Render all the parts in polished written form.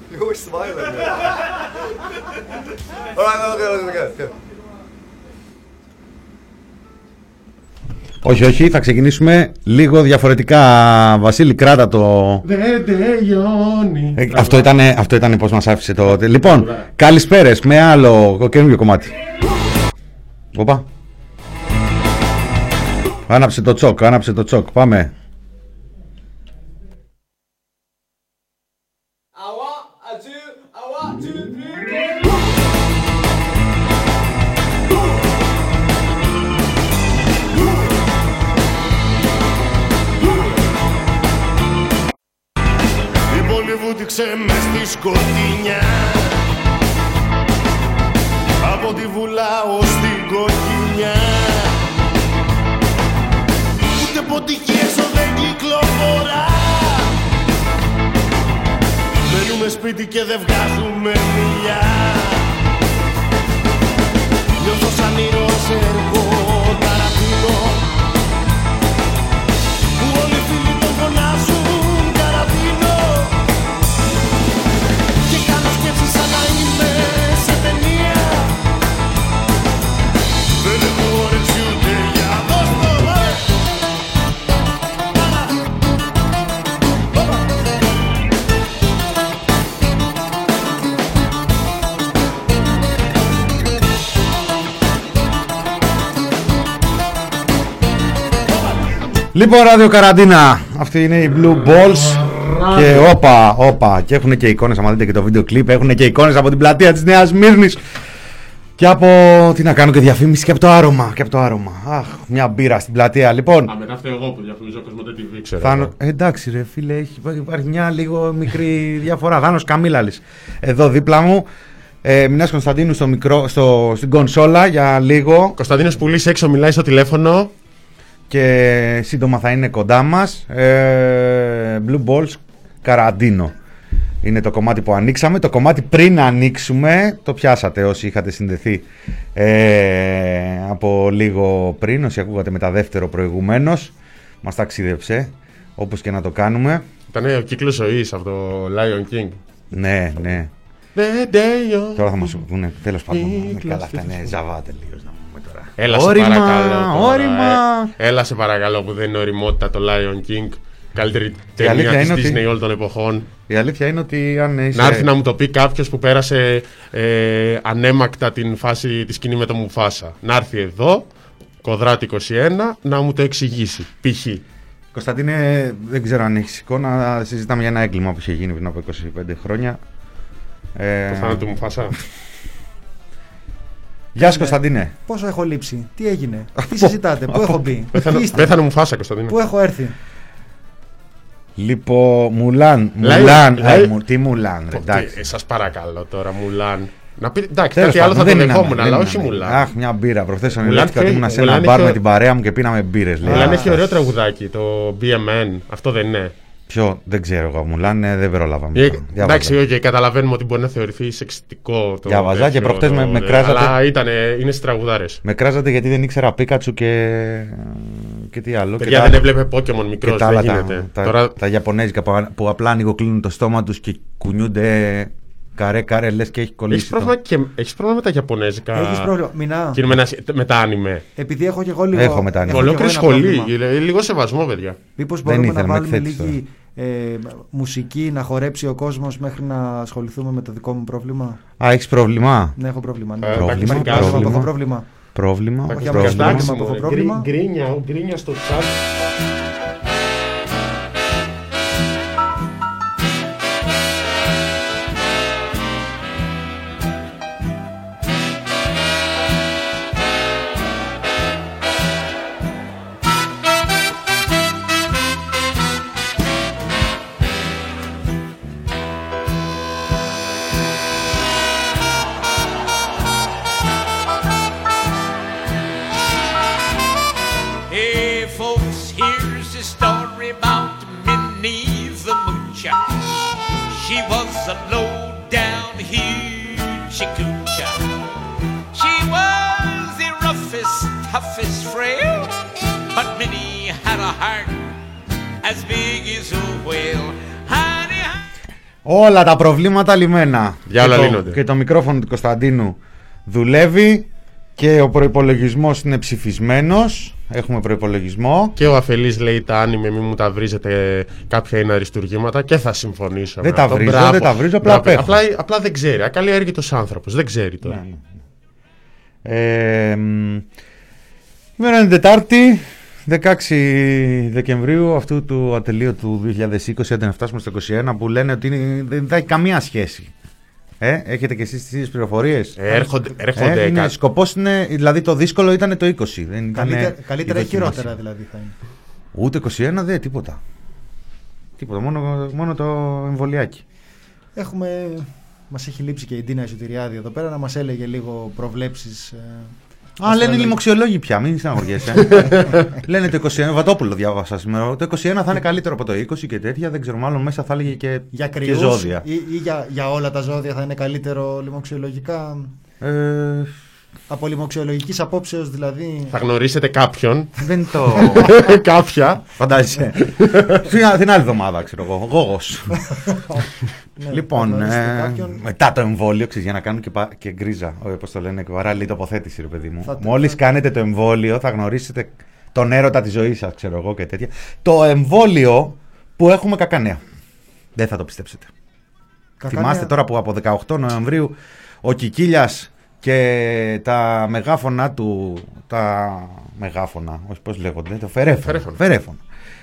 You were smiling. Alright, okay. Όχι, θα ξεκινήσουμε λίγο διαφορετικά. Βασίλη, κράτα το. Δεν τελειώνει. Αυτό ήταν πώς μας άφησε το. Λοιπόν, καλησπέρες με άλλο καινούργιο κομμάτι. Οπα. Άναψε το τσοκ, πάμε. Βούτυξε μες στη σκοτεινιά. Από τη Βουλά ως την Κοκκινιά. Ούτε ποτική έξω δεν κυκλοφορά. Μένουμε σπίτι και δεν βγάζουμε μιλιά. Νιώθω σαν ήρωας έργο Ταραντίνο, που όλοι οι φίλοι τον φωνάζουν Καραντίνο. Σαν να είμαι σε ταινία. Δεν έχω όρεξη ούτε για δώστο. Λοιπόν, ράδιο Καραντίνα. Αυτή είναι η Blue Balls. Και όπα, και έχουν και εικόνες, άμα δείτε και το βίντεο κλιπ, έχουν και εικόνες από την πλατεία της Νέας Μύρνης και από, τι να κάνω, και διαφήμιση και από το άρωμα. Αχ, μια μπύρα στην πλατεία, λοιπόν. Μετά φταίω εγώ που διαφημίζω Κοσμοτέ TV, ξέρω. Εντάξει ρε φίλε, υπάρχει μια λίγο μικρή διαφορά. Δάνος Καμίλαλης, εδώ δίπλα μου. Μινάς Κωνσταντίνου στην κονσόλα για λίγο. Κωνσταντίνος Πουλής έξω μιλάει στο τηλέφωνο. Και σύντομα θα είναι κοντά μας. Blue Balls Καραντίνο είναι το κομμάτι που ανοίξαμε. Το κομμάτι πριν ανοίξουμε το πιάσατε όσοι είχατε συνδεθεί από λίγο πριν, όσοι ακούγατε μετά δεύτερο προηγουμένως. Μας ταξίδεψε όπως και να το κάνουμε. Ήταν ο κύκλος ζωής από το Lion King. Ναι. Τώρα θα μας πούνε, τέλος πάντων, καλά, αυτά είναι ζαβά τελείως. Έλα όρημα, σε παρακαλώ. Όρημα. Έλα σε παρακαλώ που δεν είναι οριμότητα το Lion King. Καλύτερη ταινία της Disney όλων των εποχών. Η αλήθεια είναι ότι αν είσαι... Να έρθει να μου το πει κάποιος που πέρασε ανέμακτα την φάση τη σκηνή με το Μουφάσα. Να έρθει εδώ, Κοδράτη 21, να μου το εξηγήσει. Π.χ. Κωνσταντίνε, δεν ξέρω αν έχεις εικόνα, συζητάμε για ένα έγκλημα που είχε γίνει πριν από 25 χρόνια. Το θάνατο του Μουφάσα. Γεια σου Κωνσταντίνε. Πόσο έχω λείψει, τι έγινε, τι συζητάτε, πού έχω μπει, πέθανε Μουφάσα Κωνσταντίνε. Πού έχω έρθει. Λοιπόν, Μουλάν. Τι Μουλάν, εντάξει. Σας παρακαλώ τώρα, Μουλάν. Να πει, εντάξει, κάτι άλλο θα το δεχόμουν, αλλά όχι Μουλάν. Αχ, μια μπύρα. Προχθές ονειρεύτηκα ότι ήμουν σε ένα μπαρ με την παρέα μου και πίναμε μπύρες. Μουλάν έχει ωραίο τραγουδάκι, το BMN. Αυτό δεν είναι? Ποιο, δεν ξέρω εγώ. Μουλάν δεν πρόλαβα. Εντάξει, καταλαβαίνουμε ότι μπορεί να θεωρηθεί σεξιστικό το. Διάβαζα και προχτές με κράζατε. Αλλά είναι στις τραγουδάρες. Με κράζατε γιατί δεν ήξερα Πίκατσου και τι άλλο. Παιδιά, δεν έβλεπε Pokémon μικρός, δεν γίνεται. Τα Ιαπωνέζικα που απλά ανοιγοκλίνουν το στόμα τους και κουνιούνται καρέ, λες και έχει κολλήσει. Έχεις πρόβλημα με τα Ιαπωνέζικα? Έχεις πρόβλημα, Μινά. Με τα άνιμε. Επειδή έχω και εγώ λίγο. Έχω με τα άνιμε. Ολόκληρη σχολή. Λίγο σεβασμό, παιδιά. Μήπως μπορούμε να βάλουμε λίγη μουσική, να χορέψει ο κόσμος μέχρι να ασχοληθούμε με το δικό μου πρόβλημα? Α, έχεις πρόβλημα? Ναι, έχω πρόβλημα. Πρόβλημα. Γκρίνια στο chat. She was a low-down hoochie-coochie. She was the roughest, toughest frail, but Minnie had a heart as big as a whale. Όλα τα προβλήματα λυμμένα. Για όλα λύνονται. Και το μικρόφωνο του Κωνσταντίνου δουλεύει και ο προϋπολογισμός είναι ψηφισμένος. Έχουμε προϋπολογισμό. Και ο αφελής λέει τα άνιμε, μη μου τα βρίζετε, κάποια είναι αριστουργήματα και θα συμφωνήσω. Δεν τα βρίζω, δεν τα βρίζω, απλά απέχω. Απλά δεν ξέρει. Ακαλλιέργητος άνθρωπος, δεν ξέρει τώρα. Σήμερα είναι Τετάρτη, 16 Δεκεμβρίου αυτού του ατελείου του 2020, αν φτάσουμε στο 21, που λένε ότι δεν θα έχει καμία σχέση. Έχετε και εσείς τις ίδιες πληροφορίες? Έρχονται σκοπός είναι, δηλαδή το δύσκολο ήταν το 20. Δεν καλύτερα ή χειρότερα δηλαδή θα είναι? Ούτε 21, δεν τίποτα. Τίποτα, μόνο το εμβολιάκι. Μας έχει λείψει και η Ντίνα Ισουτηριάδη εδώ πέρα να μας έλεγε λίγο προβλέψεις. Λένε οι λοιμοξιολόγοι πια, μην στεναχωριέσαι. Λένε το 21, Βατόπουλο διάβασα σήμερα. Το 21 θα είναι καλύτερο από το 20 και τέτοια. Δεν ξέρω, μάλλον μέσα θα έλεγε και για και κρυούς, ζώδια. Ή για όλα τα ζώδια θα είναι καλύτερο λοιμοξιολογικά. Από λοιμοξιολογικής απόψεως δηλαδή. Θα γνωρίσετε κάποιον. Δεν το. Κάποια. Φαντάζεσαι. Την άλλη εβδομάδα, ξέρω εγώ. Γόγος. Λοιπόν, μετά το εμβόλιο, ξέρεις, για να κάνουν και γκρίζα. Πώς το λένε, παράλληλη τοποθέτηση, ρε παιδί μου. Μόλις κάνετε το εμβόλιο, θα γνωρίσετε τον έρωτα της ζωής σας, ξέρω εγώ και τέτοια. Το εμβόλιο που έχουμε κακανέα. Δεν θα το πιστέψετε. Θυμάστε τώρα που από 18 Νοεμβρίου ο Κικίλιας και τα μεγάφωνα του. Όχι πώς λέγονται, το φερέφωνο.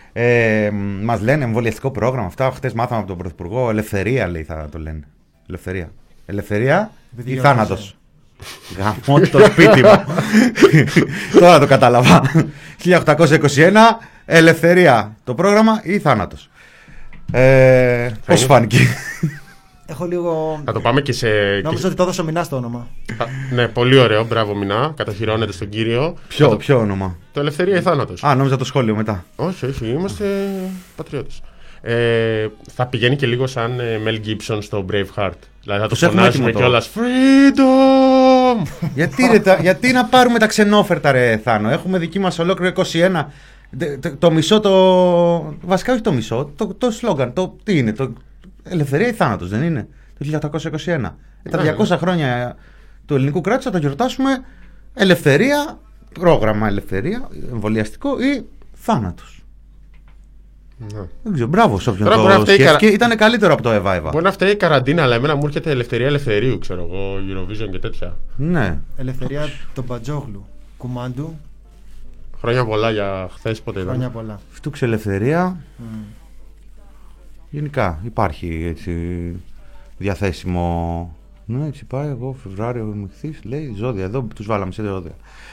Μας λένε εμβολιαστικό πρόγραμμα. Αυτά χτες μάθαμε από τον Πρωθυπουργό. Ελευθερία, λέει, θα το λένε. Ελευθερία ή θάνατος? Γαμώ το σπίτι μου. Τώρα το κατάλαβα. 1821, ελευθερία το πρόγραμμα ή θάνατος? Πώς φάνηκε? Έχω λίγο. Θα το πάμε και σε. Νόμιζα ότι το έδωσε ο Μινάς το όνομα. Ναι, πολύ ωραίο. Μπράβο, Μινά. Κατοχυρώνεται στον κύριο. Ποιο όνομα? Το Ελευθερία ή Θάνατος. Νόμιζα το σχόλιο μετά. Όχι, είμαστε πατριώτες. Θα πηγαίνει και λίγο σαν Mel Gibson στο Braveheart. Δηλαδή θα το φωνάζουμε κιόλας. Freedom! Γιατί να πάρουμε τα ξενόφερτα, ρε Θάνο? Έχουμε δική μας ολόκληρο 21. Το μισό βασικά όχι το μισό. Το σλόγγαν. Τι είναι? Ελευθερία ή θάνατος, δεν είναι? Το 1821. Τα 200 χρόνια του ελληνικού κράτους θα το γιορτάσουμε ελευθερία, πρόγραμμα ελευθερία, εμβολιαστικό ή θάνατος. Δεν ξέρω, μπράβο σε όποιον το σκέφτηκε. Ήταν καλύτερο από το Εβάιβα. Μπορεί να φταίει η καραντίνα, αλλά εμένα μου έρχεται ελευθερία ελευθερίου, ξέρω εγώ, Eurovision και τέτοια. Ναι. Ελευθερία τον Πατζόγλου, Κουμάντου. Χρόνια πολλά για χθες, πότε ήταν? Χρόνια πολλά. Φτούξε ελευθερία. Γενικά υπάρχει έτσι διαθέσιμο. Ναι, έτσι πάει. Εγώ Φεβρουάριο μειχθείς, λέει ζώδια. Εδώ τους βάλαμε σε ζώδια.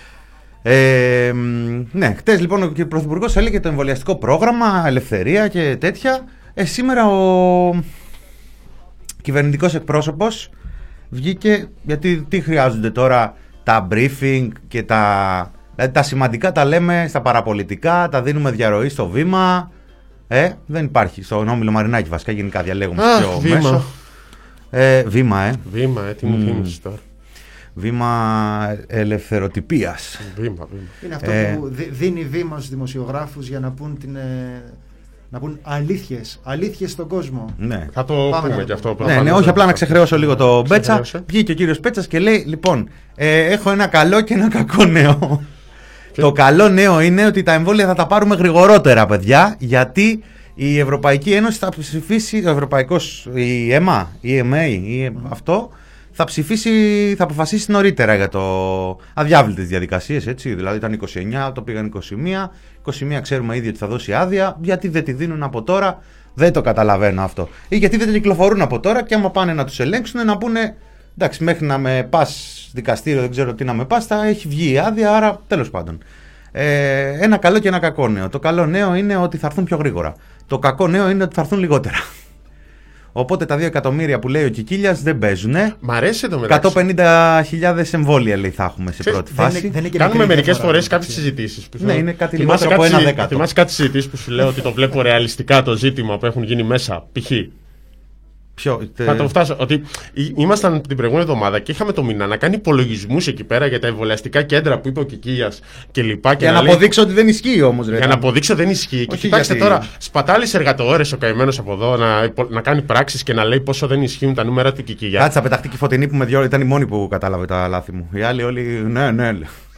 Ναι, χτες λοιπόν ο Πρωθυπουργός έλεγε το εμβολιαστικό πρόγραμμα, ελευθερία και τέτοια. Σήμερα ο κυβερνητικός εκπρόσωπος βγήκε, γιατί τι χρειάζονται τώρα τα briefing και δηλαδή τα σημαντικά τα λέμε στα παραπολιτικά, τα δίνουμε διαρροή στο Βήμα. Δεν υπάρχει. Στον Όμιλο Μαρινάκη βασικά γενικά διαλέγουμε πιο μέσο. Βήμα, τι μου θύμισες τώρα? Βήμα ελευθεροτυπίας. Βήμα. Είναι αυτό που δίνει βήμα στους δημοσιογράφους για να πούν αλήθειες στον κόσμο. Ναι. Θα το πούμε και αυτό. Ναι, όχι απλά να ξεχρεώσω λίγο το Πέτσα. Βγήκε ο κύριος Πέτσας και λέει, λοιπόν, έχω ένα καλό και ένα κακό νέο. Το καλό νέο είναι ότι τα εμβόλια θα τα πάρουμε γρηγορότερα, παιδιά, γιατί η Ευρωπαϊκή Ένωση θα ψηφίσει, η ΕΜΑ, αυτό, θα αποφασίσει νωρίτερα για το αδιάβλητες διαδικασίες, έτσι, δηλαδή ήταν 29, το πήγαν 21 ξέρουμε ήδη ότι θα δώσει άδεια, γιατί δεν τη δίνουν από τώρα, δεν το καταλαβαίνω αυτό. Ή γιατί δεν κυκλοφορούν από τώρα και άμα πάνε να τους ελέγξουν να πούνε, εντάξει, μέχρι να με πας δικαστήριο, δεν ξέρω τι να με πας, θα έχει βγει η άδεια, άρα τέλος πάντων. Ένα καλό και ένα κακό νέο. Το καλό νέο είναι ότι θα έρθουν πιο γρήγορα. Το κακό νέο είναι ότι θα έρθουν λιγότερα. Οπότε τα 2 εκατομμύρια που λέει ο Κικίλιας δεν παίζουνε. Μ' αρέσει το μεταξύ. 150.000 εμβόλια, λέει, θα έχουμε σε πρώτη φάση. Κάνουμε μερικές φορές κάποιες συζητήσεις. Ναι, είναι κάτι λιγότερο από 1/10. Θυμάσαι κάτι συζητήσεις που σου λέω ότι το βλέπω ρεαλιστικά το ζήτημα που έχουν γίνει μέσα. Π.χ. Θα το φτάσω. Ότι ήμασταν την προηγούμενη εβδομάδα και είχαμε το Μινά να κάνει υπολογισμούς εκεί πέρα για τα εμβολιαστικά κέντρα που είπε ο Κικίλιας κλπ. Για να αποδείξω ότι δεν ισχύει όμως. Για να αποδείξω δεν ισχύει. Και κοιτάξτε τώρα, σπατάλησε εργατοώρες ο καημένος από εδώ να κάνει πράξεις και να λέει πόσο δεν ισχύουν τα νούμερα του Κικίλια. Κάτσε, θα πεταχτεί και η Φωτεινή που με δυο ήταν η μόνη που κατάλαβε τα λάθη μου. Οι άλλοι όλοι. Ναι.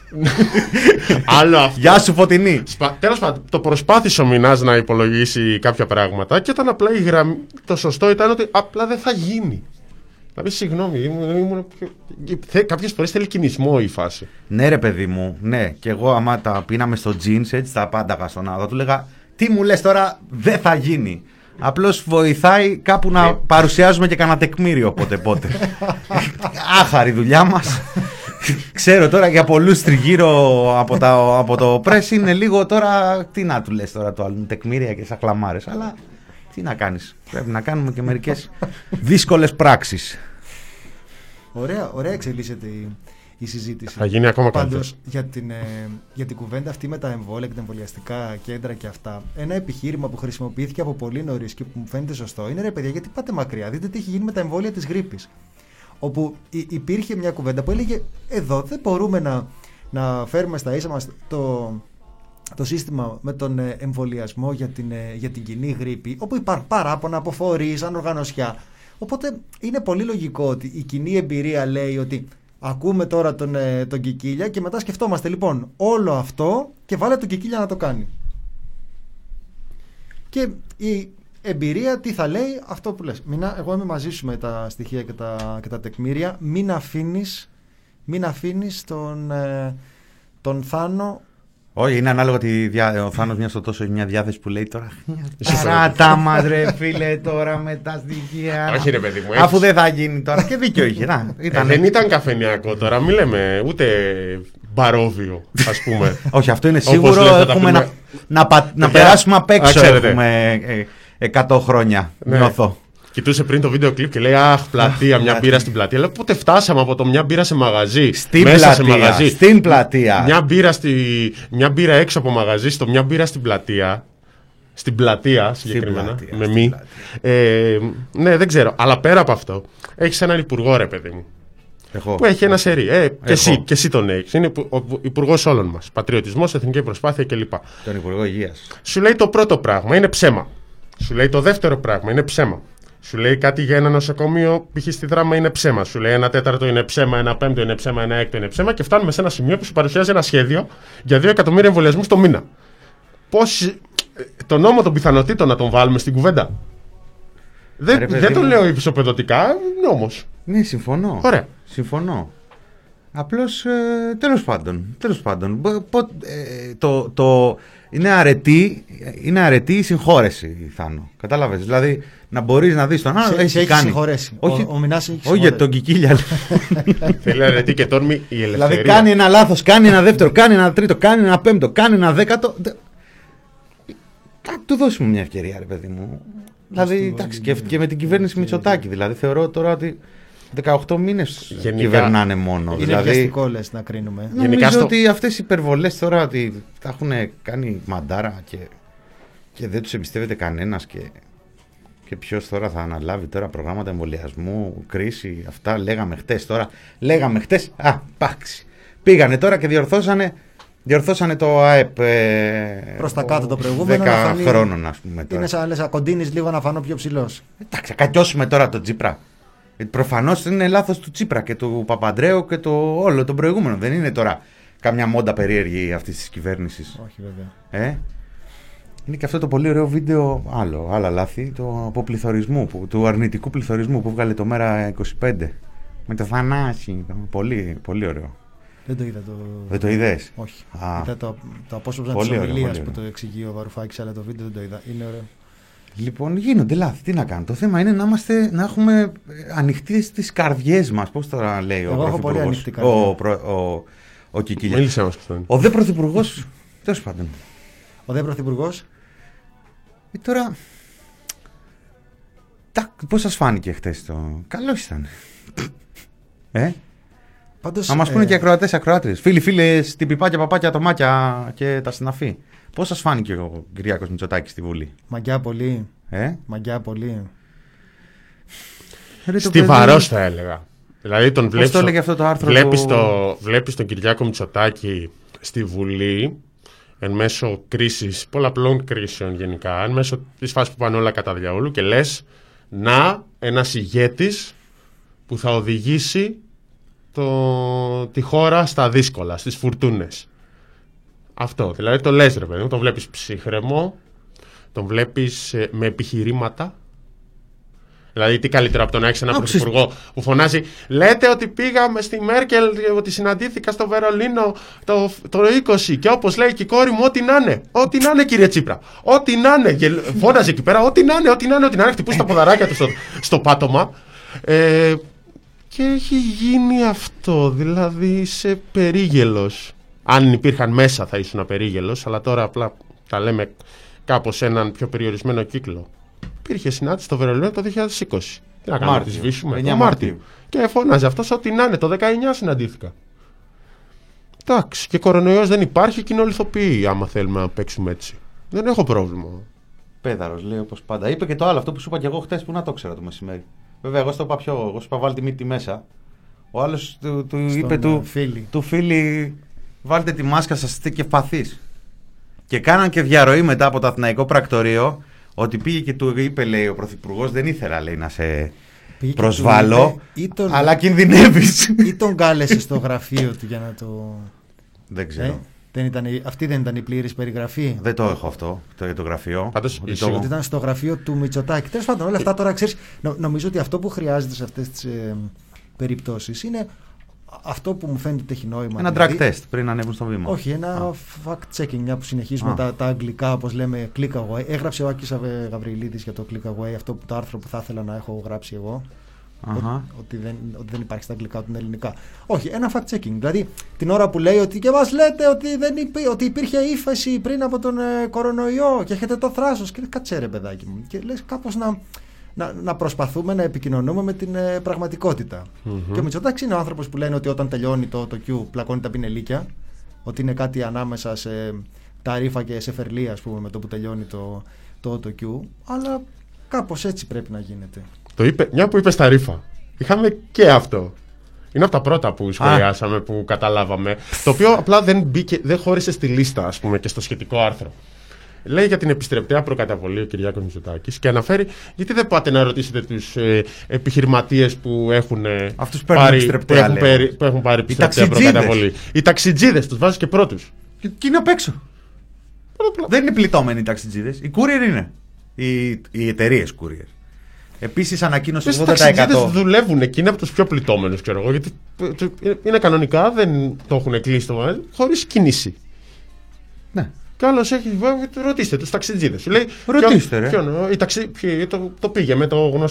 Άλλο αυτό. Γεια σου, Φωτεινή. Τέλος πάντων, το προσπάθησε ο Μινάς να υπολογίσει κάποια πράγματα και όταν απλά το σωστό ήταν ότι απλά δεν θα γίνει. Δηλαδή, συγγνώμη, κάποιες φορές θέλει κινησμό η φάση. Ναι, ρε παιδί μου, ναι. Και εγώ, άμα τα πίναμε στο jeans, έτσι τα πάνταγα στον άδω, του λέγα τι μου λες τώρα, δεν θα γίνει. Απλώς βοηθάει κάπου να παρουσιάζουμε και κανένα τεκμήριο πότε. Άχαρη δουλειά μας. Ξέρω τώρα για πολλούς τριγύρω από το press είναι λίγο τώρα. Τι να του λες τώρα το άλλο, τεκμήρια και σακλαμάρες. Αλλά τι να κάνεις. Πρέπει να κάνουμε και μερικές δύσκολες πράξεις. Ωραία εξελίσσεται η συζήτηση. Θα γίνει ακόμα πάντως για την κουβέντα αυτή με τα εμβόλια και τα εμβολιαστικά κέντρα και αυτά. Ένα επιχείρημα που χρησιμοποιήθηκε από πολύ νωρίς και που μου φαίνεται σωστό είναι ρε παιδιά, γιατί πάτε μακριά. Δείτε τι έχει γίνει με τα εμβόλια της γρίπης. Όπου υπήρχε μια κουβέντα που έλεγε εδώ δεν μπορούμε να φέρουμε στα ίσα μας το σύστημα με τον εμβολιασμό για την κοινή γρίπη, όπου υπάρχουν παράπονα από φορείς, ανοργανωσιά. Οπότε είναι πολύ λογικό ότι η κοινή εμπειρία λέει ότι ακούμε τώρα τον Κικίλια και μετά σκεφτόμαστε λοιπόν όλο αυτό και βάλε τον Κικίλια να το κάνει. Και η εμπειρία τι θα λέει, αυτό που λες. Εγώ είμαι μαζί σου με τα στοιχεία και τα τεκμήρια. Μην αφήνεις τον Θάνο. Όχι, είναι ανάλογα ο Θάνος μια στο τόσο έχει μια διάθεση που λέει τώρα. Παράτα μας ρε φίλε τώρα με τα στοιχεία. Όχι ρε παιδί μου. Αφού δεν θα γίνει τώρα. Και δίκιο είχε. Δεν ήταν καφενειακό τώρα, μην λέμε ούτε μπαρόβιο ας πούμε. Όχι, αυτό είναι σίγουρο. Έχουμε να περάσουμε απ' έξω. Έχουμε 100 χρόνια. Νιώθω. Κοιτούσε πριν το βίντεο κλιπ και λέει αχ, πλατεία, μια μπύρα στην πλατεία. Λέω πότε φτάσαμε από το μια μπύρα σε μαγαζί. Σε μαγαζί. Στην πλατεία. Μια μπύρα έξω από μαγαζί, στο μια μπύρα στην πλατεία. Στην πλατεία συγκεκριμένα. Με μη. Ναι, δεν ξέρω. Αλλά πέρα από αυτό, έχεις έναν υπουργό, ρε παιδί μου. Που έχει ένα σερί. Και εσύ τον έχεις. Είναι ο υπουργός όλων μας. Πατριωτισμός, εθνική προσπάθεια κλπ. Τον υπουργό υγείας. Σου λέει το πρώτο πράγμα είναι ψέμα. Σου λέει το δεύτερο πράγμα είναι ψέμα. Σου λέει κάτι για ένα νοσοκομείο, π.χ. στη Δράμα είναι ψέμα. Σου λέει ένα τέταρτο είναι ψέμα, ένα πέμπτο είναι ψέμα, ένα έκτο είναι ψέμα. Και φτάνουμε σε ένα σημείο που σου παρουσιάζει ένα σχέδιο για 2 εκατομμύρια εμβολιασμούς το μήνα. Πώς τον νόμο των πιθανότητων να τον βάλουμε στην κουβέντα. Δεν το λέω ισοπεδωτικά, νόμος. Ναι, συμφωνώ. Ωραία. Συμφωνώ. Απλώς τέλος πάντων. Είναι αρετή η συγχώρεση, Θάνο. Κατάλαβες. Δηλαδή να μπορείς να δεις τον άλλο. Έχει κάνει. Συγχωρέσει. Ο Μινάς έχει συγχωρέσει. Όχι για τον Κικίλια. Θέλει αρετή και τόρμη η ελευθερία. Δηλαδή κάνει ένα λάθος, κάνει ένα δεύτερο, κάνει ένα τρίτο, κάνει ένα πέμπτο, κάνει ένα δέκατο. Του δώσουμε μια ευκαιρία, ρε παιδί μου. Δηλαδή εντάξει, και με την κυβέρνηση Μητσοτάκη. Δηλαδή θεωρώ τώρα ότι 18 μήνες κυβερνάνε μόνο. Είναι δηλαδή, βιαστικό λες να κρίνουμε. Νομίζω ότι αυτές οι υπερβολές τώρα ότι τα έχουν κάνει μαντάρα και δεν τους εμπιστεύεται κανένας και ποιος τώρα θα αναλάβει τώρα προγράμματα εμβολιασμού, κρίση, αυτά λέγαμε χτες. Πάξι. Πήγανε τώρα και διορθώσανε το ΑΕΠ προς τα κάτω το προηγούμενο 10 χρόνων ας πούμε τώρα. Είναι σαν λες ακοντίνεις λίγο να φανώ πιο ψηλός. Εντάξει, κακιώσουμε τώρα τον Τσίπρα. Προφανώς είναι λάθος του Τσίπρα και του Παπαντρέου και όλο τον προηγούμενο. Δεν είναι τώρα καμιά μόντα περίεργη αυτής της κυβέρνησης. Όχι βέβαια. Είναι και αυτό το πολύ ωραίο βίντεο, άλλα λάθη, το αποπληθωρισμού, του αρνητικού πληθωρισμού που βγάλε το Μέρα 25. Με το Θανάση. Πολύ, πολύ ωραίο. Δεν το είδα Δεν το είδες? Όχι. Είδα το απόσπασμα της ομιλίας που το εξηγεί ο Βαρουφάκης, αλλά το βίντεο δεν το είδα. Είναι ωραίο. Λοιπόν, γίνονται λάθη. Τι να κάνω. Το θέμα είναι να έχουμε ανοιχτές τις καρδιές μας. Πώς τώρα λέει ο Πρωθυπουργός. Έχω πολύ ανοιχτή καρδιά. Ο Κικίλιας. Μίλησε μας. Ο δε Πρωθυπουργός. Τέλος πάντων. Ο δε Πρωθυπουργός. Τώρα. Πώς σας φάνηκε χτες το. Καλώς ήταν. Πάντως, να μας πούνε και ακροατές, ακροάτριες. Φίλοι, την πιπάκια, παπάκια, τομάκια και τα συναφή. Πώς σας φάνηκε ο Κυριάκος Μητσοτάκης στη Βουλή? Μαγκιά πολύ. Μαγκιά πολύ. Στιβαρός θα έλεγα. Δηλαδή τον βλέπεις, το έλεγε αυτό το άρθρο βλέπεις τον Κυριάκο Μητσοτάκη στη Βουλή εν μέσω κρίσης, πολλαπλών κρίσεων γενικά, εν μέσω της φάσης που πάνε όλα κατά διαόλου και λες να ένας ηγέτης που θα οδηγήσει τη χώρα στα δύσκολα, στις φουρτούνες. Αυτό, δηλαδή το λες ρε παιδί μου, τον βλέπεις ψύχρεμο, τον βλέπεις με επιχειρήματα. Δηλαδή, τι καλύτερο από το να έχει έναν πρωθυπουργό που φωνάζει: λέτε ότι πήγαμε στη Μέρκελ, ότι συναντήθηκα στο Βερολίνο το 20 και όπως λέει και η κόρη μου, ό,τι να είναι. Ό,τι να είναι, κύριε Τσίπρα. Ό,τι να είναι. Και φώναζε εκεί πέρα: ό,τι να είναι, ό,τι να είναι, ό,τι να είναι. Χτυπούσε τα ποδαράκια του στο πάτωμα. Και έχει γίνει αυτό. Δηλαδή, είσαι περίγελος. Αν υπήρχαν μέσα, θα ήσουν περίγελος, αλλά τώρα απλά τα λέμε κάπως σε έναν πιο περιορισμένο κύκλο. Υπήρχε συνάντηση στο Βερολίνο το 2020. Τι να κάνουμε, τη σβήσουμε. Το Μάρτιο. Και φώναζε αυτός ότι να είναι. Το 19 συναντήθηκα. Εντάξει. Και κορονοϊός δεν υπάρχει και είναι όλοι ηθοποιοί, άμα θέλουμε να παίξουμε έτσι. Δεν έχω πρόβλημα. Πέδαρος, λέει όπως πάντα. Είπε και το άλλο, αυτό που σου είπα και εγώ χτες που να το ξέρα το μεσημέρι. Βέβαια, εγώ στο είπα πιο. Εγώ σου είπα βάλει τη μύτη μέσα. Ο άλλος του είπε του φίλη, βάλτε τη μάσκα σας, είστε και παθείς. Και κάναν και διαρροή μετά από το Αθηναϊκό Πρακτορείο. Ότι πήγε και του είπε, λέει ο Πρωθυπουργός, δεν ήθελα, λέει, να σε προσβάλλω, αλλά κινδυνεύεις. Ή τον κάλεσε στο γραφείο του για να το... Δεν ξέρω. Αυτή δεν ήταν η πλήρης περιγραφή. Δεν το έχω αυτό, το γραφείο. Ότι ήταν στο γραφείο του Μητσοτάκη. Τέλος πάντων, όλα αυτά τώρα ξέρεις. Νομίζω ότι αυτό που χρειάζεται σε αυτές τις περιπτώσεις είναι αυτό που μου φαίνεται ότι έχει νόημα. Ένα drag test πριν ανέβουν στο βήμα. Όχι, ένα fact-checking, μια που συνεχίζουμε τα αγγλικά, όπως λέμε, click away. Έγραψε ο Άκης Γαβριλίδης για το click away, αυτό το άρθρο που θα ήθελα να έχω γράψει εγώ. Ότι δεν υπάρχει στα αγγλικά, ότι είναι ελληνικά. Όχι, ένα fact-checking. Δηλαδή, την ώρα που λέει ότι και μας λέτε ότι υπήρχε ύφεση πριν από τον κορονοϊό και έχετε το θράσος. Και κάτσε ρε παιδάκι μου. Και λες κάπως να προσπαθούμε να επικοινωνούμε με την πραγματικότητα. Και ο Μητσοτάκης είναι ο άνθρωπος που λένε ότι όταν τελειώνει το Q πλακώνει τα πινελίκια, ότι είναι κάτι ανάμεσα σε ταρίφα και σε φερλία, ας πούμε, με το που τελειώνει το Q, αλλά κάπως έτσι πρέπει να γίνεται. Το είπε, μια που είπε ταρίφα, είχαμε και αυτό. Είναι από τα πρώτα που σχολιάσαμε, που καταλάβαμε, το οποίο απλά δεν χώρισε στη λίστα, ας πούμε, και στο σχετικό άρθρο. Λέει για την επιστρεπτέα προκαταβολή ο Κυριάκος Μητσοτάκης και αναφέρει γιατί δεν πάτε να ρωτήσετε τους επιχειρηματίες που έχουν πάρει επιστρεπτέα προκαταβολή. Οι ταξιτζίδες τους βάζεις και πρώτους. Και είναι απ' έξω. Δεν είναι πληττόμενοι οι ταξιτζίδες. Οι courier είναι. Οι εταιρείες courier. Επίσης ανακοίνωσε 80%. Οι ταξιτζίδες δουλεύουν και είναι από τους πιο πληττόμενους, ξέρω εγώ. Γιατί είναι κανονικά, δεν το έχουν κλείσει το μαγαζί, χωρίς κίνηση. Ναι. Κι άλλος έχει, ρωτήστε τους ταξιτζίδες. Λέει, ρωτήστε ρε. Το πήγε με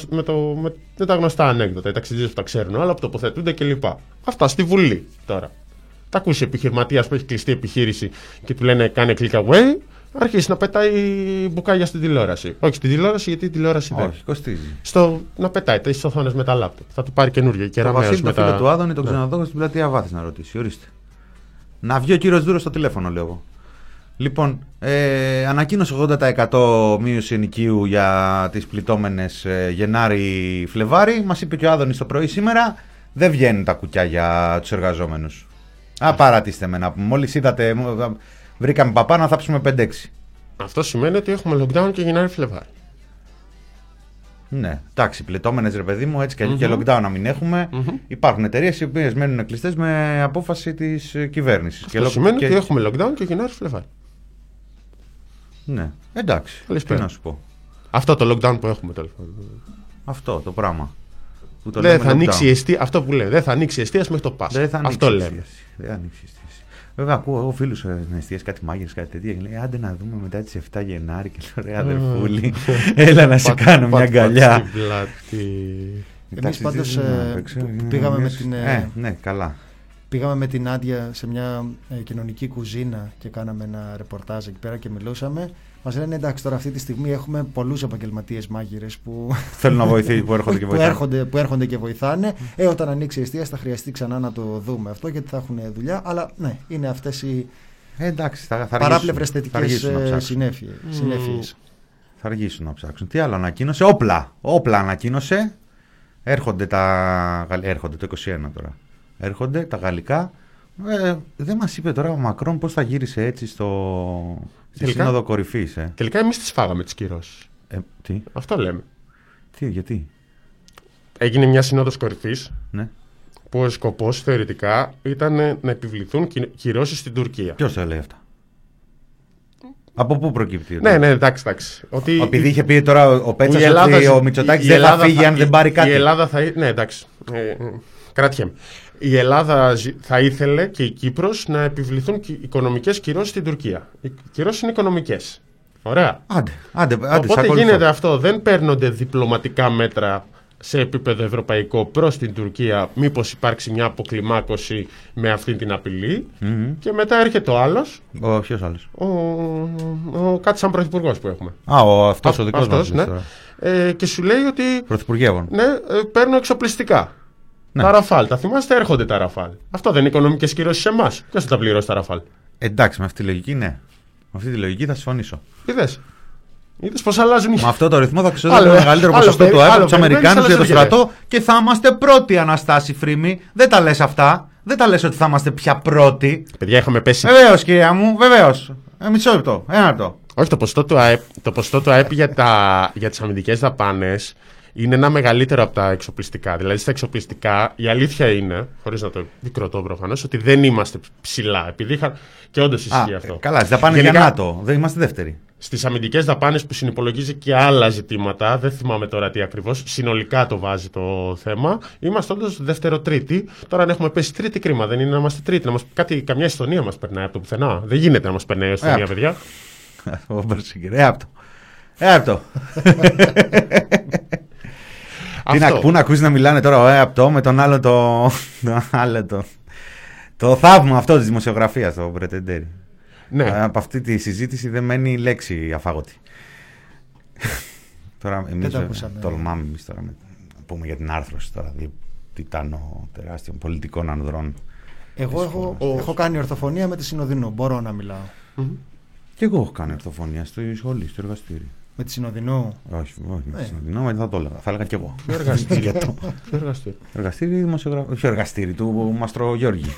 τα γνωστά ανέκδοτα. Οι ταξιτζίδες που τα ξέρουν, αλλά που τοποθετούνται κλπ. Αυτά στη Βουλή τώρα. Τα ακούσει επιχειρηματίας που έχει κλειστεί επιχείρηση και του λένε κάνε click away, αρχίσει να πετάει μπουκάλια στην τηλεόραση. Όχι στην τηλεόραση, γιατί η τηλεόραση δεν. Όχι, κοστίζει. Να πετάει τις οθόνες με τα λάπτοπ. Θα του πάρει καινούργια και το Βασίλη, το φίλο του Άδωνη, τον ξενοδόχο στην πλατεία Βάθης να ρωτήσει. Ορίστε. Να βγει ο κύριος Δούρος στο τηλέφωνο, λέω εγώ. Λοιπόν, ανακοίνωσε 80% μείωση ενοικίου για τις πληττόμενες Γενάρη-Φλεβάρη. Μας είπε και ο Άδωνης το πρωί σήμερα, δεν βγαίνουν τα κουκιά για τους εργαζόμενους. Παρατήστε με να πούμε. Μόλις είδατε, βρήκαμε παπά να θάψουμε 5-6. Αυτό σημαίνει ότι έχουμε lockdown και Γενάρη-Φλεβάρη. Ναι, εντάξει, πληττόμενες ρε παιδί μου, έτσι και lockdown να μην έχουμε. Υπάρχουν εταιρείες οι οποίες μένουν κλειστές με απόφαση της κυβέρνησης. Αυτό σημαίνει ότι έχουμε lockdown και Γενάρη-Φλεβάρη. Ναι, εντάξει. Τι να σου πω. Αυτό το lockdown που έχουμε τώρα. Αυτό το πράγμα. Δεν θα ανοίξει η εστία. Αυτό που λέει. Δεν θα ανοίξει η εστία μέχρι το Πάσχα. Αυτό λέμε. Δεν θα ανοίξει η εστία. Βέβαια, ακούω εγώ φίλους στην εστία κάτι μάγειρες, κάτι τέτοια. Και λέει άντε να δούμε μετά τις 7 Γενάρη. Και λέω ρε αδερφούλη, έλα να σε κάνω μια αγκαλιά. Εμείς πάντως πήγαμε με την. Ναι, καλά. Πήγαμε με την Άντια σε μια κοινωνική κουζίνα και κάναμε ένα ρεπορτάζ εκεί πέρα και μιλούσαμε. Μας λένε εντάξει, τώρα αυτή τη στιγμή έχουμε πολλούς επαγγελματίες μάγειρες που θέλουν να βοηθήσουν, που έρχονται και βοηθάνε. που έρχονται και βοηθάνε. Όταν ανοίξει η εστίαση θα χρειαστεί ξανά να το δούμε αυτό γιατί θα έχουν δουλειά. Αλλά ναι, είναι αυτές οι παράπλευρες θετικές συνέφειες. Θα αργήσουν να ψάξουν. Τι άλλο ανακοίνωσε, όπλα ανακοίνωσε. Έρχονται έρχονται το 21 τώρα. Έρχονται τα γαλλικά. Δεν μας είπε τώρα ο Μακρόν πώς θα γύρισε έτσι στη Σύνοδο Κορυφής. Τελικά εμείς τις φάγαμε τις κυρώσεις. Τι, Αυτό λέμε. γιατί. Έγινε μια Σύνοδος Κορυφής, Ναι. που ο σκοπός θεωρητικά ήταν να επιβληθούν κυρώσεις στην Τουρκία. Ποιος το λέει αυτά? Από πού προκύπτει? Ναι, εντάξει. Ότι επειδή είχε πει τώρα ο Πέτσας ότι ο Μητσοτάκης δεν θα φύγει αν δεν πάρει κάτι. Η Ελλάδα θα... Ναι, εντάξει. Κράτιαμε. Η Ελλάδα θα ήθελε και η Κύπρος να επιβληθούν οικονομικές κυρώσεις στην Τουρκία. Οι κυρώσεις είναι οικονομικές. Ωραία. Άντε, Οπότε γίνεται αυτό. Δεν παίρνονται διπλωματικά μέτρα σε επίπεδο ευρωπαϊκό προς την Τουρκία, μήπως υπάρξει μια αποκλιμάκωση με αυτή την απειλή. Και μετά έρχεται ο άλλος. Ποιος άλλος? Κάτι σαν πρωθυπουργός που έχουμε. Αυτός ο δικός μας. Ναι. Και σου λέει ότι Πρωθυπουργεύων. ναι, παίρνω εξοπλιστικά. Ναι. Τα Ραφάλ, τα θυμάστε, έρχονται τα Ραφάλ. Αυτό δεν είναι οικονομικές κυρώσεις σε εμάς. Ποιος θα τα πληρώσει τα Ραφάλ? Εντάξει, με αυτή τη λογική ναι. Με αυτή τη λογική θα συμφωνήσω. Είδες πως αλλάζουν οι... Με αυτό το ρυθμό θα ξοδεύουμε το μεγαλύτερο ποσοστό του ΑΕΠ από τους Αμερικάνους για το στρατό και θα είμαστε πρώτοι, Αναστάση Φρήμη. Δεν τα λες αυτά. Δεν τα λες ότι θα είμαστε πια πρώτοι. Παιδιά, είχαμε πέσει. Βεβαίως, κυρία μου, βεβαίως. Μισό λεπτό. Ένα λεπτό. Όχι, το ποσοστό του ΑΕΠ για τις αμυντικές δαπάνες είναι ένα μεγαλύτερο από τα εξοπλιστικά. Δηλαδή, στα εξοπλιστικά η αλήθεια είναι, χωρίς να το δικροτώ προφανώς, ότι δεν είμαστε ψηλά. Επειδή και όντως ισχύει αυτό. Καλά, στις δαπάνες για ΝΑΤΟ. Δεν είμαστε δεύτεροι. Στις αμυντικές δαπάνες που συνυπολογίζει και άλλα ζητήματα, δεν θυμάμαι τώρα τι ακριβώς, συνολικά το βάζει το θέμα, είμαστε όντως δεύτερο-τρίτη. Τώρα αν έχουμε πέσει τρίτη, κρίμα, δεν είναι να είμαστε τρίτη. Καμιά Εστονία μας περνάει από το πουθενά. Δεν γίνεται να μας περνάει η Εστονία, παιδιά. Έπτο. Πού να ακούσει να μιλάνε τώρα ο ΕΑΠΤΟ με τον άλλο το θαύμα αυτό της δημοσιογραφίας, το Πρετεντέρι. Ναι. Από αυτή τη συζήτηση δεν μένει λέξη αφάγωτη. Τώρα εμείς τολμάμε τώρα να πούμε για την άρθρωση τώρα τιτάνο τεράστιων πολιτικών ανδρών. Εγώ έχω κάνει ορθοφωνία με τη Συνοδεινό. Μπορώ να μιλάω. Και εγώ έχω κάνει ορθοφωνία στη σχολή, στο εργαστήρι. Με τη Συνοδεινό. Όχι, με τη Συνοδεινό, δεν θα το έλεγα. Θα έλεγα κι εγώ. Εργαστήρι δημοσιογραφία. Όχι, εργαστήρι του Μαστρο Γιώργη.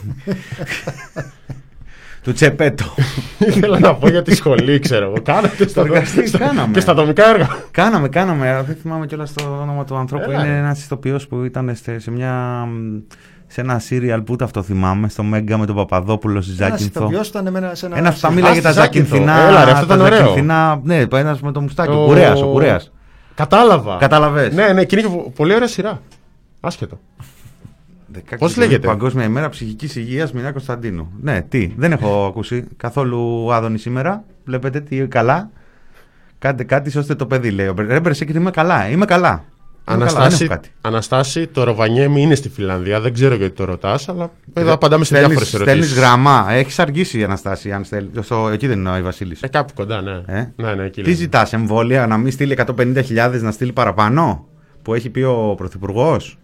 Του Τσεπέτο. Ήθελα να πω για τη σχολή, ξέρω εγώ. Κάνατε στο εργαστήρι. Και στα ατομικά έργα. Κάναμε. Δεν θυμάμαι κιόλας το όνομα του ανθρώπου. Είναι ένας ηθοποιός που ήταν σε ένα σύριαλ που ούτε αυτό θυμάμαι, στο Μέγκα με τον Παπαδόπουλο στη Ζάκυνθο. Ένας που θα μίλαγε για τα Ζάκυνθινά. Αυτό ήταν ωραίο. Ναι, ένας με το μουστάκι, ο Κουρέας. Κατάλαβα. Κατάλαβες. Ναι, και είναι πολύ ωραία σειρά. Άσχετο. Πώς λέγεται? Παγκόσμια ημέρα ψυχικής υγείας, Μινά Κωνσταντίνου. Ναι, δεν έχω ακούσει καθόλου Άδωνη σήμερα. Βλέπετε τι καλά. Κάντε κάτι ώστε το παιδί, λέει. Ρέμπερς, είμαι καλά. Είμαι καλά. Αναστάση, το Ροβανιέμι είναι στη Φιλανδία. Δεν ξέρω γιατί το ρωτάς, αλλά εδώ απαντάμε σε διάφορες ερωτήσεις. Στέλνεις γραμμά. Έχεις αργήσει η Αναστάση. Εκεί δεν είναι ο Βασίλης. Κάπου κοντά, ναι. Τι ζητάς, εμβόλια, να μην στείλει 150.000, να στείλει παραπάνω, που έχει πει ο Πρωθυπουργός?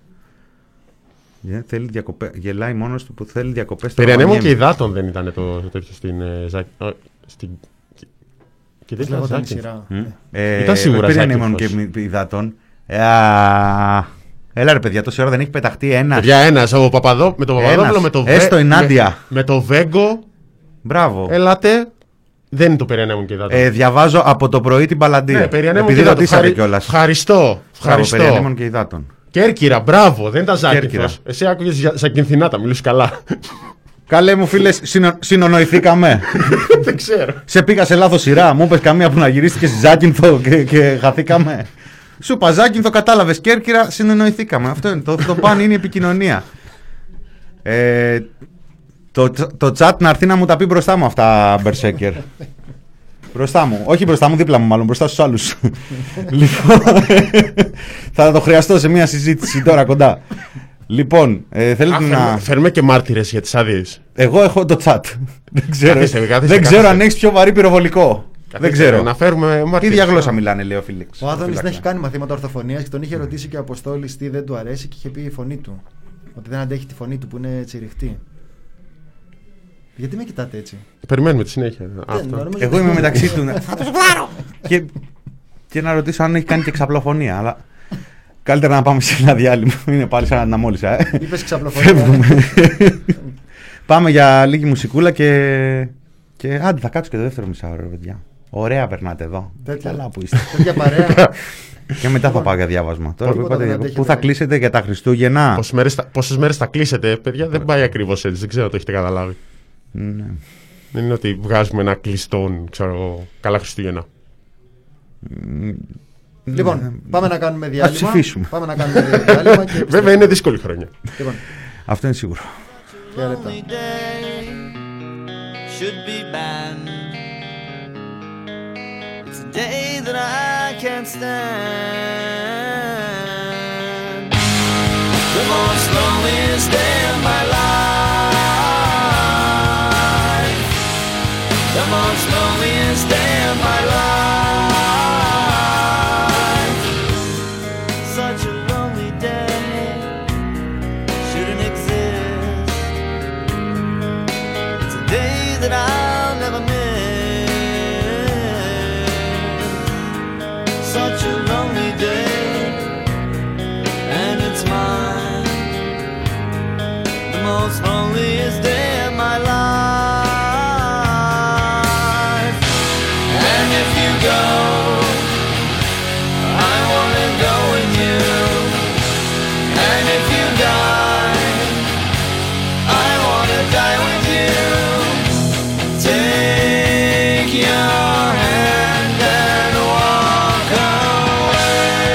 Γελάει μόνος του που θέλει διακοπές. Περί ανέμων και υδάτων δεν ήταν το τέτοιο στην. Και δεν ήταν σειρά. Ήταν σίγουρα περί ανέμων και υδάτων. Έλα ρε παιδιά, τόση ώρα δεν έχει πεταχτεί ένας. Παιδιά, ένας. Με τον Παπαδόπουλο, με το έστω η Νάντια. Με το Βέγκο. Μπράβο. Έλατε. Δεν είναι το περί ανέμων και υδάτων. Διαβάζω από το πρωί την Παλαντία. Ναι, περί ανέμων και υδάτων. Ευχαριστώ. Περί ανέμων και υδάτων. Κέρκυρα, μπράβο, δεν τα Ζάκυνθος. Εσύ άκουγες Ζακυνθινάτα, μιλούς καλά. Καλέ μου φίλε, συνονοηθήκαμε. Δεν ξέρω. Σε πήγα σε λάθος σειρά, μου είπες καμία που να γυρίστηκε στη Ζάκυνθο και χαθήκαμε. Σου είπα Ζάκυνθο, κατάλαβες, Κέρκυρα, συνονοηθήκαμε. Αυτό είναι, το παν είναι η επικοινωνία. Το chat να έρθει να μου τα πει μπροστά μου αυτά, Μπερσέκερ. Μπροστά μου, όχι μπροστά μου, δίπλα μου μάλλον, μπροστά στους άλλους. Λοιπόν, θα το χρειαστώ σε μια συζήτηση τώρα κοντά. Λοιπόν, θέλετε να... Φέρουμε και μάρτυρες για τις άδειες. Εγώ έχω το chat. Δεν ξέρω αν έχεις πιο βαρύ πυροβολικό. Δεν ξέρω. Να φέρουμε μάρτυρες. Τι διαγλώσσα μιλάνε, λέει ο Φίλιξ. Ο Άδωνης δεν έχει κάνει μαθήματα ορθοφωνίας και τον είχε ρωτήσει και ο Αποστόλης τι δεν του αρέσει και είχε πει η φωνή του. Ότι δεν αντέχει τη φωνή του που είναι τσιριχτή. Γιατί με κοιτάτε έτσι? Περιμένουμε τη συνέχεια. Εγώ είμαι μεταξύ του. Και να ρωτήσω αν έχει κάνει και ξαπλοφωνία. Αλλά Καλύτερα να πάμε σε ένα διάλειμμα. Είναι πάλι σαν να μόλισα. Είπες ξαπλοφορία. Φεύγουμε. Πάμε για λίγη μουσικούλα και άντε θα κάτσω και το δεύτερο μισάωρο, παιδιά. Ωραία περνάτε εδώ. Καλά που είστε. Τέτοια παρέα. Και μετά θα πάω για διάβασμα. Τώρα που Τίποτα δεν είπατε, αντέχει, πού θα ναι. κλείσετε για τα Χριστούγεννα. Πόσες μέρες θα κλείσετε, παιδιά, δεν πάει ακριβώς έτσι. Δεν ξέρω αν το έχετε καταλάβει. Ναι. Δεν είναι ότι βγάζουμε ένα κλειστόν, ξέρω, καλά Χριστούγεννα. Λοιπόν, πάμε να κάνουμε διάλειμμα. ψηφίσουμε. Πάμε να κάνουμε διάλειμμα και Βέβαια είναι δύσκολη χρονιά. Λοιπόν, Αυτό είναι σίγουρο. για λεπτά. Only day should be banned. It's a day that I can't stand. The most loneliest day of my life. The most loneliest day of my life. Such a lonely day shouldn't exist. It's a day that I'll never miss. Such a lonely day, and it's mine. The most loneliest day of my life. And if you go, I wanna go with you. And if you die, I wanna die with you. Take your hand and walk away.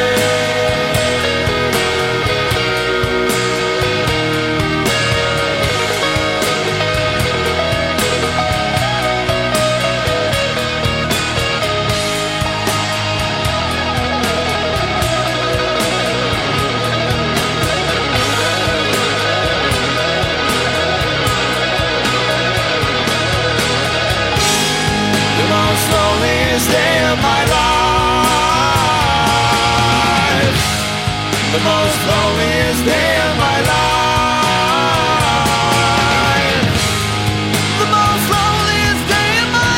The most loneliest day of my life. The most loneliest day of my life. The most loneliest day of my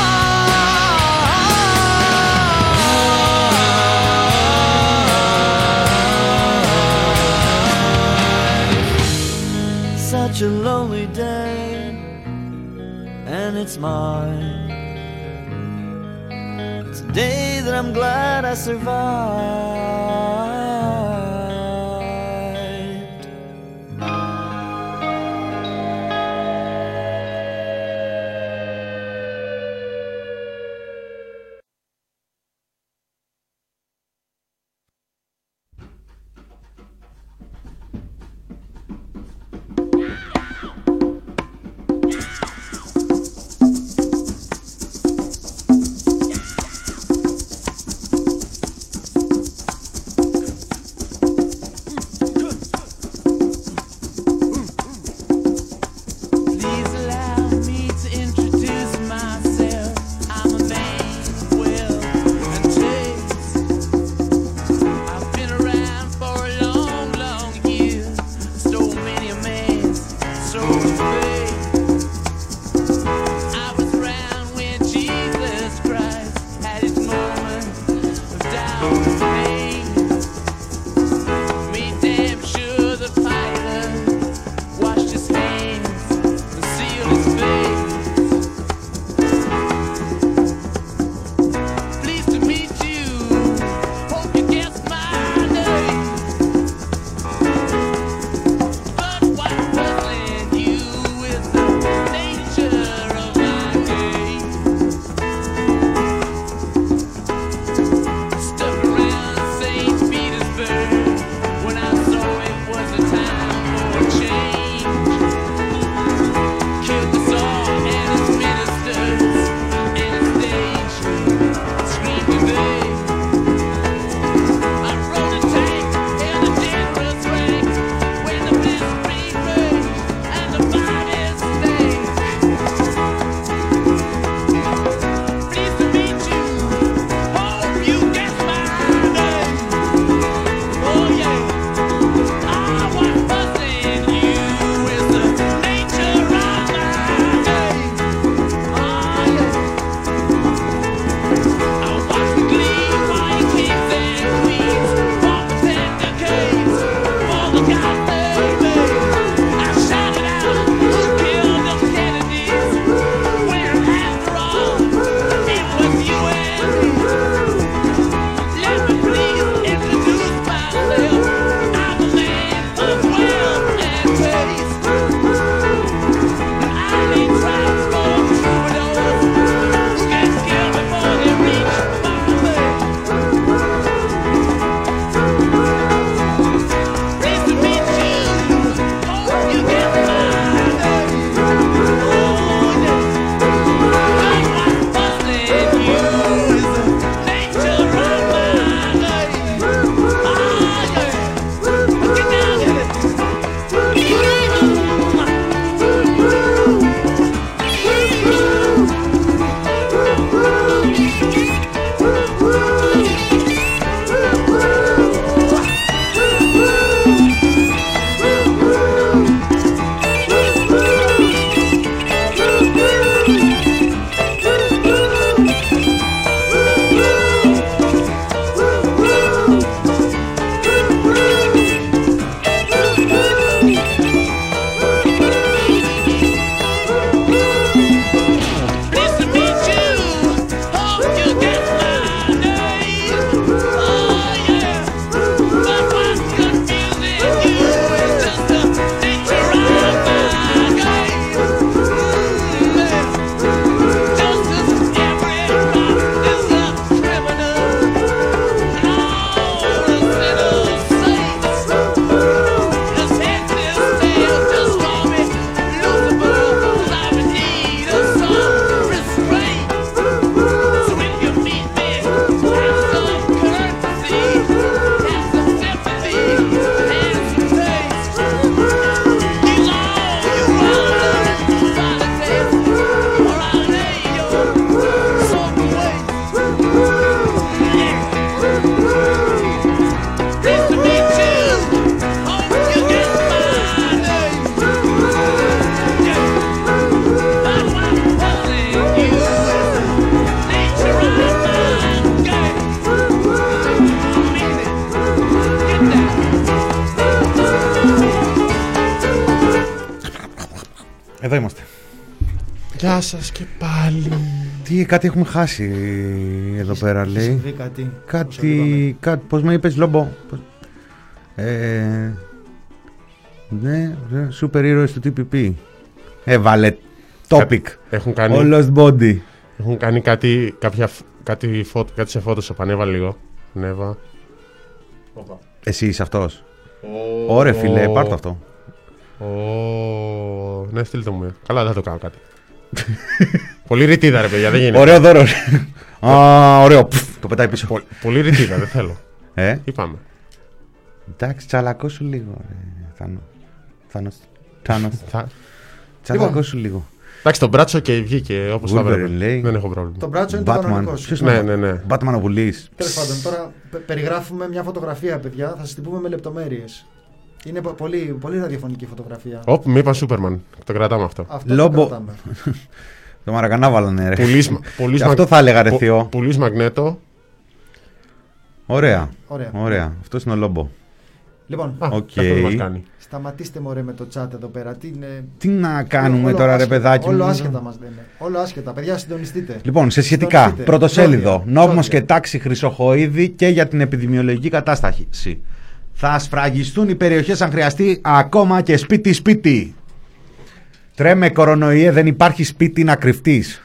life. Such a lonely day, and it's mine. It's a day that I'm glad I survived. Εδώ είμαστε. Γεια σας και πάλι. Κάτι έχουμε χάσει εδώ πέρα, Έχει λέει. συμβεί κάτι. Πώς με είπες, Λόμπο? Ναι, super ήρωες του TPP. Έβαλε topic. Έχουν κάνει, All lost body. έχουν κάνει κάτι σε Photoshop. Ανέβα λίγο. Ανέβα. Εσύ είσαι αυτός? Ωραία, φίλε, πάρ' το αυτό. Ναι, στείλτε το μου. Καλά, δεν θα το κάνω κάτι. Πολύ ρητίδα, ρε παιδιά, δεν γίνεται. Ωραίο δώρο. Ωραίο. Το πετάει πίσω. Πολύ ρητίδα, δεν θέλω. Είπαμε. Εντάξει, τσαλακώσου λίγο. Θάνος. Τσαλακώσου λίγο. Εντάξει, το μπράτσο και βγήκε όπως θα έπρεπε. Δεν έχω πρόβλημα. Το μπράτσο είναι το κανονικό. Ναι. Batman ο Βουλής. Τέλος πάντων, τώρα περιγράφουμε μια φωτογραφία, παιδιά. Θα σας την πούμε με λεπτομέρειες. Είναι πολύ, πολύ ραδιοφωνική φωτογραφία. Όπ, με είπα Σούπερμαν. Το κρατάμε αυτό. Αυτό Λόμπο. το κρατάμε. Το Μαρακανά βάλανε, ρε. Πουλής Αυτό θα έλεγα, ρε Θεό. Πουλής Μαγνέτο. Ωραία. Αυτός είναι ο Λόμπο. Λοιπόν, Αυτό μας κάνει. σταματήστε μωρέ με το chat εδώ πέρα. Τι να κάνουμε όλο τώρα, ρε άσχετα, παιδάκι μου? Όλο άσχετα μας λένε. Όλο άσχετα. Παιδιά, συντονιστείτε. Λοιπόν, σε σχετικά, Συντονιστείτε. πρωτοσέλιδο. Ζώδια. Νόμος και τάξη Χρυσοχοΐδη και για την επιδημιολογική κατάσταση. Θα σφραγιστούν οι περιοχές αν χρειαστεί, ακόμα και σπίτι. Τρέμε κορονοϊέ, δεν υπάρχει σπίτι να κρυφτείς.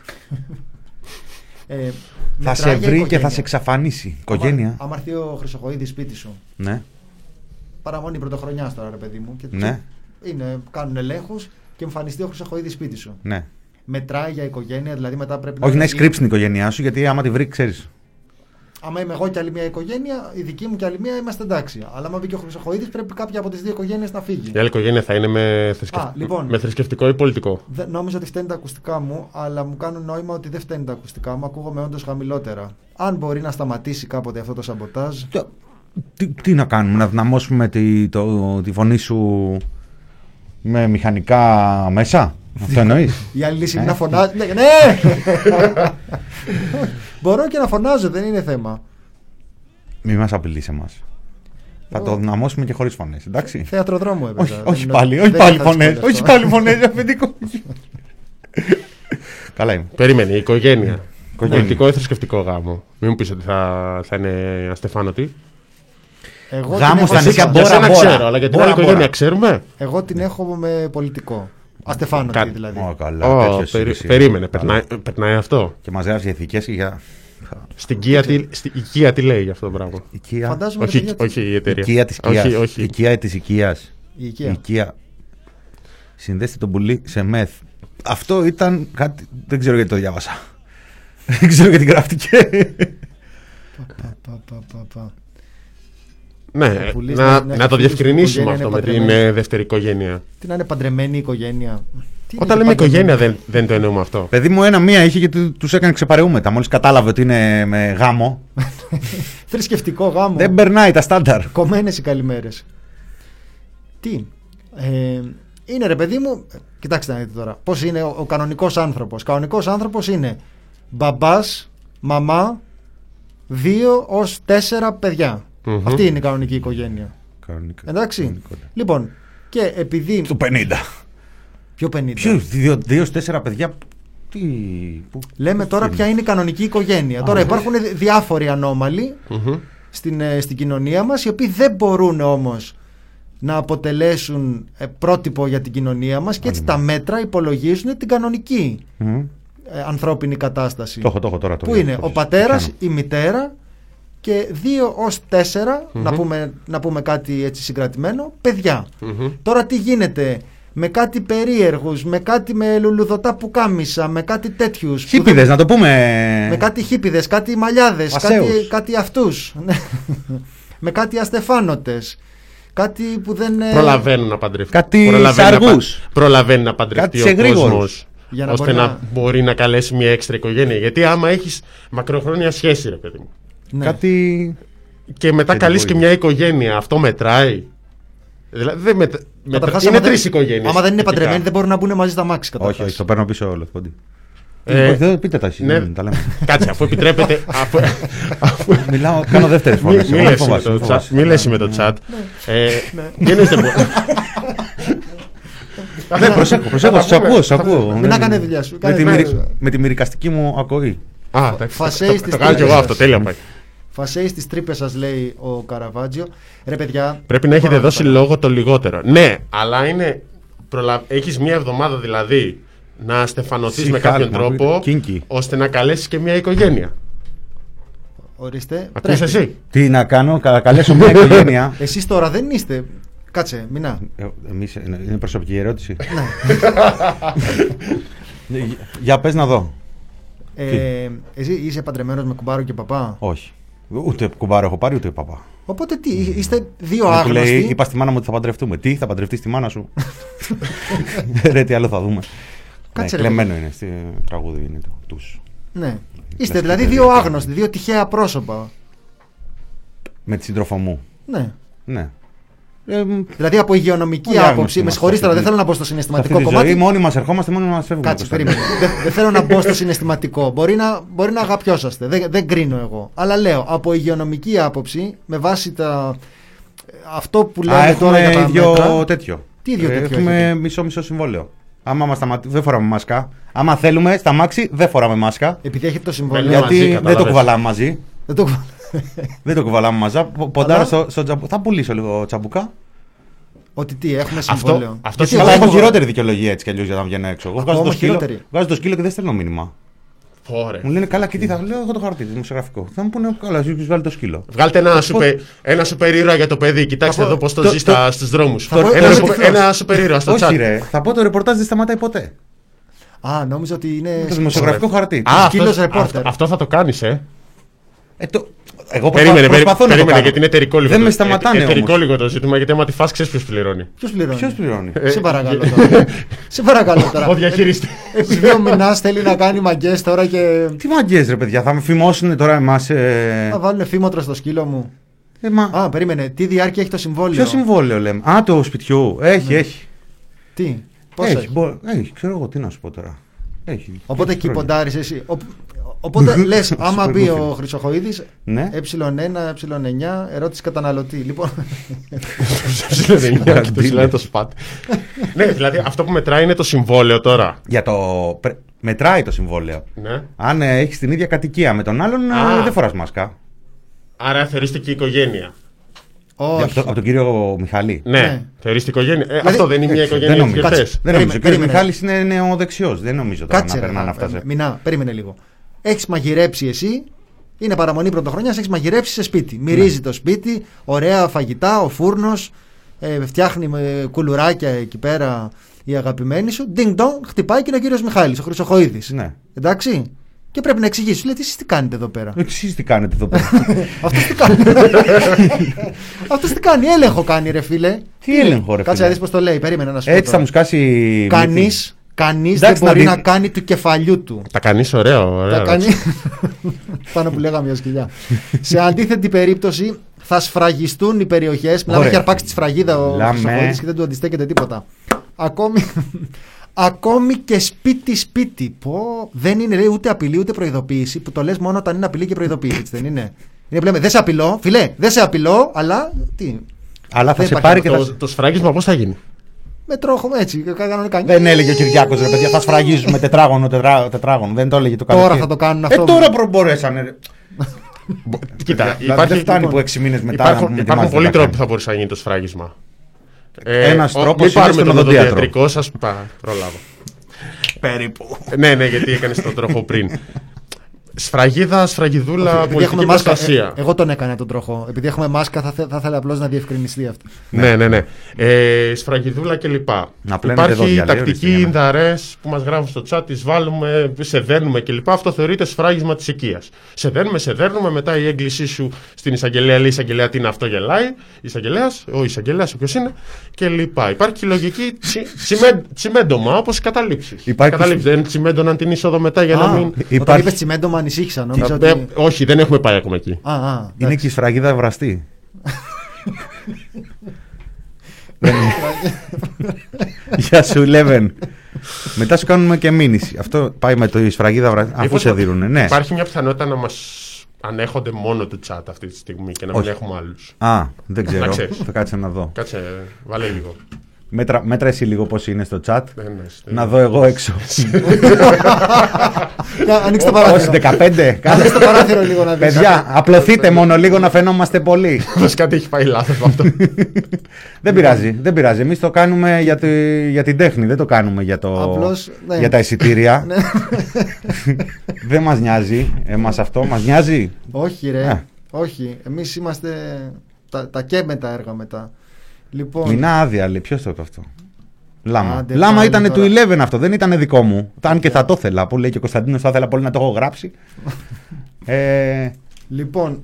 Θα σε βρει και θα σε εξαφανίσει. Οικογένεια. Άμα έρθει ο Χρυσοχοΐδης σπίτι σου. Ναι. Παραμονή πρωτοχρονιάς τώρα, ρε παιδί μου. Και Ναι. κάνουν ελέγχους και εμφανιστεί ο Χρυσοχοΐδης σπίτι σου. Ναι. Μετράει για οικογένεια, δηλαδή μετά πρέπει Όχι να έχει έχει κρύψει την οικογένειά σου, γιατί άμα τη βρει, ξέρεις. Άμα είμαι εγώ και άλλη μια οικογένεια, η δική μου και άλλη μια είμαστε εντάξει. Αλλά άμα μπει και ο Χρυσοχοΐδης, πρέπει κάποια από τις δύο οικογένειες να φύγει. Η άλλη οικογένεια θα είναι λοιπόν. με θρησκευτικό ή πολιτικό. Νόμιζα ότι φταίνουν τα ακουστικά μου, αλλά μου κάνουν νόημα ότι δεν φταίνουν τα ακουστικά μου. Ακούγομαι όντως χαμηλότερα. Αν μπορεί να σταματήσει κάποτε αυτό το σαμποτάζ. Τι να κάνουμε, να δυναμώσουμε τη φωνή σου με μηχανικά μέσα? Αυτό εννοείς? Η άλλη λύση είναι να φωνάζει. Ναι! Μπορώ και να φωνάζω, δεν είναι θέμα. Μη μας απειλείς εμάς. Θα το δυναμώσουμε και χωρίς φωνές, εντάξει? Θεατροδρόμου έπαιζα. Όχι πάλι φωνές. Όχι πάλι φωνές, αφεντικό. Καλά είμαι. Περίμενε, η οικογένεια. Πολιτικό ή θρησκευτικό γάμο. Μην μου πεις ότι θα είναι αστεφάνωτη. Γάμο στα νησιά Για σένα Μπόρα. ξέρω, αλλά για την άλλη οικογένεια ξέρουμε. Εγώ την έχω με πολιτικό. Αστεφάνωτη δηλαδή. Περίμενε, περνάει αυτό. Και μας γράψει ηθικές για... Στην οικία τι λέει για αυτό το πράγμα? Φαντάζομαι Όχι η εταιρεία. Οικία της οικίας. Όχι. Οικία της οικίας. Η οικία. Οικία. Συνδέστε τον πουλί σε μεθ. Αυτό ήταν κάτι... Δεν ξέρω γιατί το διάβασα. Δεν ξέρω γιατί γράφτηκε. Ναι, να το διευκρινίσουμε αυτό με την δεύτερη οικογένεια. Τι να είναι παντρεμένη οικογένεια. Όταν λέμε οικογένεια δεν το εννοούμε αυτό. Παιδί μου, μία είχε και τους έκανε ξεπαρεούμετα. Μόλις κατάλαβε ότι είναι με γάμο. Θρησκευτικό γάμο. Δεν περνάει τα στάνταρ. Κομμένες οι καλημέρες. Τι. Είναι ρε παιδί μου. Κοιτάξτε να δείτε τώρα. Πώς είναι ο κανονικός άνθρωπος. Κανονικός άνθρωπος είναι μπαμπάς, μαμά, 2 ως 4 παιδιά. Αυτή είναι η κανονική οικογένεια. Εντάξει. Κανονικότητα. Λοιπόν, και επειδή. Το 50. Ποιο 50? Ποιο, 2-4 παιδιά. Λέμε τώρα ποια είναι η κανονική οικογένεια. Τώρα υπάρχουν διάφοροι ανώμαλοι στην κοινωνία μας, οι οποίοι δεν μπορούν όμως να αποτελέσουν πρότυπο για την κοινωνία μας και έτσι τα μέτρα υπολογίζουν την κανονική ανθρώπινη κατάσταση. Το έχω τώρα. Που είναι ο πατέρας, η μητέρα και 2 ως 4, να πούμε κάτι έτσι συγκρατημένο, παιδιά. Τώρα τι γίνεται με κάτι περίεργους, με κάτι με λουλουδωτά πουκάμισα, με κάτι τέτοιους. Χίπιδες, να το πούμε. Με κάτι χίπιδες, κάτι μαλλιάδες, κάτι αυτούς. Με κάτι αστεφάνωτες. Κάτι που δεν. Προλαβαίνουν να παντρευτεί. Κάτι σαργούς. Προλαβαίνει να παντρευτεί ο κόσμος. Ώστε να μπορεί να καλέσει μια έξτρα οικογένεια. Γιατί άμα έχεις μακροχρόνια σχέση, ρε παιδί μου. Ναι. Κάτι. Και μετά καλείς και μια οικογένεια, αυτό μετράει. Δηλαδή είναι 3 οικογένειες. Άμα δεν είναι παντρεμένοι, δεν μπορούν να μπουν μαζί στα μάξι. Όχι, το παίρνω πίσω όλο. Πείτε τα εσείς. Κάτσε, αφού επιτρέπετε. Μιλάω, κάνω δεύτερες φορές. Μίλεσαι με το chat. Ναι, προσέχω, σ' ακούω. Μην να κάνει δουλειά σου. Με τη μυρικαστική μου ακοή. Α, εντάξει. Φασέι στις Το κάνω κι εγώ τρύπες αυτό, σας. τέλεια πάει. Φασέι στις τρύπες σας, λέει ο Καραβάτζιο. Ρε παιδιά. Πρέπει να έχετε μπορώ δώσει λόγο το λιγότερο. Ναι, αλλά είναι. Έχεις μία εβδομάδα δηλαδή να στεφανωθείς με κάποιον Ψυχάλμα, τρόπο kinky. ώστε να καλέσεις και μία οικογένεια. Ορίστε. Ακούς Πρέπει. εσύ. Τι να κάνω, θα καλέσω μια οικογένεια. Εσείς τώρα δεν είστε. Κάτσε, μηνά. Εμείς, είναι προσωπική ερώτηση. Για πες να δω. Εσύ είσαι παντρεμένος με κουμπάρο και παπά. Όχι. Ούτε κουμπάρο έχω πάρει, ούτε παπά. Οπότε τι, είστε δύο Μου λέει, άγνωστοι. είπα στη μάνα μου ότι θα παντρευτούμε. Τι, θα παντρευτείς τη μάνα σου. Ρε, τι άλλο θα δούμε. Κάτσε, Ναι, ρε, κλεμμένο είναι. Στη τραγούδι είναι το τους. Ναι. Είστε Κλασική δηλαδή παιδεία. δύο άγνωστοι, δύο τυχαία πρόσωπα. Με τη σύντροφο μου. Ναι. Ναι. Δηλαδή από υγειονομική Όλοι άποψη, άγνωστοι με μας συγχωρείτε τώρα, δεν αυτή θέλω να μπω στο Σε αυτή συναισθηματικό τη κομμάτι. ζωή μόνοι μας ερχόμαστε, μόνοι μας φεύγουμε. Κάτσε, Κωνσταντίνε. περίμενε. Δεν θέλω να μπω στο συναισθηματικό. Μπορεί να αγαπιόσαστε. Δεν κρίνω εγώ. Αλλά λέω από υγειονομική άποψη, με βάση αυτό που λέμε τώρα για Έχουμε τα ίδιο μέτρα. τέτοιο. Τι ίδιο τέτοιο Έχουμε έχετε? μισό-μισό συμβόλαιο. Άμα μας δεν φοράμε μάσκα. Άμα θέλουμε, στα μάξι δεν φοράμε μάσκα. Επειδή έχετε το συμβόλαιο. Μαζί, Γιατί δεν το κατάλαβες. κουβαλάμε μαζί. Δεν το... Δεν το κουβαλάμε μαζί. Ποντάρω Αλλά- στο τσαμπουκά. Θα πουλήσω λίγο τσαμπουκά. Ότι τι, έχουμε συμβόλαιο. αυτό Γιατί Αλλά εγώ έχω χειρότερη δικαιολογία έτσι κι αλλιώς για να βγαίνω έξω. Εγώ Ακόμα χειρότερη. βγάζω το σκύλο και δεν στέλνω μήνυμα. Ωραία. Μου λένε καλά, και τι θα λέω, εγώ το χαρτί δημοσιογραφικό. Θα μου πούνε καλά, εσύ έχεις βάλει το σκύλο. Βγάλτε ένα σούπερ ήρωα για το παιδί. Κοιτάξτε Θα πω- εδώ πώς το το- ζει στους δρόμους. Θα πω- Ένα σούπερ ήρωα στο Όχι, chat. ρε, θα πω το ρεπορτάζ δεν σταματάει ποτέ. Α, νόμιζα ότι είναι. Το δημοσιογραφικό χαρτί. Σκύλος reporter. Αυτό θα το κάνεις, Εγώ Περίμενε, προσπαθώ να το περίμενε κάνω. γιατί είναι εταιρικό λίγο. Δεν με σταματάνε Εταιρικό όμως. λίγο το ζήτημα, γιατί άμα τη φας ξέρεις ποιος πληρώνει. Ποιος πληρώνει. Ποιος πληρώνει. Σε παρακαλώ τώρα. Σε παρακαλώ τώρα. Ο διαχειριστής. Επειδή ο Μινάς θέλει να κάνει μαγκές τώρα και Τι μαγκές ρε παιδιά, θα με φημώσουν τώρα εμάς. θα βάλουν φήμοτρο στο σκύλο μου. Μα... Α, περίμενε. Τι διάρκεια έχει το συμβόλαιο. Ποιο συμβόλαιο λέμε. Α, το σπιτιού. Έχει, έχει. Τι. Πώς Έχει, έχει. έχει, ξέρω εγώ τι να σου πω τώρα. Έχει. Οπότε Έχει εκεί χρόνια. ποντάρεις εσύ. Οπότε λες, άμα Super μπει goofy. ο Χρυσοχοίδης, Ναι. ε1, ε9, ερώτηση καταναλωτή. Λοιπόν, Είναι το σπατ. Ναι, δηλαδή αυτό που μετράει είναι το συμβόλαιο τώρα. Για το. Μετράει το συμβόλαιο. Ναι. Αν έχει την ίδια κατοικία με τον άλλον, δεν φοράς μάσκα. Άρα θεωρείστε και οικογένεια. όχι. Από τον κύριο Μιχαλή. Ναι, θεωρείστε οικογένεια. Δηλαδή- Αυτό δεν είναι μια Δεν οικογένεια νομίζω. για Κάτσε. Δεν νομίζω. Ο κύριος Περίμενε. Μιχάλης είναι νεοδεξιός. Δεν νομίζω τώρα Κάτσε να ρε, περνάνε αυτά. σε- Μινά, περίμενε λίγο. Έχεις μαγειρέψει εσύ, είναι παραμονή πρωτοχρονιάς, έχεις μαγειρέψει σε σπίτι. Μυρίζει το σπίτι, ωραία φαγητά, ο φούρνος, φτιάχνει με κουλουράκια εκεί πέρα η αγαπημένη σου. Ding dong, χτυπάει και είναι ο κύριος Μιχάλης, ο Χρυσοχοίδης. Ναι. Εντάξει. Και πρέπει να εξηγήσει. Σου λέει, εσείς τι κάνετε εδώ πέρα. Εσείς τι κάνετε εδώ πέρα. Αυτός τι κάνει. Αυτός τι κάνει, έλεγχο κάνει ρε φίλε. Τι έλεγχο, ρε Κάτσε φίλε. να δεις πώς το λέει, περίμενε να σου πω Έτσι θα τώρα. μου σκάσει. Κανείς δεν Εντάξει, μπορεί να να δει- κάνει του κεφαλιού του. Τα κάνεις ωραίο. Τα κάνει. Πάνω που λέγαμε μια σκυλιά. Σε αντίθετη περίπτωση θα σφραγιστούν οι περιοχές. Μιλάμε, Ωραία. έχει αρπάξει τη σφραγίδα ο Μιλάμε. Χρυσοχοίδης και δεν του αντιστέκεται τίποτα. Ακόμη και σπίτι. Πω, δεν είναι λέει, ούτε απειλή ούτε προειδοποίηση. Που το λες μόνο όταν είναι απειλή και προειδοποίηση. Έτσι δεν είναι. Είναι που λέμε, δεν σε απειλώ, φιλέ, δεν σε απειλώ, αλλά τι. Αλλά θα Δεν σε υπάρχει πάρει και θα. Το σφράγισμα πώς θα γίνει. Με τρόχο έτσι, κανονικά. Δεν έλεγε ο Κυριάκος ρε παιδιά, θα σφραγίζουμε τετράγωνο. Δεν το έλεγε το Τώρα καλοκαίρι. θα το κάνουν αυτό. Τώρα μπορέσανε. ρε. Κοίτα, Δηλαδή δεν φτάνει που 6 μήνες μετά. να υπάρχουν πούμε ετοιμάζεται πολλοί να τρόποι που κάνει. θα μπορούσε να γίνει το σφράγισμα. Ένας τρόπος μην είναι πάρουμε στον τον οδοντίατρο. οδοντιατρικό σας. Προλάβω. Περίπου. Ναι, γιατί έκανες τον τροχό πριν. Σφραγίδα, σφραγιδούλα, Επειδή πολιτική έχουμε μάσκα, προστασία. εγώ τον έκανα τον τροχό. Επειδή έχουμε μάσκα, θα ήθελα απλώς να διευκρινιστεί αυτό. Ναι. Σφραγιδούλα κλπ. Να πλένετε Υπάρχει δόντια, λέει, τακτική ορίστε, ινδαρές που μας γράφουν στο chat, τις βάλουμε, σε δένουμε κλπ. Αυτό θεωρείται σφράγισμα της οικίας. Σε δένουμε, μετά η έγκλησή σου στην εισαγγελέα λέει: εισαγγελέα, τι είναι αυτό, γελάει. Ο εισαγγελέας, ποιος είναι, κλπ. Υπάρχει και η λογική τσιμέντομα, όπως οι καταλήψεις. Υπάρχει- Δεν τσιμέντωναν την είσοδο μετά για να μην. Όταν είπες τσιμέντο, με ανησύχησα. Νόμιζα ότι. Όχι, δεν έχουμε πάει ακόμα εκεί. Είναι και η σφραγίδα βραστή. Γεια σου, Λέβεν. Μετά σου κάνουμε και μήνυση. Αυτό πάει με το σφραγίδα βραστή. Αφού Μήπως σε δίνουνε, ναι. Υπάρχει μια πιθανότητα να μας ανέχονται μόνο το chat αυτή τη στιγμή και να μην Όχι. έχουμε άλλους. Α, δεν ξέρω. ξέρεις. Θα κάτσε να δω. Κάτσε, βάλε λίγο. Μέτρα εσύ λίγο πώς είναι στο chat. Ναι. Να δω εγώ έξω. Ανοίξτε το Όσοι παράθυρο. 15. Ανοίξτε το παράθυρο λίγο να δεις. Παιδιά, απλωθείτε μόνο λίγο να φαινόμαστε πολύ. Δες κάτι έχει πάει λάθος με αυτό. Δεν πειράζει. Εμείς το κάνουμε για την τέχνη, δεν το κάνουμε Απλώς, ναι. για τα εισιτήρια. Δεν μας νοιάζει εμάς αυτό, μας νοιάζει. Όχι ρε, όχι. Εμείς είμαστε τα κέμετα έργα μετά. Λοιπόν, Μηνά άδεια, λέει. Ποιος το είπε αυτό? Λάμα. Άντε, Λάμα πάλι ήταν τώρα. του 11 αυτό, δεν ήταν δικό μου. Αν και θα το ήθελα, που λέει και ο Κωνσταντίνος, θα ήθελα πολύ να το έχω γράψει. λοιπόν,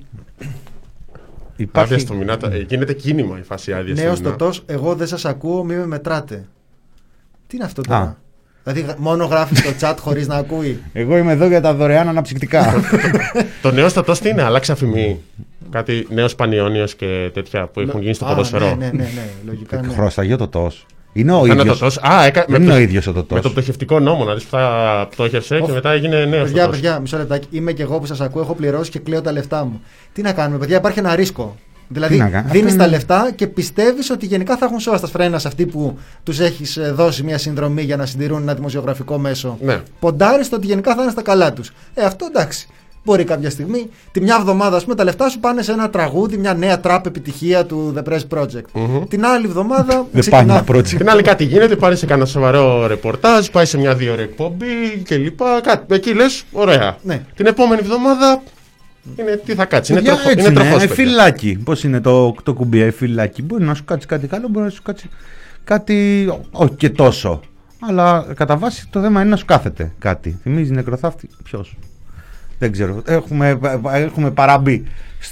Υπάρχει. Άδεια στο Μηνά. Γίνεται κίνημα η φάση άδεια στο νέος Μηνά. τοτός, εγώ δεν σας ακούω, μη με μετράτε. Τι είναι αυτό Α. τώρα? Δηλαδή μόνο γράφει στο chat χωρίς να ακούει. Εγώ είμαι εδώ για τα δωρεάν αναψυκτικά. Το νέο στατός τι είναι, αλλάξει αφημί. Κάτι νέος Πανιόνιος και τέτοια που έχουν γίνει στο Α, ποδοσφαιρό. Ναι, λογικά ναι. Χρωσταγιό το τος. Είναι ο Ένα ίδιος. τοτός. Δεν είναι ο ίδιος ο Με το τοτός. πτωχευτικό νόμο, να δεις που θα πτώχευσε και μετά έγινε νέος τοτός. Παιδιά, μισό λεπτάκι. Είμαι και εγώ που σας ακούω, έχω πληρώσει και κλαίω τα λεφτά μου. Τι να κάνουμε, παιδιά, υπάρχει ένα ρίσκο. Δηλαδή, να κάνουμε, δίνεις αυτό τα είναι- λεφτά και πιστεύεις ότι γενικά θα έχουν σώα στα φρένα αυτοί που τους έχεις δώσει μια συνδρομή για να συντηρούν ένα δημοσιογραφικό μέσο. Ναι. Ποντάρεις το ότι γενικά θα είναι στα καλά τους. Αυτό εντάξει. Μπορεί κάποια στιγμή, τη μια εβδομάδα, ας πούμε, τα λεφτά σου πάνε σε ένα τραγούδι, μια νέα τραπ επιτυχία του The Press Project. Την άλλη εβδομάδα. Δεν πάει ένα project. Την άλλη κάτι γίνεται, πάει σε κανένα σοβαρό ρεπορτάζ, πάει σε μια 2 ώρη εκπομπή κλπ. Εκεί λες, ωραία. Ναι. Την επόμενη εβδομάδα είναι, τι θα κάτσει. Είναι, Παιδιά, έτσι είναι είναι, τροχός, παιδιά. φυλάκι. Πώς είναι το κουμπί, φυλάκι. Μπορεί να σου κάτσει κάτι καλό, μπορεί να σου κάτσει κάτι. Όχι και τόσο. Αλλά κατά βάση το θέμα είναι να σου κάθεται κάτι. Θυμίζει νεκροθάφτη. Ποιος? Δεν ξέρω. Έχουμε παραμπεί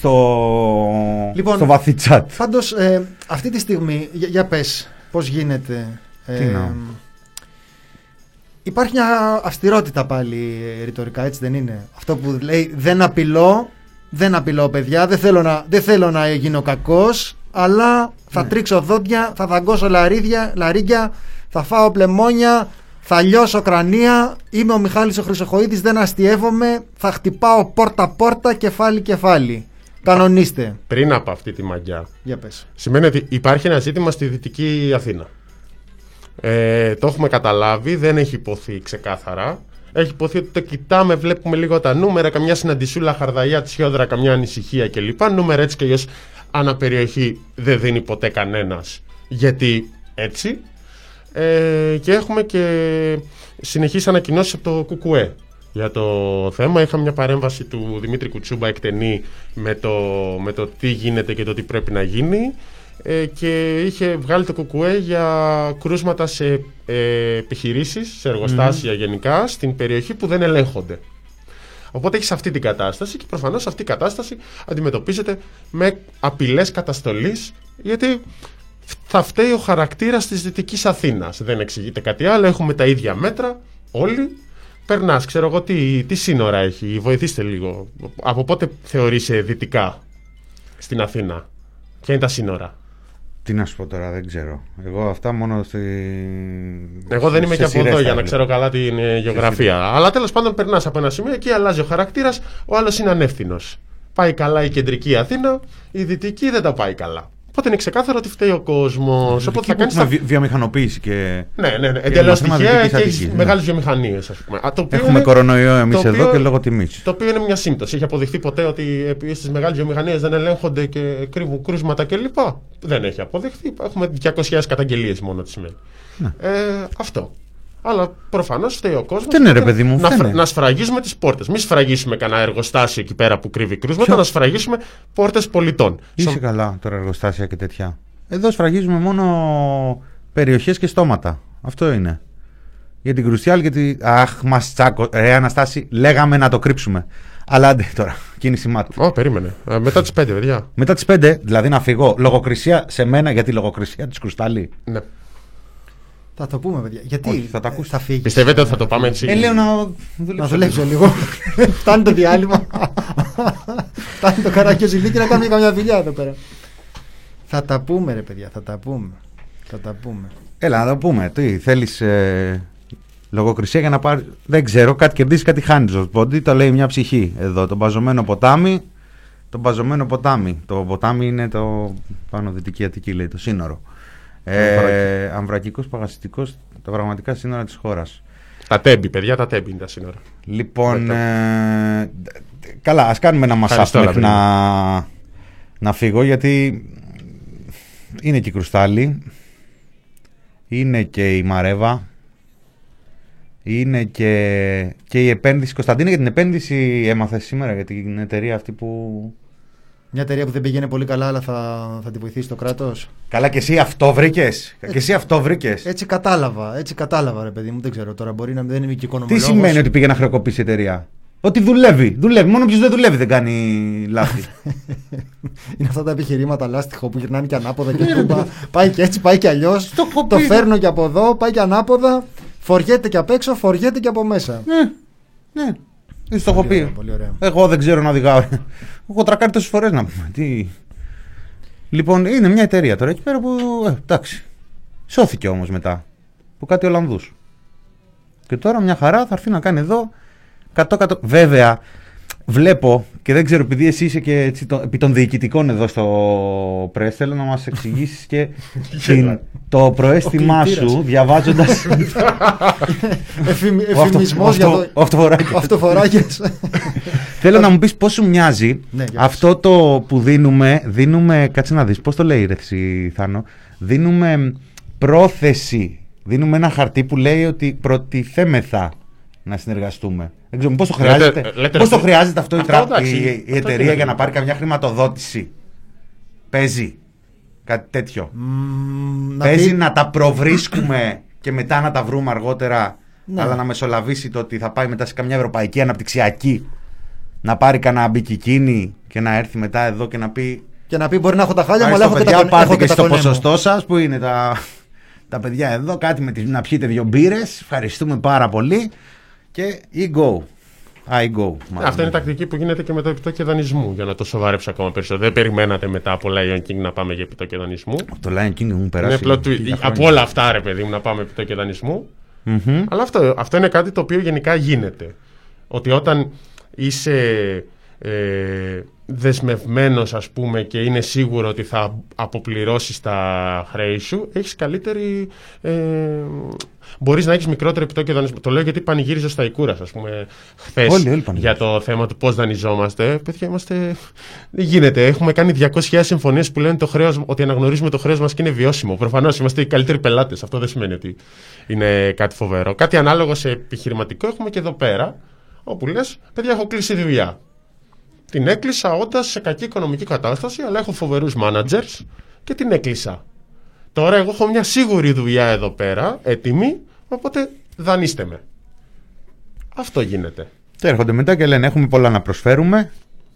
στο βαθύ chat. Πάντως, αυτή τη στιγμή, για πες, πώς γίνεται. Τι να. Υπάρχει μια αυστηρότητα πάλι ρητορικά, έτσι δεν είναι? Αυτό που λέει δεν απειλώ παιδιά, δεν θέλω να γίνω κακός, αλλά θα τρίξω δόντια, θα δαγκώσω λαρύγια, θα φάω πλεμόνια, θα λιώσω κρανία, είμαι ο Μιχάλης ο Χρυσοχοΐδης, δεν αστιεύομαι, θα χτυπάω πόρτα-πόρτα, κεφάλι. Κανονίστε. Πριν από αυτή τη μαγιά, Για πες. σημαίνει ότι υπάρχει ένα ζήτημα στη Δυτική Αθήνα. Το έχουμε καταλάβει, δεν έχει υποθεί ξεκάθαρα. Έχει υποθεί ότι το κοιτάμε, βλέπουμε λίγο τα νούμερα, καμιά συναντησούλα χαρδαλιά, τσιόδρα, καμιά ανησυχία κλπ. Νούμερα έτσι και αλλιώς αναπεριοχή δεν δίνει ποτέ κανένας. Γιατί έτσι. Και έχουμε και συνεχείς ανακοινώσεις από το ΚΚΕ για το θέμα. Είχαμε μια παρέμβαση του Δημήτρη Κουτσούμπα εκτενή με το τι γίνεται και το τι πρέπει να γίνει. Και είχε βγάλει το ΚΚΕ για κρούσματα σε επιχειρήσεις, σε εργοστάσια γενικά, στην περιοχή που δεν ελέγχονται. Οπότε έχεις αυτή την κατάσταση και προφανώς αυτή η κατάσταση αντιμετωπίζεται με απειλές καταστολής, γιατί θα φταίει ο χαρακτήρας της Δυτικής Αθήνας. Δεν εξηγείται κάτι άλλο, έχουμε τα ίδια μέτρα όλοι. Περνάς, ξέρω εγώ τι σύνορα έχει, βοηθήστε λίγο. Από πότε θεωρείσαι δυτικά στην Αθήνα? Ποια είναι τα σύνορα? Τι να σου πω τώρα, δεν ξέρω. Εγώ αυτά μόνο Εγώ δεν είμαι και από εδώ για να ξέρω καλά την γεωγραφία. Αλλά τέλος πάντων περνάς από ένα σημείο, εκεί αλλάζει ο χαρακτήρας, ο άλλος είναι ανεύθυνος. Πάει καλά η κεντρική Αθήνα, η δυτική δεν τα πάει καλά. Οπότε είναι ξεκάθαρο ότι φταίει ο κόσμος. Οπότε θα κάνεις. Βιομηχανοποίηση και. Ναι. Εντελώς τυχαία και έχεις ναι. μεγάλες βιομηχανίες, ας πούμε. Έχουμε κορονοϊό εμείς εδώ και λόγω τιμής. Το οποίο είναι μια σύμπτωση. Έχει αποδειχθεί ποτέ ότι επειδή στις μεγάλες βιομηχανίες δεν ελέγχονται και κρύβουν κρούσματα κλπ? Δεν έχει αποδειχθεί. Έχουμε 200.000 καταγγελίες μόνο τη σημαίνει. Ναι. Αυτό. Αλλά προφανώς φταίει ο κόσμος. Φταίνε, ρε παιδί μου, φταίνε. Να σφραγίσουμε τις πόρτες. Μην σφραγίσουμε κανένα εργοστάσιο εκεί πέρα που κρύβει κρούσματα, να σφραγίσουμε πόρτες πολιτών. Είσαι καλά τώρα, εργοστάσια και τέτοια. Εδώ σφραγίζουμε μόνο περιοχές και στόματα. Αυτό είναι. Για την Κρουστιάλ και τη. Αχ, μας τσάκω. Αναστάση, λέγαμε να το κρύψουμε. Αλλά άντε τώρα, κίνηση μάτου. Περίμενε. Μετά τις 5, παιδιά. Μετά τις 5, δηλαδή να φύγω. Λογοκρισία σε μένα για τη λογοκρισία της Κρουστάλη. Ναι. Θα το πούμε, παιδιά. Γιατί Όχι, θα τα ακούσετε. θα φύγεις? Πιστεύετε ότι θα το πάμε έτσι? Λέω να Να δουλέψω λίγο. Φτάνει το διάλειμμα. Φτάνει το καράκι ο Ζηλίκη να κάνουμε καμιά δουλειά εδώ πέρα. Θα τα πούμε, ρε παιδιά, θα τα πούμε. Έλα, να το πούμε. Τι θέλεις, λογοκρισία για να πάρει. Δεν ξέρω, κάτι κερδίσει, κάτι χάνει. Ο Πόντι το λέει μια ψυχή. Εδώ, το μπαζωμένο ποτάμι. Το ποτάμι είναι το πάνω Δυτική Αττική, λέει, το σύνορο. Αμβρακικός παγασιστικός, τα πραγματικά σύνορα της χώρας. Τα τέμπη, παιδιά, τα τέμπη είναι τα σύνορα. Λοιπόν, καλά, ας κάνουμε ένα μασάζ μέχρι να φύγω, γιατί είναι και η Κρουστάλη, είναι και η Μαρέβα, είναι και η επένδυση. Κωνσταντίνε, για την επένδυση έμαθες σήμερα για την εταιρεία αυτή που... Μια εταιρεία που δεν πήγαινε πολύ καλά, αλλά θα τη βοηθήσει το κράτος. Καλά, και εσύ αυτό βρήκες. Και εσύ αυτό βρήκες. Έτσι κατάλαβα, ρε παιδί μου. Δεν ξέρω τώρα, μπορεί να δεν είμαι και οικονομολόγος. Τι σημαίνει ότι πήγε να χρεοκοπήσει η εταιρεία? Ότι δουλεύει. Μόνο ποιος δεν δουλεύει δεν κάνει λάθη. Είναι αυτά τα επιχειρήματα λάστιχο που γυρνάνε και ανάποδα και τούμπα. Πάει και έτσι, πάει και αλλιώς. Το φέρνω και από εδώ, πάει και ανάποδα. Φοριέται και απ' έξω, φοριέται και από μέσα. Ναι. Το έχω πει. Πολύ ωραία. Εγώ δεν ξέρω να οδηγάω. Έχω τρακάρει τόσες φορές να πούμε. Τι... Λοιπόν, είναι μια εταιρεία τώρα εκεί πέρα που. Εντάξει. Σώθηκε όμως μετά. Που κάτι Ολλανδούς. Και τώρα μια χαρά θα έρθει να κάνει εδώ 100. Βέβαια, βλέπω και δεν ξέρω, επειδή εσύ είσαι και έτσι, επί των διοικητικών εδώ στο ΠΡΕΣ, θέλω να μας εξηγήσεις και το προαίσθημά σου διαβάζοντας. Εφημισμός για το. Αυτοφοράκες. Θέλω να μου πεις πώς σου μοιάζει αυτό το που δίνουμε. Κάτσε να δεις, πώς το λέει ρε Θάνο. Δίνουμε πρόθεση. Δίνουμε ένα χαρτί που λέει ότι προτιθέμεθα να συνεργαστούμε. Δεν ξέρω πώς το χρειάζεται. Πώς το χρειάζεται αυτό η εταιρεία για να πάρει καμιά χρηματοδότηση? Παίζει κάτι τέτοιο? Παίζει να τα προβρίσκουμε και μετά να τα βρούμε αργότερα, αλλά να μεσολαβήσει το ότι θα πάει μετά σε καμιά ευρωπαϊκή αναπτυξιακή, να πάρει κανένα μπικικίνι και να έρθει μετά εδώ και να πει. Και να πει: μπορεί να έχω τα χάλια μου, αλλά έχω και τα πάρτε και στο ποσοστό σας που είναι τα παιδιά εδώ, κάτι να πιείτε 2 μπύρες. Ευχαριστούμε πάρα πολύ. Και I go. Αυτή είναι η τακτική που γίνεται και με το επιτόκιο δανεισμού, για να το σοβαρέψω ακόμα περισσότερο. Δεν περιμένατε μετά από Lion King να πάμε για επιτόκιο δανεισμού. Το Lion King μου περάσει. Από όλα αυτά, ρε παιδί μου, να πάμε επιτόκιο δανεισμού. Αλλά αυτό είναι κάτι το οποίο γενικά γίνεται. Ότι όταν είσαι δεσμευμένος, ας πούμε, και είναι σίγουρο ότι θα αποπληρώσεις τα χρέη σου, έχεις καλύτερη. Μπορείς να έχεις μικρότερο επιτόκιο δανεισμού. Το λέω γιατί πανηγύριζε στα Ικούρας, ας πούμε, χθες για το θέμα του πώς δανειζόμαστε. Παιδιά, δεν γίνεται. Έχουμε κάνει 200.000 συμφωνίες που λένε ότι αναγνωρίζουμε το χρέος μας και είναι βιώσιμο. Προφανώς είμαστε οι καλύτεροι πελάτες. Αυτό δεν σημαίνει ότι είναι κάτι φοβερό. Κάτι ανάλογο σε επιχειρηματικό έχουμε και εδώ πέρα, όπου λες: παιδιά, έχω κλείσει δουλειά. Την έκλεισα όντας σε κακή οικονομική κατάσταση, αλλά έχω φοβερούς managers και την έκλεισα. Τώρα εγώ έχω μια σίγουρη δουλειά εδώ πέρα, έτοιμη, οπότε δανείστε με. Αυτό γίνεται. Και έρχονται μετά και λένε: έχουμε πολλά να προσφέρουμε.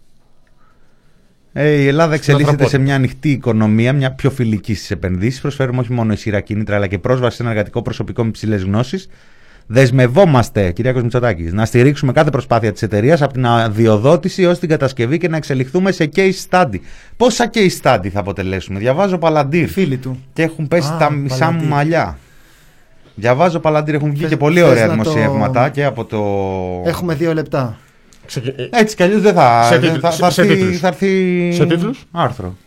Η Ελλάδα εξελίσσεται σε μια ανοιχτή οικονομία, μια πιο φιλική στις επενδύσεις. Προσφέρουμε όχι μόνο ισχυρά κίνητρα, αλλά και πρόσβαση σε ένα εργατικό προσωπικό με υψηλές γνώσεις. Δεσμευόμαστε, Κυριάκος Μητσοτάκης, να στηρίξουμε κάθε προσπάθεια της εταιρείας από την αδειοδότηση έως την κατασκευή και να εξελιχθούμε σε case study. Πόσα case study θα αποτελέσουμε? Διαβάζω Παλαντήρ. Φίλοι του. Και έχουν πέσει τα μισά μου μαλλιά. Διαβάζω Παλαντήρ, έχουν βγει και πολύ ωραία δημοσιεύματα και από το. Έχουμε 2 λεπτά. Έτσι κι αλλιώς δεν θα. Θα έρθει. Σε τίτλους? Άρθρο.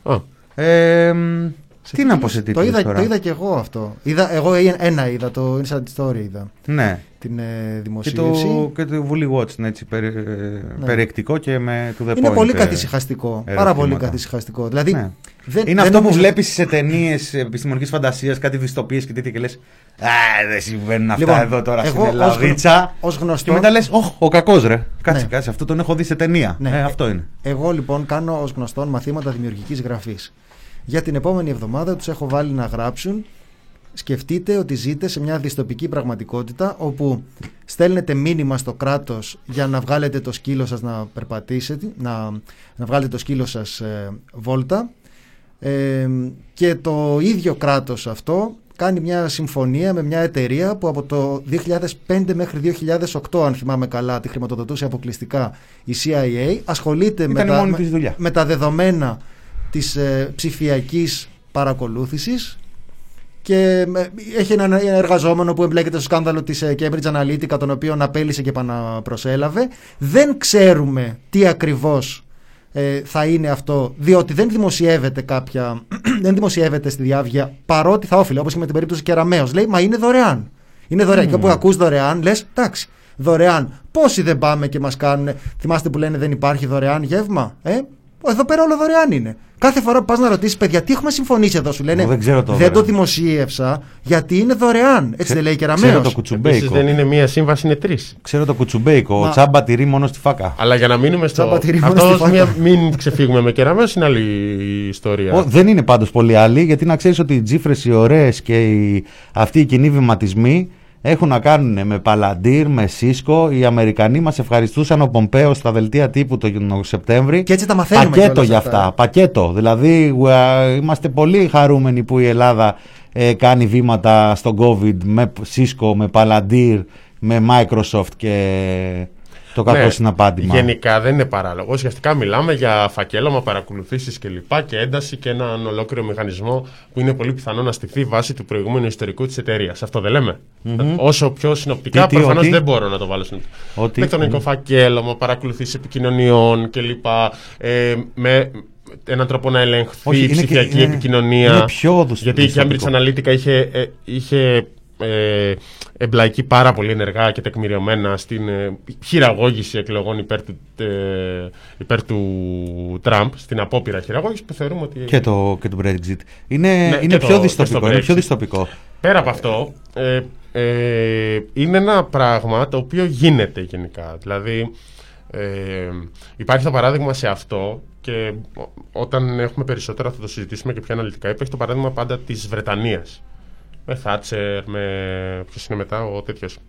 Τι να πω σε τίτλους τώρα? Το είδα και εγώ αυτό. Εγώ είδα το Inside Story. Είδα. Ναι. Την δημοσίευση. Και το Βουλή Watch, έτσι, περιεκτικό και με το The Point. Είναι πολύ καθησυχαστικό. Πάρα πολύ καθησυχαστικό. Δηλαδή, είναι αυτό που βλέπεις σε ταινίες επιστημονικής φαντασίας, κάτι δυστοπίες και τέτοια και λες: δεν συμβαίνουν αυτά εδώ τώρα στην Ελλαδίτσα. Ως γνωστό. Και μετά λες: ο κακός ρε. Κάτσε, αυτό τον έχω δει σε ταινία. Αυτό είναι. Εγώ λοιπόν κάνω ως γνωστόν μαθήματα δημιουργικής γραφής. Για την επόμενη εβδομάδα τους έχω βάλει να γράψουν: σκεφτείτε ότι ζείτε σε μια δυστοπική πραγματικότητα όπου στέλνετε μήνυμα στο κράτος για να βγάλετε το σκύλο σας να περπατήσετε, να βγάλετε το σκύλο σας βόλτα, και το ίδιο κράτος αυτό κάνει μια συμφωνία με μια εταιρεία που από το 2005 μέχρι 2008, αν θυμάμαι καλά, τη χρηματοδοτούσε αποκλειστικά η CIA, ασχολείται με τα δεδομένα της ψηφιακής παρακολούθησης και έχει έναν εργαζόμενο που εμπλέκεται στο σκάνδαλο της Cambridge Analytica, τον οποίο απέλησε και επαναπροσέλαβε. Δεν ξέρουμε τι ακριβώς θα είναι αυτό, διότι δεν δημοσιεύεται δεν δημοσιεύεται στη διάβγεια παρότι θα όφιλε, όπως και με την περίπτωση Κεραμέως. Λέει, μα είναι δωρεάν. Είναι δωρεάν. Και όπου ακούς δωρεάν, λες, εντάξει, δωρεάν. Πόσοι δεν πάμε και μας κάνουν. Θυμάστε που λένε δεν υπάρχει δωρεάν γεύμα. Εδώ πέρα όλο δωρεάν είναι. Κάθε φορά που πας να ρωτήσεις, παιδιά, τι έχουμε συμφωνήσει εδώ, σου λένε. Δεν το δημοσίευσα γιατί είναι δωρεάν. Έτσι δεν λέει Κεραμέως. Ξέρω το κουτσουμπέικο. Επίσης δεν είναι μία σύμβαση, είναι 3. Ξέρω το κουτσουμπέικο. Τσάμπα τυρί μόνο στη φάκα. Αλλά για να μείνουμε στο. Μην ξεφύγουμε με Κεραμέως, είναι άλλη ιστορία. Δεν είναι πάντως πολύ άλλη, γιατί να ξέρεις ότι οι τζίφρες οι ωραίες και αυτοί οι κοινοί βηματισμοί έχουν να κάνουν με Παλαντήρ, με Σίσκο. Οι Αμερικανοί μας ευχαριστούσαν ο Πομπέο στα δελτία τύπου τον Σεπτέμβρη. Και έτσι τα μαθαίνουμε. Πακέτο για αυτά. Πακέτο. Δηλαδή, είμαστε πολύ χαρούμενοι που η Ελλάδα κάνει βήματα στον COVID με Σίσκο, με Παλαντήρ, με Microsoft και το κακό συναπάντημα. Γενικά δεν είναι παράλογο. Ουσιαστικά μιλάμε για φακέλωμα, παρακολουθήσεις κλπ. Και ένταση και έναν ολόκληρο μηχανισμό που είναι πολύ πιθανό να στηθεί βάσει του προηγούμενου ιστορικού της εταιρείας. Αυτό δεν λέμε. Όσο πιο συνοπτικά, προφανώς δεν μπορώ να το βάλω συνοπτικά. Ηλεκτρονικό φακέλωμα, παρακολουθήσεις επικοινωνιών κλπ. Με έναν τρόπο να ελεγχθεί η ψηφιακή επικοινωνία. Είναι πιο γιατί η Cambridge Analytica είχε εμπλακεί πάρα πολύ ενεργά και τεκμηριωμένα στην χειραγώγηση εκλογών υπέρ του Τραμπ, στην απόπειρα χειραγώγηση που θεωρούμε ότι. Και το Brexit. Είναι πιο δυστοπικό. Πέρα από αυτό, είναι ένα πράγμα το οποίο γίνεται γενικά. Δηλαδή, υπάρχει το παράδειγμα σε αυτό. Και όταν έχουμε περισσότερα θα το συζητήσουμε και πιο αναλυτικά. Υπάρχει το παράδειγμα πάντα της Βρετανίας. Με Θάτσερ, ποιος είναι μετά, ο τέτοιος,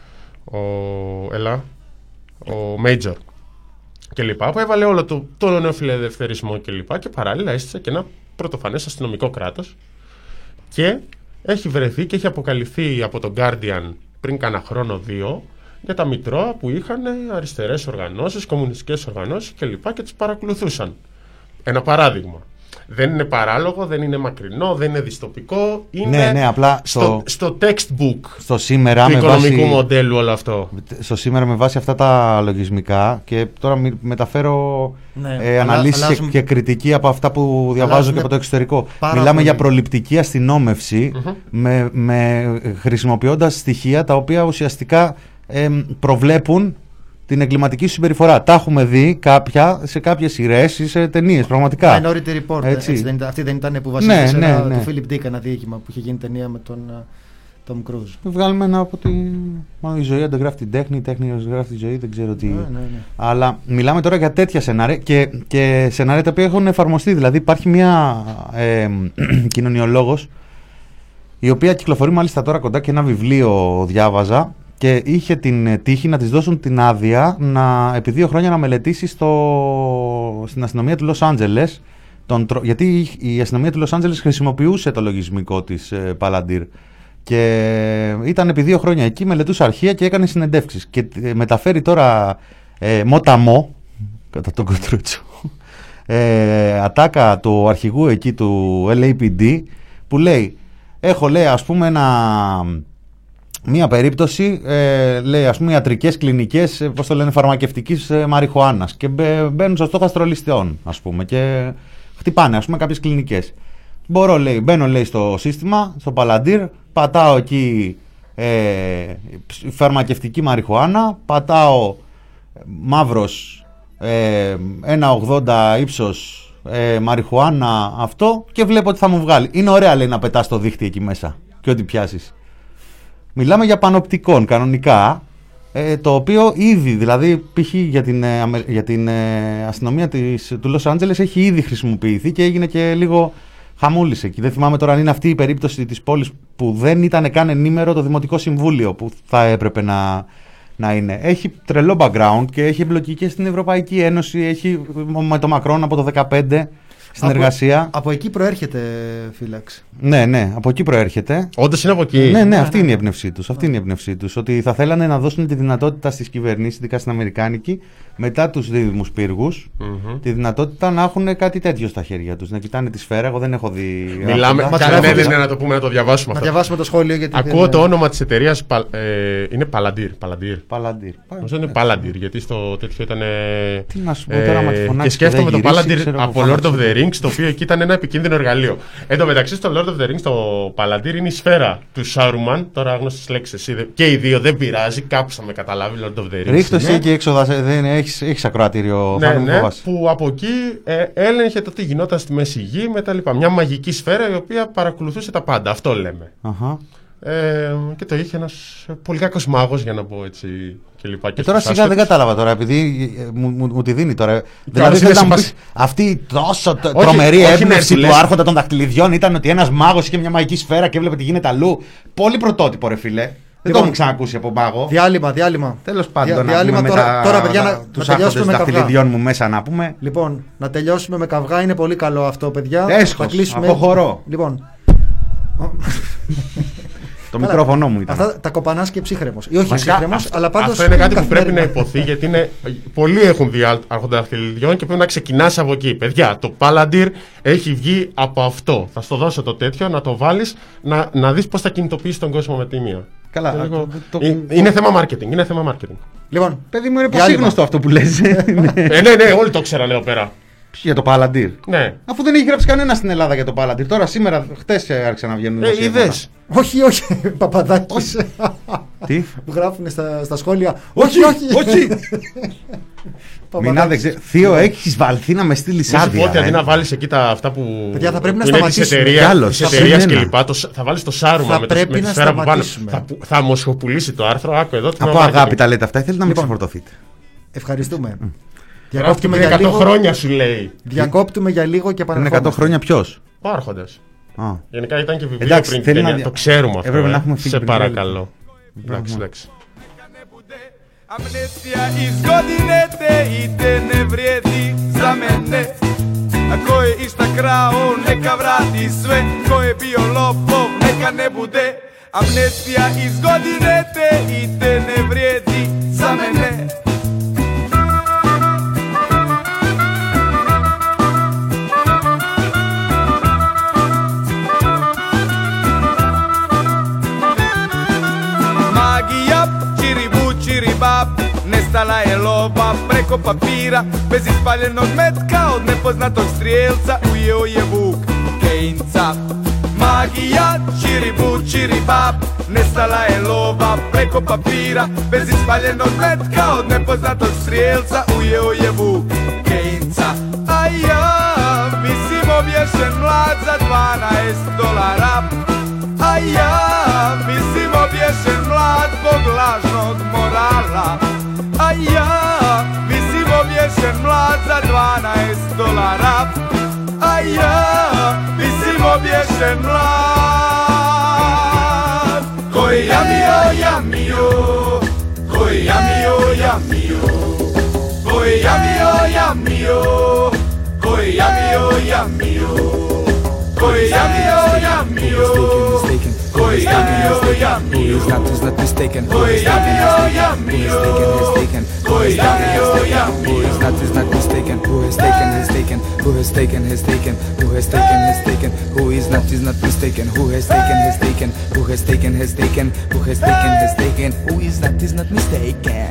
ο Μέιτζορ και λοιπά, που έβαλε όλο το νεοφιλελευθερισμό και λοιπά και παράλληλα έστησε και ένα πρωτοφανές αστυνομικό κράτος και έχει βρεθεί και έχει αποκαλυφθεί από τον Guardian πριν κάνα χρόνο 2 για τα μητρώα που είχαν αριστερές οργανώσεις, κομμουνιστικές οργανώσεις και λοιπά και τις παρακολουθούσαν. Ένα παράδειγμα. Δεν είναι παράλογο, δεν είναι μακρινό, δεν είναι δυστοπικό. Είναι απλά στο textbook στο σήμερα του οικονομικού μοντέλου όλο αυτό. Στο σήμερα με βάση αυτά τα λογισμικά και τώρα μεταφέρω αναλύσεις και κριτική από αυτά που διαβάζω και από το εξωτερικό. Μιλάμε για προληπτική αστυνόμευση χρησιμοποιώντας στοιχεία τα οποία ουσιαστικά προβλέπουν την εγκληματική σου συμπεριφορά. Τα έχουμε δει σε κάποιες σειρές ή σε ταινίες, πραγματικά. Minority Report. Αυτή δεν ήταν που βασίζεται το Philip Dick, ένα δίκημα που είχε γίνει ταινία με τον Tom Cruise. Βγάλουμε από η ζωή αντιγράφει την τέχνη, η τέχνη αντιγράφει τη ζωή, δεν ξέρω τι. Αλλά μιλάμε τώρα για τέτοια σενάρια και σενάρια τα οποία έχουν εφαρμοστεί. Δηλαδή υπάρχει μια κοινωνιολόγος η οποία κυκλοφορεί μάλιστα τώρα κοντά και ένα βιβλίο διάβαζα. Και είχε την τύχη να της δώσουν την άδεια επί 2 χρόνια να μελετήσει στην αστυνομία του Λος Άντζελες. Γιατί η αστυνομία του Λος Άντζελες χρησιμοποιούσε το λογισμικό της Palantir. Και ήταν επί 2 χρόνια εκεί, μελετούσε αρχεία και έκανε συνεντεύξεις. Και μεταφέρει τώρα μοταμό, κατά τον Κοτρούτσο, ατάκα του αρχηγού εκεί του LAPD, που λέει, έχω λέει ας πούμε μία περίπτωση, λέει ας πούμε ιατρικές κλινικές, πώς το λένε, φαρμακευτικής μαριχουάνας και μπαίνουν στο στόχαστρο ληστεών ας πούμε και χτυπάνε ας πούμε κάποιες κλινικές. Μπαίνω λέει στο σύστημα, στο Palantir, πατάω εκεί φαρμακευτική μαριχουάνα, πατάω μαύρος 1,80 ύψος μαριχουάνα αυτό και βλέπω ότι θα μου βγάλει. Είναι ωραία λέει να πετάς το δίχτυ εκεί μέσα και ό,τι πιάσεις. Μιλάμε για πανοπτικόν κανονικά, το οποίο ήδη, δηλαδή π.χ. για την αστυνομία του Λος Άντζελες έχει ήδη χρησιμοποιηθεί και έγινε και λίγο χαμούλησε εκεί. Δεν θυμάμαι τώρα αν είναι αυτή η περίπτωση της πόλης που δεν ήταν καν ενήμερο το Δημοτικό Συμβούλιο που θα έπρεπε να είναι. Έχει τρελό background και έχει εμπλοκή και στην Ευρωπαϊκή Ένωση, έχει με το Μακρόν από το 2015. συνεργασία. Από εκεί προέρχεται, Φύλαξ. Ναι, από εκεί προέρχεται. Όντως είναι από εκεί. Ναι, αυτή είναι η έμπνευσή τους. Αυτή είναι η έμπνευσή τους. Ότι θα θέλανε να δώσουν τη δυνατότητα στις κυβερνήσεις, ειδικά στην Αμερικάνικη, μετά τους δίδυμους πύργους, τη δυνατότητα να έχουν κάτι τέτοιο στα χέρια τους. Να κοιτάνε τη σφαίρα. Εγώ δεν έχω δει. Μιλάμε. Ναι, να το πούμε, να το διαβάσουμε Να αυτό. διαβάσουμε το σχόλιο. Γιατί Ακούω το όνομα της εταιρείας. Είναι Palantir. Palantir. Είναι Palantir, γιατί στο τέτοιο ήταν. Τι να σου πω τώρα, άμα τη φωνάξεις και σκέφτομαι και το δεν γυρίσει, Palantir ξέρω από εγώ, Lord of the Rings, το οποίο εκεί ήταν ένα επικίνδυνο εργαλείο. Εν τω μεταξύ, στο Lord of the Rings, το Palantir είναι η σφαίρα του Saruman. Τώρα άγνωστες λέξεις. Και οι δύο δεν πειράζει, κάπου θα με καταλάβει Lord of the Rings. Ρίχτω εσύ είναι. και έξω, έχεις ακροατήριο. Ναι, που από εκεί έλεγχε το τι γινόταν στη Μέση Γη κτλ. Μια μαγική σφαίρα η οποία παρακολουθούσε τα πάντα. Αυτό λέμε. Αχα. Και το είχε ένας πολύ κακός μάγος, για να πω έτσι κλπ. Και Τώρα σιγά δεν κατάλαβα τώρα, επειδή μου τη δίνει τώρα. Δηλαδή είναι θέλει να μου συμπας- πεις, αυτή η τόσο Όχι, τρομερή όχι, έμπνευση ναι, του λες. Άρχοντα των Δακτυλιδιών ήταν ότι ένας μάγος είχε μια μαγική σφαίρα και έβλεπε τι γίνεται αλλού. Πολύ πρωτότυπο, ρε φίλε. Δεν το Λοιπόν, έχουμε ξανακούσει από μάγο. Διάλειμμα. Τέλος πάντων, να διάλειμμα πούμε τώρα, παιδιά, να τους τελειώσουμε άρχοντες με καυγά. δακτυλιδιών μου μέσα να πούμε. Λοιπόν, να τελειώσουμε με καυγά. Είναι πολύ καλό αυτό, παιδιά. Έσχος, Θα κλείσουμε. αποχωρώ. Λοιπόν, Το μικρόφωνο μου ήταν. αυτά τα κοπανάς και ψύχρεμος. Ή όχι Βασικά, ψύχρεμος, αλλά πάντως. αυτό είναι κάτι που πρέπει καθημερινά. να υποθεί, γιατί πολλοί έχουν δει Άρχοντα Δαχτυλιδιών και πρέπει να ξεκινάς από εκεί. Παιδιά, το Palantir έχει βγει από αυτό. Θα στο δώσω το τέτοιο, να το βάλεις, να δεις πώς θα κινητοποιήσει τον κόσμο με τη μία. Καλά, Είναι θέμα marketing. Λοιπόν, Παιδί μου, είναι διάλειμμα. πασίγνωστο αυτό που λες. Ναι, όλοι το ξέρανε εδώ πέρα. Για το Palantir. Ναι. Αφού δεν έχει γράψει κανένα στην Ελλάδα για το Palantir. Τώρα, σήμερα, χτες άρχισαν να βγαίνουν δημοσιεύματα. Είδες. Όχι, Παπαδάκης. Τι? Που γράφουν στα σχόλια. Όχι. Μινάδε, Θείο, έχεις βαλθεί να με στείλεις Να σου πω άδεια. ότι αντί να βάλεις εκεί αυτά που. Παιδιά, θα πρέπει να είναι της σταματήσουμε. εταιρείας- Κι άλλος, της εταιρείας είναι κλπ. Θα βάλεις το Σάρουμαν Θα με πρέπει τη να σφαίρα που πάνω. σταματήσουμε. Θα μοσχοπουλήσει το άρθρο. Άκου εδώ. τμήμα Από αγάπη marketing. τα λέτε αυτά, θέλετε να με Λοιπόν. ξεφορτωθείτε. Ευχαριστούμε. Γράφτηκε Διακόπτουμε πριν για 100 λίγο. χρόνια σου λέει. Διακόπτουμε για λίγο και Πριν 100 επανερχόμαστε. χρόνια ποιος? Ο Άρχοντας. Α. Γενικά ήταν και βιβλίο Εντάξει, πριν θέλει την να ταινία. δια- Το ξέρουμε αυτό. Έπρεπε να έχουμε φύγει Σε πριν παρακαλώ. Εντάξει. Amnestia izgodinete ide ne vrijedi za mene. A ko je išta krao neka vrati sve, ko je bio lopov neka ne bude. Amnestia izgodinete ide ne vrijedi za mene. Magija, čiribu, čiribab, nestala je lova preko papira. Bez ispaljenog metka od nepoznatog strijelca ujeo je vuk Kejnca. Magija, čiribu, čiribab, nestala je lova preko papira. Bez ispaljenog metka od nepoznatog strijelca ujeo je vuk Kejnca. A ja visim obješen mlad za $12. A ja mislim obješen mlad zbog lažnog morala. A ja mislim obješen mlad za $12. A ja mislim obješen mlad. Koji jamio, jamio, koji jamio, jamio, koji jamio, jamio, koji jamio, jamio, koji jamio, jamio. Koji jamio, jamio, Is not mistaken. koji jamio, jamio, koji jamio, jamio. Is not mistaken. Who has taken has taken. Who has taken has taken. Who has taken has taken. Who is not mistaken. Who has taken has taken. Who has taken has taken. Who has taken has taken. Who is not mistaken.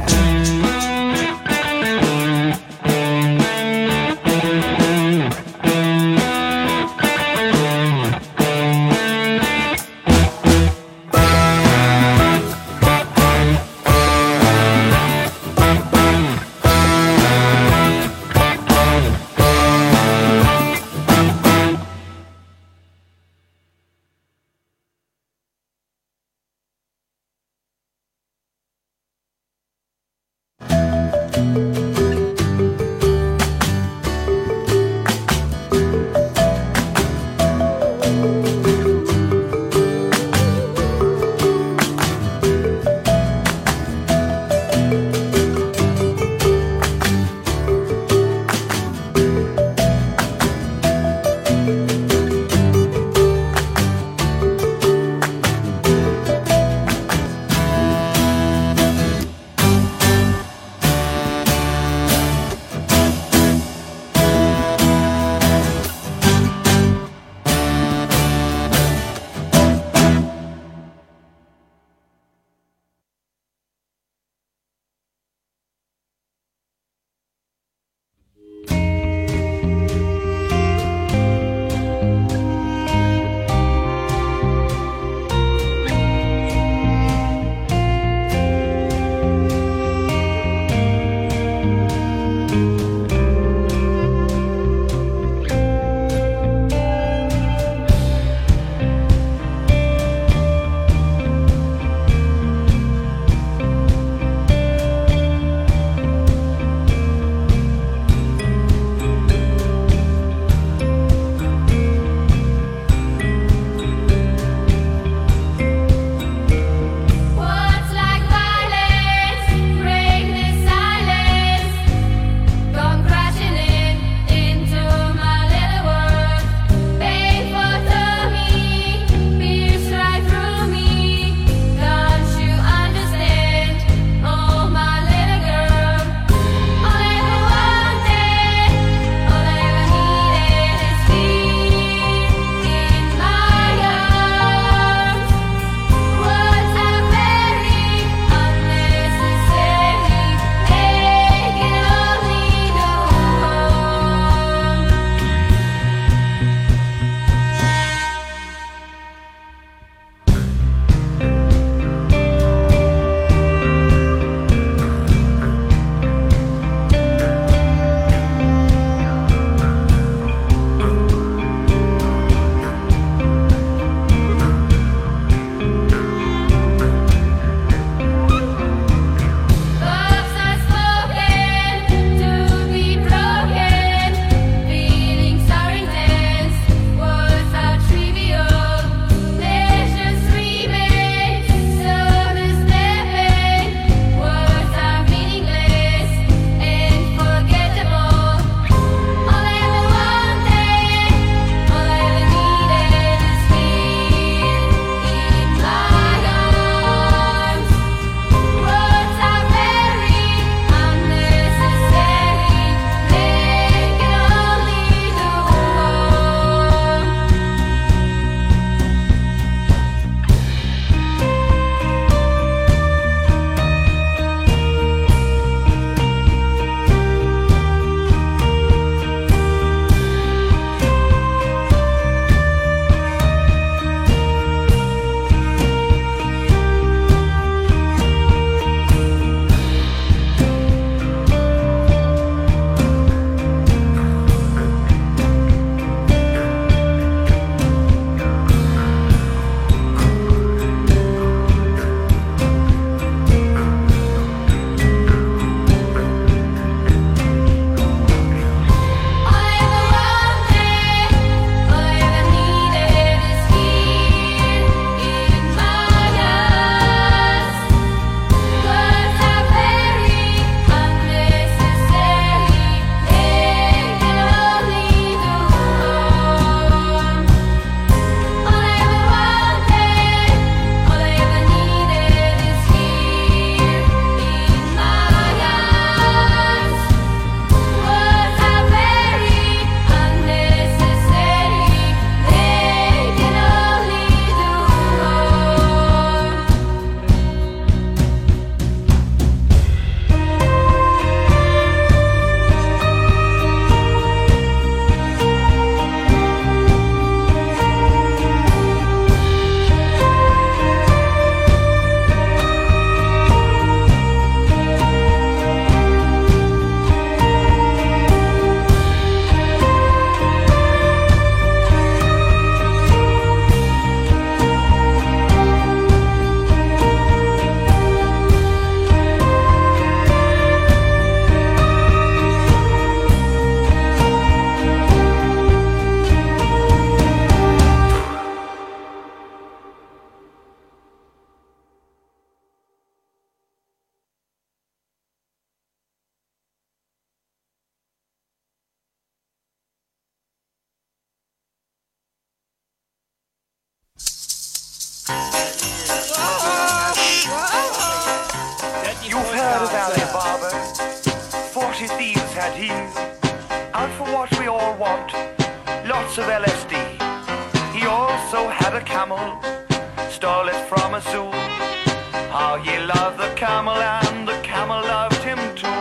Ali Baba, 40 thieves had he, out for what we all want, lots of LSD. He also had a camel, stole it from a zoo. How he loved the camel and the camel loved him too.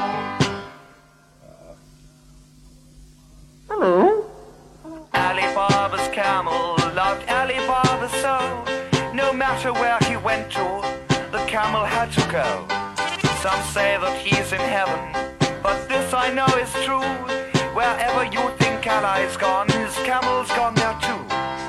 Hello. Ali Baba's camel loved Ali Baba so. No matter where he went to, the camel had to go. Some say that he's in heaven, but this I know is true. Wherever you think Ali's gone, his camel's gone there too.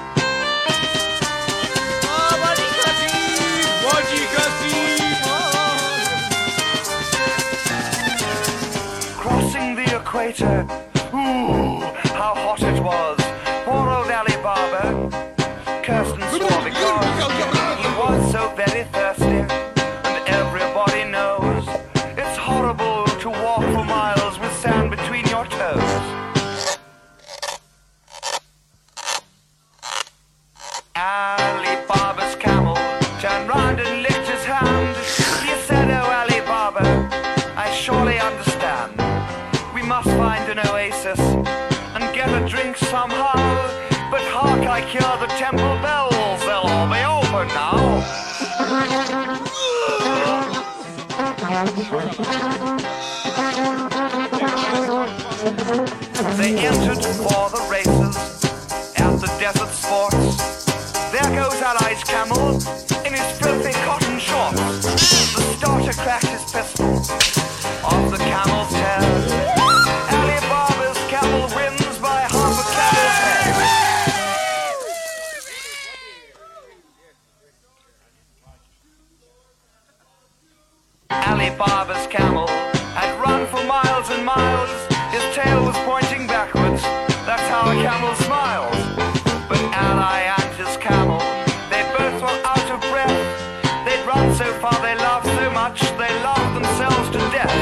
Crossing the equator, ooh, how hot it was. Poor old Ali Baba, cursed and swore because he was so very thirsty. And everybody knows it's horrible to walk for miles with sand between your toes. Ali Baba's camel turned round and licked his hand. He said, "Oh Ali Baba, I surely understand. We must find an oasis and get a drink somehow. But hark, I hear the temple bells, they'll all be open now." They entered for the races at the desert sports. There goes Ali's camel in his filthy cotton shorts. The starter cracked his pistol off the camel's head. Ali Baba's camel wins by half a camel's head. Ali Baba's camel had run for miles and miles. His tail was pointing backwards. That's how a camel smiles. But Ali and his camel, they both were out of breath. They'd run so far, they laughed so much, they laughed themselves to death.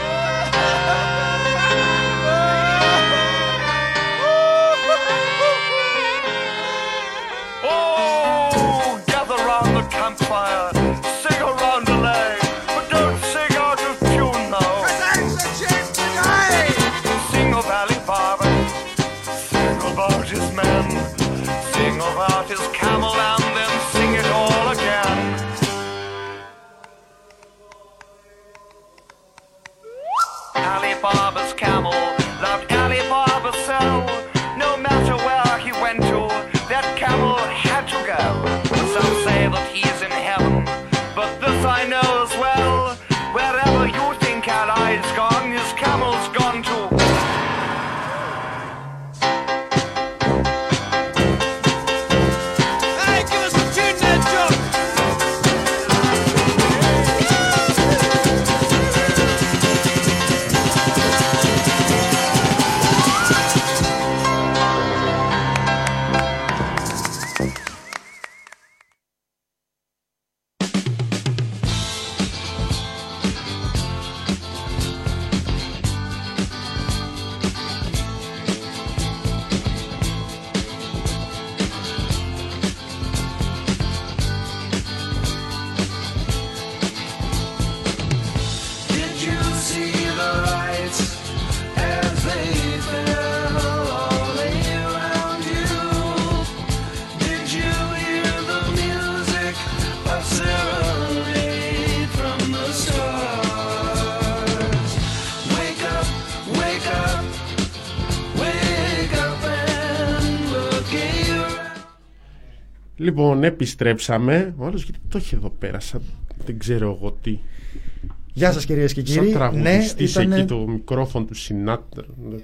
Oh, gather round the campfire, sing a roundelay, but don't sing out of tune now. Sing of Ali Baba, sing about his men, sing about his camel and then sing it all again. Ali Baba's camel loved Ali Baba so. No matter where he went to, that camel had to go. Some say that he's in heaven, but this I know as well. Wherever you think Ali's gone, his camel's gone too. Hey, give us a tune there, John! Did you see the lights as they fell all around you? Did you hear the music of serenade from the stars? Wake up, wake up, wake up and look around. Λοιπόν, επιστρέψαμε. Ο άλλος γιατί το έχει εδώ πέρα, σαν δεν ξέρω εγώ τι. Γεια σας κυρίες και κύριοι. Σαν τραγουδιστής ήτανε- εκεί το μικρόφωνο του Σινάτρα.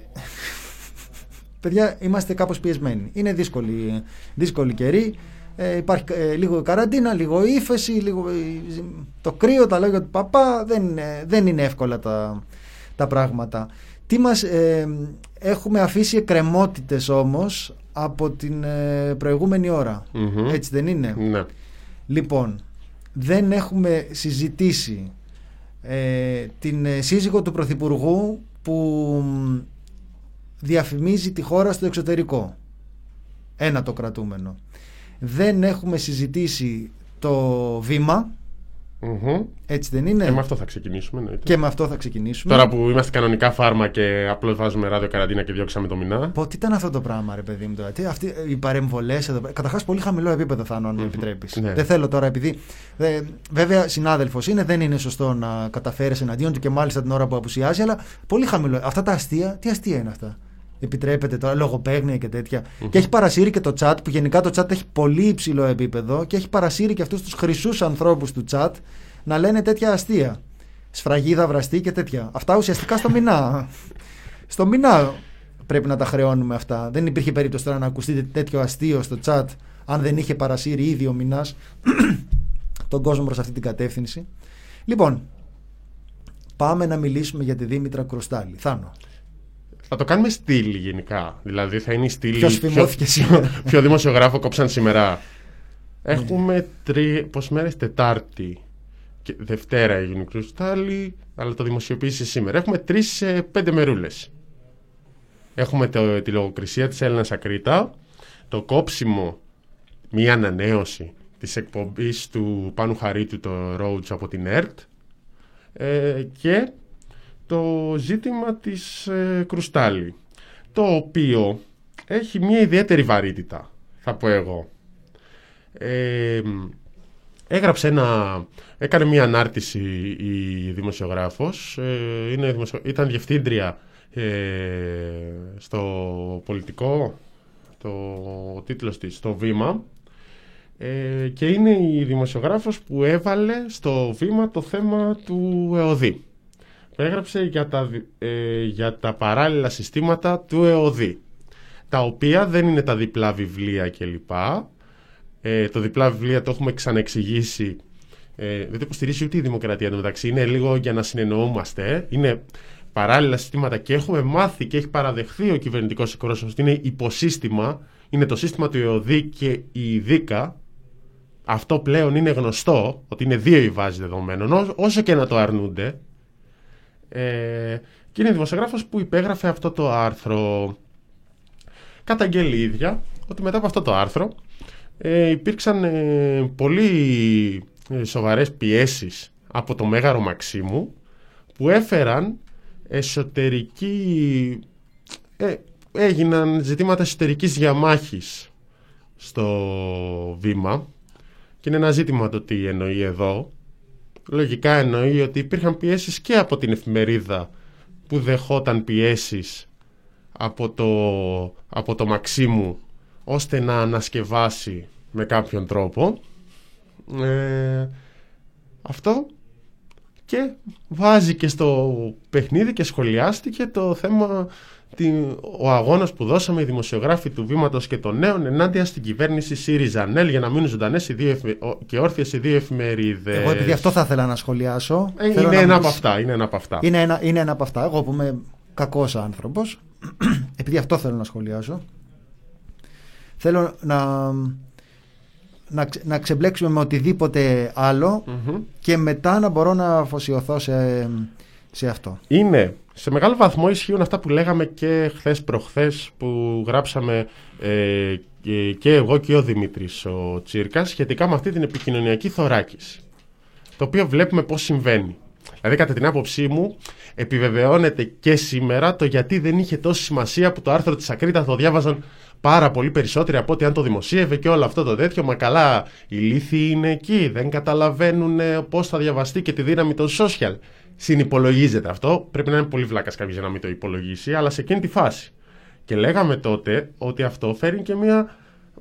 Παιδιά, είμαστε κάπως πιεσμένοι. Είναι δύσκολη καιρή. Υπάρχει λίγο καραντίνα, λίγο ύφεση, λίγο το κρύο, τα λόγια του παπά. Δεν είναι εύκολα τα πράγματα. Τι μας έχουμε αφήσει εκκρεμότητες όμως από την προηγούμενη ώρα. Έτσι δεν είναι? Ναι. Λοιπόν, δεν έχουμε συζητήσει την σύζυγο του Πρωθυπουργού που διαφημίζει τη χώρα στο εξωτερικό. Ένα το κρατούμενο. Δεν έχουμε συζητήσει το βήμα Έτσι δεν είναι? Και με αυτό θα ξεκινήσουμε. Εννοείται. Και με αυτό θα ξεκινήσουμε. Τώρα που είμαστε κανονικά φάρμα και απλώς βάζουμε ράδιο καραντίνα και διώξαμε το μηνά. Τι ήταν αυτό το πράγμα, ρε παιδί μου τώρα? Οι παρεμβολές εδώ. Καταρχάς, πολύ χαμηλό επίπεδο θα είναι, αν μου επιτρέπεις. Ναι. Δεν θέλω τώρα, επειδή. Βέβαια, συνάδελφος είναι, δεν είναι σωστό να καταφέρεις εναντίον του και μάλιστα την ώρα που απουσιάζει, αλλά πολύ χαμηλό. Αυτά τα αστεία, τι αστεία είναι αυτά? Επιτρέπεται τώρα, λογοπαίγνια και τέτοια. Και έχει παρασύρει και το chat, που γενικά το chat έχει πολύ υψηλό επίπεδο και έχει παρασύρει και αυτούς τους χρυσούς ανθρώπους του chat να λένε τέτοια αστεία. Σφραγίδα, βραστή και τέτοια. Αυτά ουσιαστικά στο μηνά. Στο μηνά πρέπει να τα χρεώνουμε αυτά. Δεν υπήρχε περίπτωση τώρα να ακουστείτε τέτοιο αστείο στο chat, αν δεν είχε παρασύρει ήδη ο μηνάς τον κόσμο προς αυτή την κατεύθυνση. Λοιπόν, πάμε να μιλήσουμε για τη Δήμητρα Κρουστάλη. Θάνο. Θα το κάνουμε στήλη γενικά. Δηλαδή θα είναι η στήλη. Ποιος φημώθηκε σήμερα? Ποιο δημοσιογράφο κόψαν σήμερα? Έχουμε πόσες μέρες? Τετάρτη και Δευτέρα έγινε η Κρουστάλη, αλλά το δημοσιοποίησε σήμερα. Έχουμε 3-5 μερούλες. Έχουμε τη λογοκρισία της Έλληνας Ακρίτα, το κόψιμο, μία ανανέωση της εκπομπής του Πάνου Χαρίτου, το Roach από την ΕΡΤ, και το ζήτημα της Κρουστάλη, το οποίο έχει μια ιδιαίτερη βαρύτητα, θα πω εγώ. Έκανε μια ανάρτηση η δημοσιογράφος, ήταν διευθύντρια στο πολιτικό, ο τίτλος της, στο Βήμα, και είναι η δημοσιογράφος που έβαλε στο Βήμα το θέμα του ΕΟΔΗ. Έγραψε για τα παράλληλα συστήματα του ΕΟΔΗ, τα οποία δεν είναι τα διπλά βιβλία κλπ. Το διπλά βιβλία το έχουμε ξαναεξηγήσει. Δεν το υποστηρίζει ούτε η Δημοκρατία εντωμεταξύ. Είναι λίγο για να συνεννοούμαστε. Είναι παράλληλα συστήματα και έχουμε μάθει και έχει παραδεχθεί ο κυβερνητικός εκπρόσωπος ότι είναι υποσύστημα. Είναι το σύστημα του ΕΟΔΗ και η ΔΙΚΑ. Αυτό πλέον είναι γνωστό, ότι είναι δύο οι βάσεις δεδομένων, όσο και να το αρνούνται. Και είναι δημοσιογράφος που υπέγραφε αυτό το άρθρο. Καταγγέλει η ίδια ότι μετά από αυτό το άρθρο υπήρξαν πολύ σοβαρές πιέσεις από το Μέγαρο Μαξίμου, που έφεραν έγιναν ζητήματα εσωτερικής διαμάχης στο Βήμα. Και είναι ένα ζήτημα το τι εννοεί εδώ. Λογικά εννοεί ότι υπήρχαν πιέσεις και από την εφημερίδα που δεχόταν πιέσεις από το Μαξίμου, ώστε να ανασκευάσει με κάποιον τρόπο αυτό, και βάζει και στο παιχνίδι και σχολιάστηκε το θέμα, ο αγώνας που δώσαμε οι δημοσιογράφοι του Βήματος και των Νέων ενάντια στην κυβέρνηση ΣΥΡΙΖΑ-ΝΕΛ για να μείνουν ζωντανές και όρθιες οι δύο εφημερίδες. Εγώ επειδή αυτό θα ήθελα να σχολιάσω. Είναι ένα από αυτά. Είναι ένα από αυτά. Εγώ που είμαι κακός άνθρωπος, επειδή αυτό θέλω να σχολιάσω, θέλω να ξεμπλέξουμε με οτιδήποτε άλλο και μετά να μπορώ να αφοσιωθώ σε αυτό. Είναι σε μεγάλο βαθμό ισχύουν αυτά που λέγαμε και χθες προχθές, που γράψαμε και εγώ και ο Δημήτρης ο Τσίρκας, σχετικά με αυτή την επικοινωνιακή θωράκιση, το οποίο βλέπουμε πώς συμβαίνει. Δηλαδή, κατά την άποψή μου, επιβεβαιώνεται και σήμερα το γιατί δεν είχε τόση σημασία που το άρθρο της Ακρίτα το διάβαζαν πάρα πολύ περισσότεροι από ότι αν το δημοσίευε και όλο αυτό το τέτοιο. Μα καλά, οι λύθοι είναι εκεί, δεν καταλαβαίνουν πώς θα διαβαστεί και τη δύναμη των social. Συνυπολογίζεται αυτό. Πρέπει να είναι πολύ βλάκας κάποιος για να μην το υπολογίσει, αλλά σε εκείνη τη φάση. Και λέγαμε τότε ότι αυτό φέρει και ένα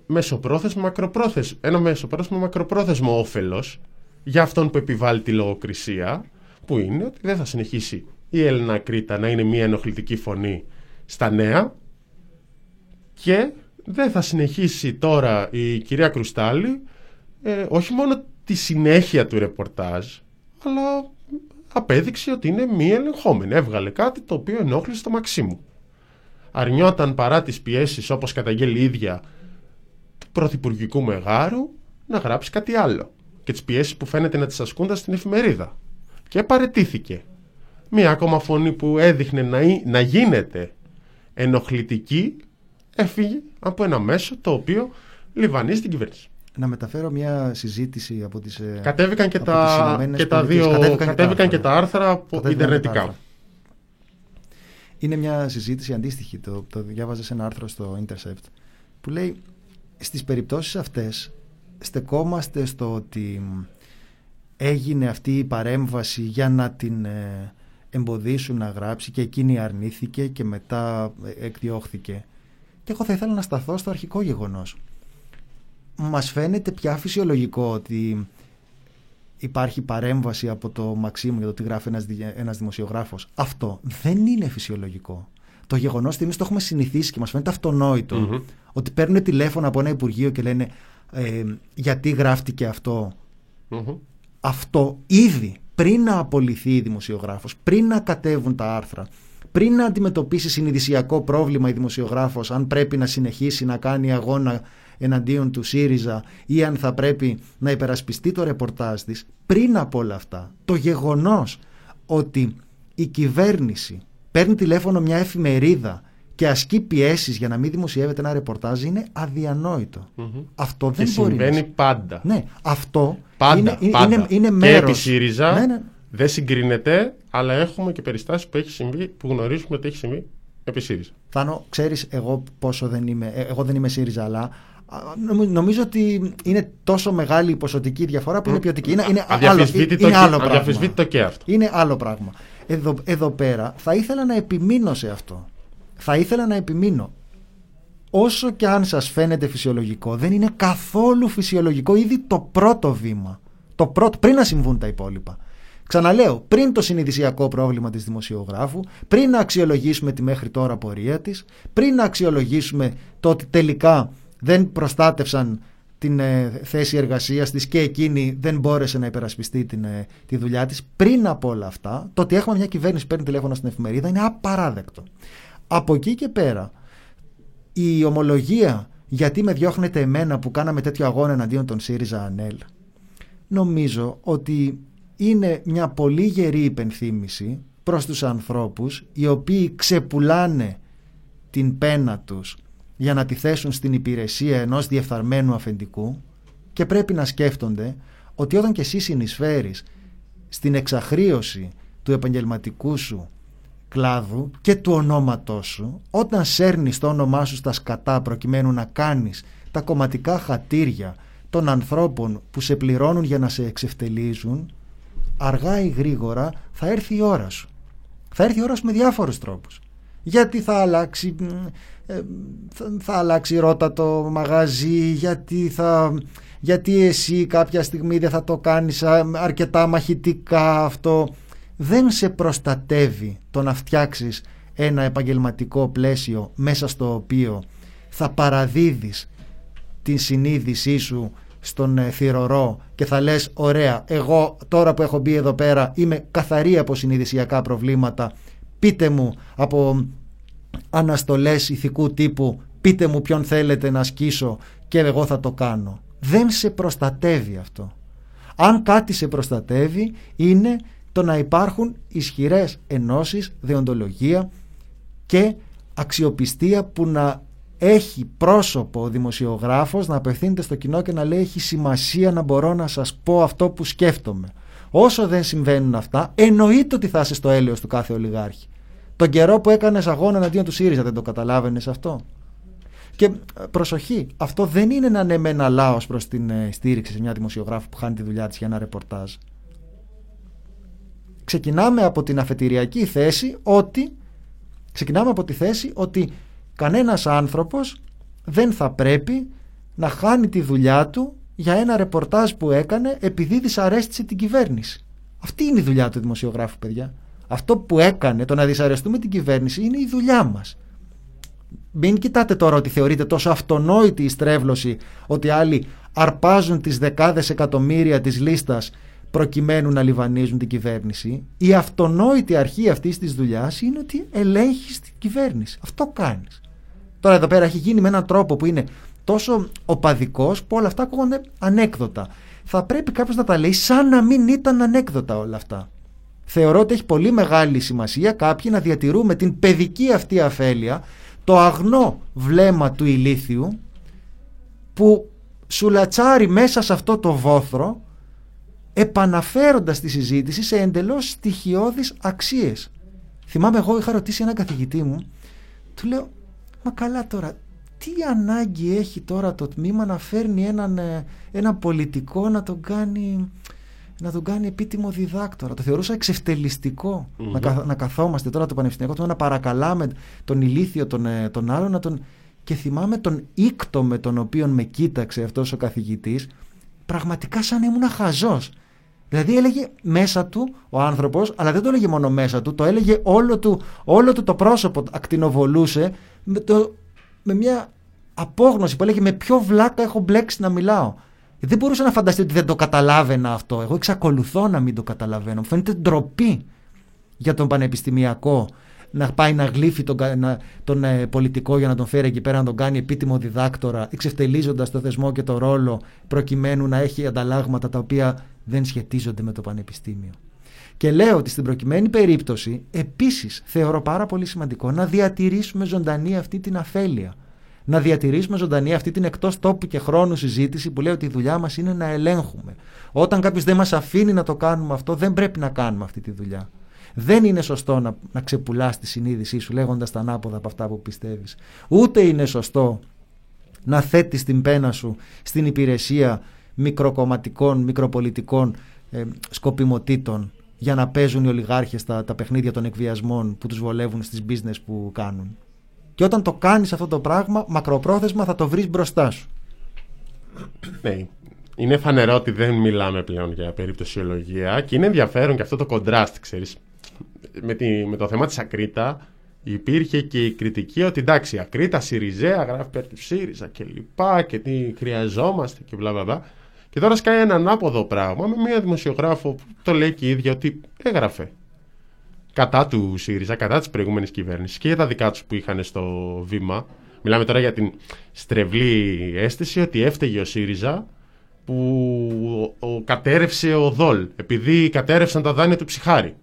μεσοπρόθεσμο μακροπρόθεσμο όφελος για αυτόν που επιβάλλει τη λογοκρισία, που είναι ότι δεν θα συνεχίσει η Έλληνα Κρήτα να είναι μια ενοχλητική φωνή στα νέα, και δεν θα συνεχίσει τώρα η κυρία Κρουστάλη όχι μόνο τη συνέχεια του ρεπορτάζ, αλλά απέδειξε ότι είναι μη ελεγχόμενη. Έβγαλε κάτι το οποίο ενόχλησε το Μαξίμου. Αρνιόταν, παρά τις πιέσεις, όπως καταγγέλει η ίδια, του πρωθυπουργικού μεγάρου, να γράψει κάτι άλλο, και τις πιέσεις που φαίνεται να τις ασκούνταν στην εφημερίδα. Και παραιτήθηκε. Μία ακόμα φωνή που έδειχνε να γίνεται ενοχλητική έφυγε από ένα μέσο το οποίο λιβανίζει την κυβέρνηση. να μεταφέρω μια συζήτηση από τις. Κατέβηκαν και τα άρθρα από ιντερνετικά. Είναι μια συζήτηση αντίστοιχη. Το διάβαζα σε ένα άρθρο στο Intercept που λέει στις περιπτώσεις αυτές στεκόμαστε στο ότι έγινε αυτή η παρέμβαση για να την εμποδίσουν να γράψει και εκείνη αρνήθηκε και μετά εκδιώχθηκε. Και εγώ θα ήθελα να σταθώ στο αρχικό γεγονός. Μας φαίνεται πια φυσιολογικό ότι υπάρχει παρέμβαση από το Μαξίμου για το τι γράφει ένας δημοσιογράφος. Αυτό δεν είναι φυσιολογικό. Το γεγονός ότι εμείς το έχουμε συνηθίσει και μας φαίνεται αυτονόητο, ότι παίρνουν τηλέφωνο από ένα υπουργείο και λένε γιατί γράφτηκε αυτό. Αυτό ήδη πριν να απολυθεί η δημοσιογράφος, πριν να κατέβουν τα άρθρα, πριν να αντιμετωπίσει συνειδησιακό πρόβλημα η δημοσιογράφος, αν πρέπει να συνεχίσει να κάνει αγώνα εναντίον του ΣΥΡΙΖΑ ή αν θα πρέπει να υπερασπιστεί το ρεπορτάζ της, πριν από όλα αυτά, το γεγονός ότι η κυβέρνηση παίρνει τηλέφωνο μια εφημερίδα και ασκεί πιέσεις για να μην δημοσιεύεται ένα ρεπορτάζ είναι αδιανόητο. Αυτό δεν μπορεί. Συμβαίνει πάντα. Ναι, αυτό πάντα. Είναι μέρος. Και επί ΣΥΡΙΖΑ δεν συγκρίνεται, αλλά έχουμε και περιστάσεις που γνωρίζουμε ότι έχει συμβεί επί ΣΥΡΙΖΑ. Θάνο, ξέρεις εγώ πόσο δεν είμαι. Εγώ δεν είμαι ΣΥΡΙΖΑ, αλλά νομίζω ότι είναι τόσο μεγάλη η ποσοτική διαφορά που είναι ποιοτική. Είναι αδιαφυσβήτητο και αυτό. Είναι άλλο πράγμα. Εδώ πέρα θα ήθελα να επιμείνω σε αυτό. Θα ήθελα να επιμείνω. Όσο και αν σας φαίνεται φυσιολογικό, δεν είναι καθόλου φυσιολογικό ήδη το πρώτο βήμα. Το πρώτο, πριν να συμβούν τα υπόλοιπα. Ξαναλέω, πριν το συνειδησιακό πρόβλημα της δημοσιογράφου, πριν να αξιολογήσουμε τη μέχρι τώρα πορεία της, πριν να αξιολογήσουμε το ότι τελικά δεν προστάτευσαν την θέση εργασίας της και εκείνη δεν μπόρεσε να υπερασπιστεί τη δουλειά της, πριν από όλα αυτά, το ότι έχουμε μια κυβέρνηση που παίρνει τηλέφωνο στην εφημερίδα είναι απαράδεκτο. Από εκεί και πέρα, η ομολογία γιατί με διώχνετε εμένα που κάναμε τέτοιο αγώνα εναντίον των ΣΥΡΙΖΑ ΑΝΕΛ, νομίζω ότι είναι μια πολύ γερή υπενθύμηση προς τους ανθρώπους οι οποίοι ξεπουλάνε την πένα τους για να τη θέσουν στην υπηρεσία ενός διεφθαρμένου αφεντικού και πρέπει να σκέφτονται ότι όταν και εσύ συνεισφέρεις στην εξαχρίωση του επαγγελματικού σου κλάδου και του ονόματός σου, όταν σέρνεις το όνομά σου στα σκατά προκειμένου να κάνεις τα κομματικά χατήρια των ανθρώπων που σε πληρώνουν για να σε εξευτελίζουν, αργά ή γρήγορα θα έρθει η ώρα σου. Θα έρθει η ώρα σου με διάφορους τρόπους. Γιατί θα αλλάξει ρότα το μαγαζί, γιατί εσύ κάποια στιγμή δεν θα το κάνεις αρκετά μαχητικά αυτό. Δεν σε προστατεύει το να φτιάξεις ένα επαγγελματικό πλαίσιο μέσα στο οποίο θα παραδίδεις την συνείδησή σου στον θυρωρό και θα λες ωραία, εγώ τώρα που έχω μπει εδώ πέρα είμαι καθαρή από συνειδησιακά προβλήματα, πείτε μου από αναστολές ηθικού τύπου, πείτε μου ποιον θέλετε να ασκήσω και εγώ θα το κάνω. Δεν σε προστατεύει αυτό. Αν κάτι σε προστατεύει είναι το να υπάρχουν ισχυρές ενώσεις, δεοντολογία και αξιοπιστία που να έχει πρόσωπο ο δημοσιογράφος να απευθύνεται στο κοινό και να λέει έχει σημασία να μπορώ να σας πω αυτό που σκέφτομαι. Όσο δεν συμβαίνουν αυτά, εννοείται ότι θα είσαι στο έλεος του κάθε ολιγάρχη. Τον καιρό που έκανες αγώνα εναντίον του ΣΥΡΙΖΑ δεν το καταλάβαινες αυτό? Και προσοχή, αυτό δεν είναι να είναι με ένα λάος προς την στήριξη σε μια δημοσιογράφου που χάνει τη δουλειά της για ένα ρεπορτάζ. Ξεκινάμε από την αφετηριακή θέση ότι κανένας άνθρωπος δεν θα πρέπει να χάνει τη δουλειά του για ένα ρεπορτάζ που έκανε επειδή δυσαρέστησε την κυβέρνηση. Αυτή είναι η δουλειά του δημοσιογράφου, παιδιά. Αυτό που έκανε, το να δυσαρεστούμε την κυβέρνηση, είναι η δουλειά μας. Μην κοιτάτε τώρα ότι θεωρείται τόσο αυτονόητη η στρέβλωση ότι άλλοι αρπάζουν τις δεκάδες εκατομμύρια της λίστας προκειμένου να λιβανίζουν την κυβέρνηση. Η αυτονόητη αρχή αυτής της δουλειάς είναι ότι ελέγχεις την κυβέρνηση. Αυτό κάνεις. Τώρα εδώ πέρα έχει γίνει με έναν τρόπο που είναι τόσο οπαδικός που όλα αυτά ακούγονται ανέκδοτα. Θα πρέπει κάποιος να τα λέει σαν να μην ήταν ανέκδοτα όλα αυτά. Θεωρώ ότι έχει πολύ μεγάλη σημασία κάποιοι να διατηρούμε την παιδική αυτή αφέλεια, το αγνό βλέμμα του ηλίθιου που σουλατσάρει μέσα σε αυτό το βόθρο, επαναφέροντας τη συζήτηση σε εντελώς στοιχειώδεις αξίες. Θυμάμαι, εγώ είχα ρωτήσει έναν καθηγητή μου, του λέω, μα καλά τώρα, τι ανάγκη έχει τώρα το τμήμα να φέρνει έναν πολιτικό να τον κάνει επίτιμο διδάκτορα. Το θεωρούσα εξευτελιστικό να καθόμαστε τώρα το πανεπιστημιακό τμήμα να παρακαλάμε τον ηλίθιο τον άλλον και θυμάμαι τον ήκτο με τον οποίο με κοίταξε αυτός ο καθηγητής, πραγματικά σαν να ήμουν χαζός. Δηλαδή έλεγε μέσα του ο άνθρωπος, αλλά δεν το έλεγε μόνο μέσα του, το έλεγε όλο του το πρόσωπο, ακτινοβολούσε με μια απόγνωση που έλεγε με ποιο βλάκα έχω μπλέξει να μιλάω. Δεν μπορούσα να φανταστεί ότι δεν το καταλάβαινα αυτό. Εγώ εξακολουθώ να μην το καταλαβαίνω. Μου φαίνεται ντροπή για τον πανεπιστημιακό να πάει να γλύφει τον πολιτικό για να τον φέρει εκεί πέρα να τον κάνει επίτιμο διδάκτορα, εξευτελίζοντας το θεσμό και το ρόλο, προκειμένου να έχει ανταλλάγματα τα οποία δεν σχετίζονται με το πανεπιστήμιο. Και λέω ότι στην προκειμένη περίπτωση επίσης θεωρώ πάρα πολύ σημαντικό να διατηρήσουμε ζωντανή αυτή την αφέλεια. Να διατηρήσουμε ζωντανή αυτή την εκτός τόπου και χρόνου συζήτηση που λέει ότι η δουλειά μας είναι να ελέγχουμε. Όταν κάποιος δεν μας αφήνει να το κάνουμε αυτό, δεν πρέπει να κάνουμε αυτή τη δουλειά. Δεν είναι σωστό να ξεπουλάς τη συνείδησή σου λέγοντας τα ανάποδα από αυτά που πιστεύεις. Ούτε είναι σωστό να θέτεις την πένα σου στην υπηρεσία μικροκομματικών, μικροπολιτικών σκοπιμοτήτων για να παίζουν οι ολιγάρχες τα παιχνίδια των εκβιασμών που τους βολεύουν στις business που κάνουν. Και όταν το κάνεις αυτό το πράγμα, μακροπρόθεσμα θα το βρεις μπροστά σου. Ναι. Είναι φανερό ότι δεν μιλάμε πλέον για περιπτωσιολογία και είναι ενδιαφέρον και αυτό το κοντράστ, ξέρεις. Με το θέμα της Ακρίτα υπήρχε και η κριτική ότι εντάξει, Ακρίτα Σιριζέα γράφει περί του ΣΥΡΙΖΑ και λοιπά και τι χρειαζόμαστε και μπλα μπλα μπλα. Και τώρα σκάει ένα ανάποδο πράγμα με μια δημοσιογράφο που το λέει και η ίδια ότι έγραφε κατά του ΣΥΡΙΖΑ, κατά της προηγούμενης κυβέρνησης και για τα δικά τους που είχαν στο βήμα. Μιλάμε τώρα για την στρεβλή αίσθηση ότι έφταιγε ο ΣΥΡΙΖΑ που κατέρευσε ο ΔΟΛ επειδή κατέρευσαν τα δάνεια του Ψιχάρη.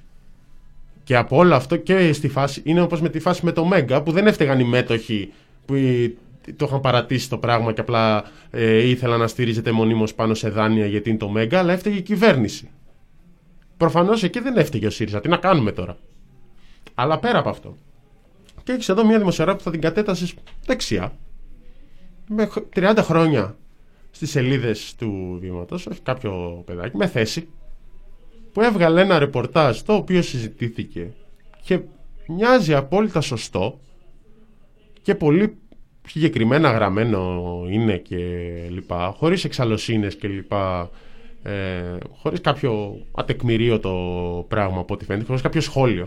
Και από όλο αυτό και στη φάση, είναι όπως με τη φάση με το Μέγκα που δεν έφταιγαν οι μέτοχοι που το είχαν παρατήσει το πράγμα και απλά ήθελαν να στηρίζεται μονίμως πάνω σε δάνεια γιατί είναι το Μέγκα, αλλά έφταιγε η κυβέρνηση. Προφανώς εκεί δεν έφταιγε ο ΣΥΡΙΖΑ. Τι να κάνουμε τώρα. Αλλά πέρα από αυτό. Και έχεις εδώ μια δημοσιογράφη που θα την κατέτασες δεξιά. Με 30 χρόνια στις σελίδες του Βήματος, όχι κάποιο παιδάκι, με θέση, που έβγαλε ένα ρεπορτάζ το οποίο συζητήθηκε και μοιάζει απόλυτα σωστό και πολύ συγκεκριμένα γραμμένο είναι και λοιπά, χωρίς εξαλλοσύνες και λοιπά, χωρίς κάποιο ατεκμηρίωτο πράγμα από ό,τι φαίνεται, χωρίς κάποιο σχόλιο.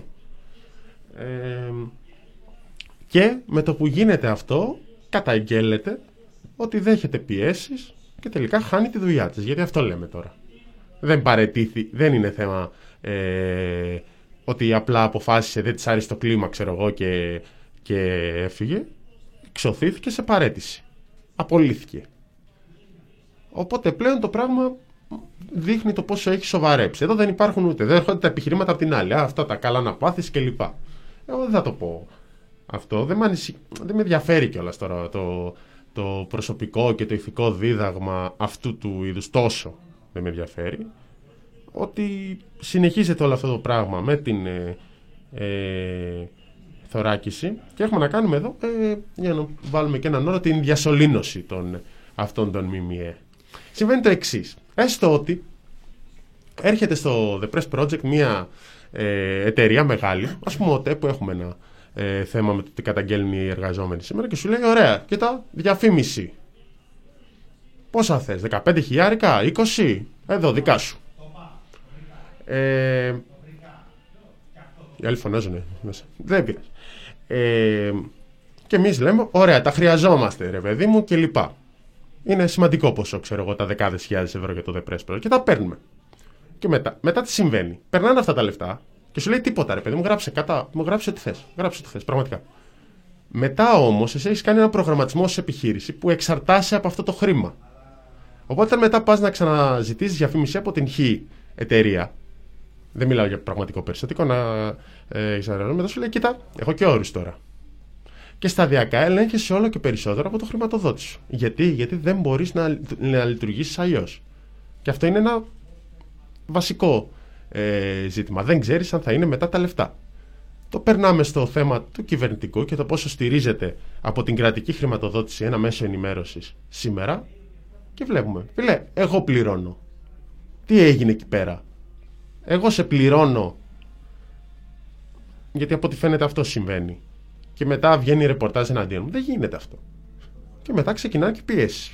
Και με το που γίνεται αυτό καταγγέλλεται ότι δέχεται πιέσεις και τελικά χάνει τη δουλειά της, γιατί αυτό λέμε τώρα. Δεν παραιτήθη, δεν είναι θέμα ότι απλά αποφάσισε, δεν της άρεσε το κλίμα, ξέρω εγώ, και έφυγε. Εξωθήθηκε σε παραίτηση. Απολύθηκε. Οπότε πλέον το πράγμα δείχνει το πόσο έχει σοβαρέψει. Εδώ δεν υπάρχουν ούτε, δεν έρχονται τα επιχειρήματα από την άλλη. Αυτά τα καλά να πάθεις και λοιπά. Εγώ δεν θα το πω αυτό. Δεν με ενδιαφέρει κιόλας τώρα το προσωπικό και το ηθικό δίδαγμα αυτού του είδους τόσο. Δεν με ενδιαφέρει. Ότι συνεχίζεται όλο αυτό το πράγμα με την θωράκιση και έχουμε να κάνουμε εδώ, για να βάλουμε και έναν όρο, την διασωλήνωση αυτών των ΜΜΕ. Συμβαίνει το εξής. Έστω ότι έρχεται στο The Press Project μια εταιρεία μεγάλη, ας πούμε ΟΤΕ, που έχουμε ένα θέμα με το τι καταγγέλνουν οι εργαζόμενοι σήμερα, και σου λέει: ωραία, κοίτα, διαφήμιση. Πόσα θες, 15 χιλιάρικα, 20, εδώ δικά σου. Οι άλλοι φωνάζουνε μέσα. Δεν πειράζει. Και εμείς λέμε: ωραία, τα χρειαζόμαστε, ρε παιδί μου, και λοιπά. Είναι σημαντικό ποσό, ξέρω εγώ, τα δεκάδες χιλιάδες ευρώ για το The Press Project, και τα παίρνουμε. Και μετά τι συμβαίνει? Περνάνε αυτά τα λεφτά και σου λέει: τίποτα, ρε παιδί μου, γράψε κατά, μου γράψε ό,τι θες. Γράψε ό,τι θες, πραγματικά. Μετά όμως, εσύ έχεις κάνει ένα προγραμματισμό σε επιχείρηση που εξαρτάσαι από αυτό το χρήμα. Οπότε μετά πας να ξαναζητήσεις διαφήμιση από την Χ εταιρεία. Δεν μιλάω για πραγματικό περιστατικό, μετά σου λέει: κοίτα, έχω και όρους τώρα. Και σταδιακά ελέγχεσαι όλο και περισσότερο από το χρηματοδότη σου. Γιατί δεν μπορείς να λειτουργήσεις αλλιώς. Και αυτό είναι ένα βασικό ζήτημα. Δεν ξέρεις αν θα είναι μετά τα λεφτά. Το περνάμε στο θέμα του κυβερνητικού και το πόσο στηρίζεται από την κρατική χρηματοδότηση ένα μέσο ενημέρωσης σήμερα και βλέπουμε. Φίλε, εγώ πληρώνω. Τι έγινε εκεί πέρα? Εγώ σε πληρώνω γιατί από ό,τι φαίνεται αυτό συμβαίνει. Και μετά βγαίνει ρεπορτάζ εναντίον μου. Δεν γίνεται αυτό. Και μετά ξεκινάνε και πιέσεις.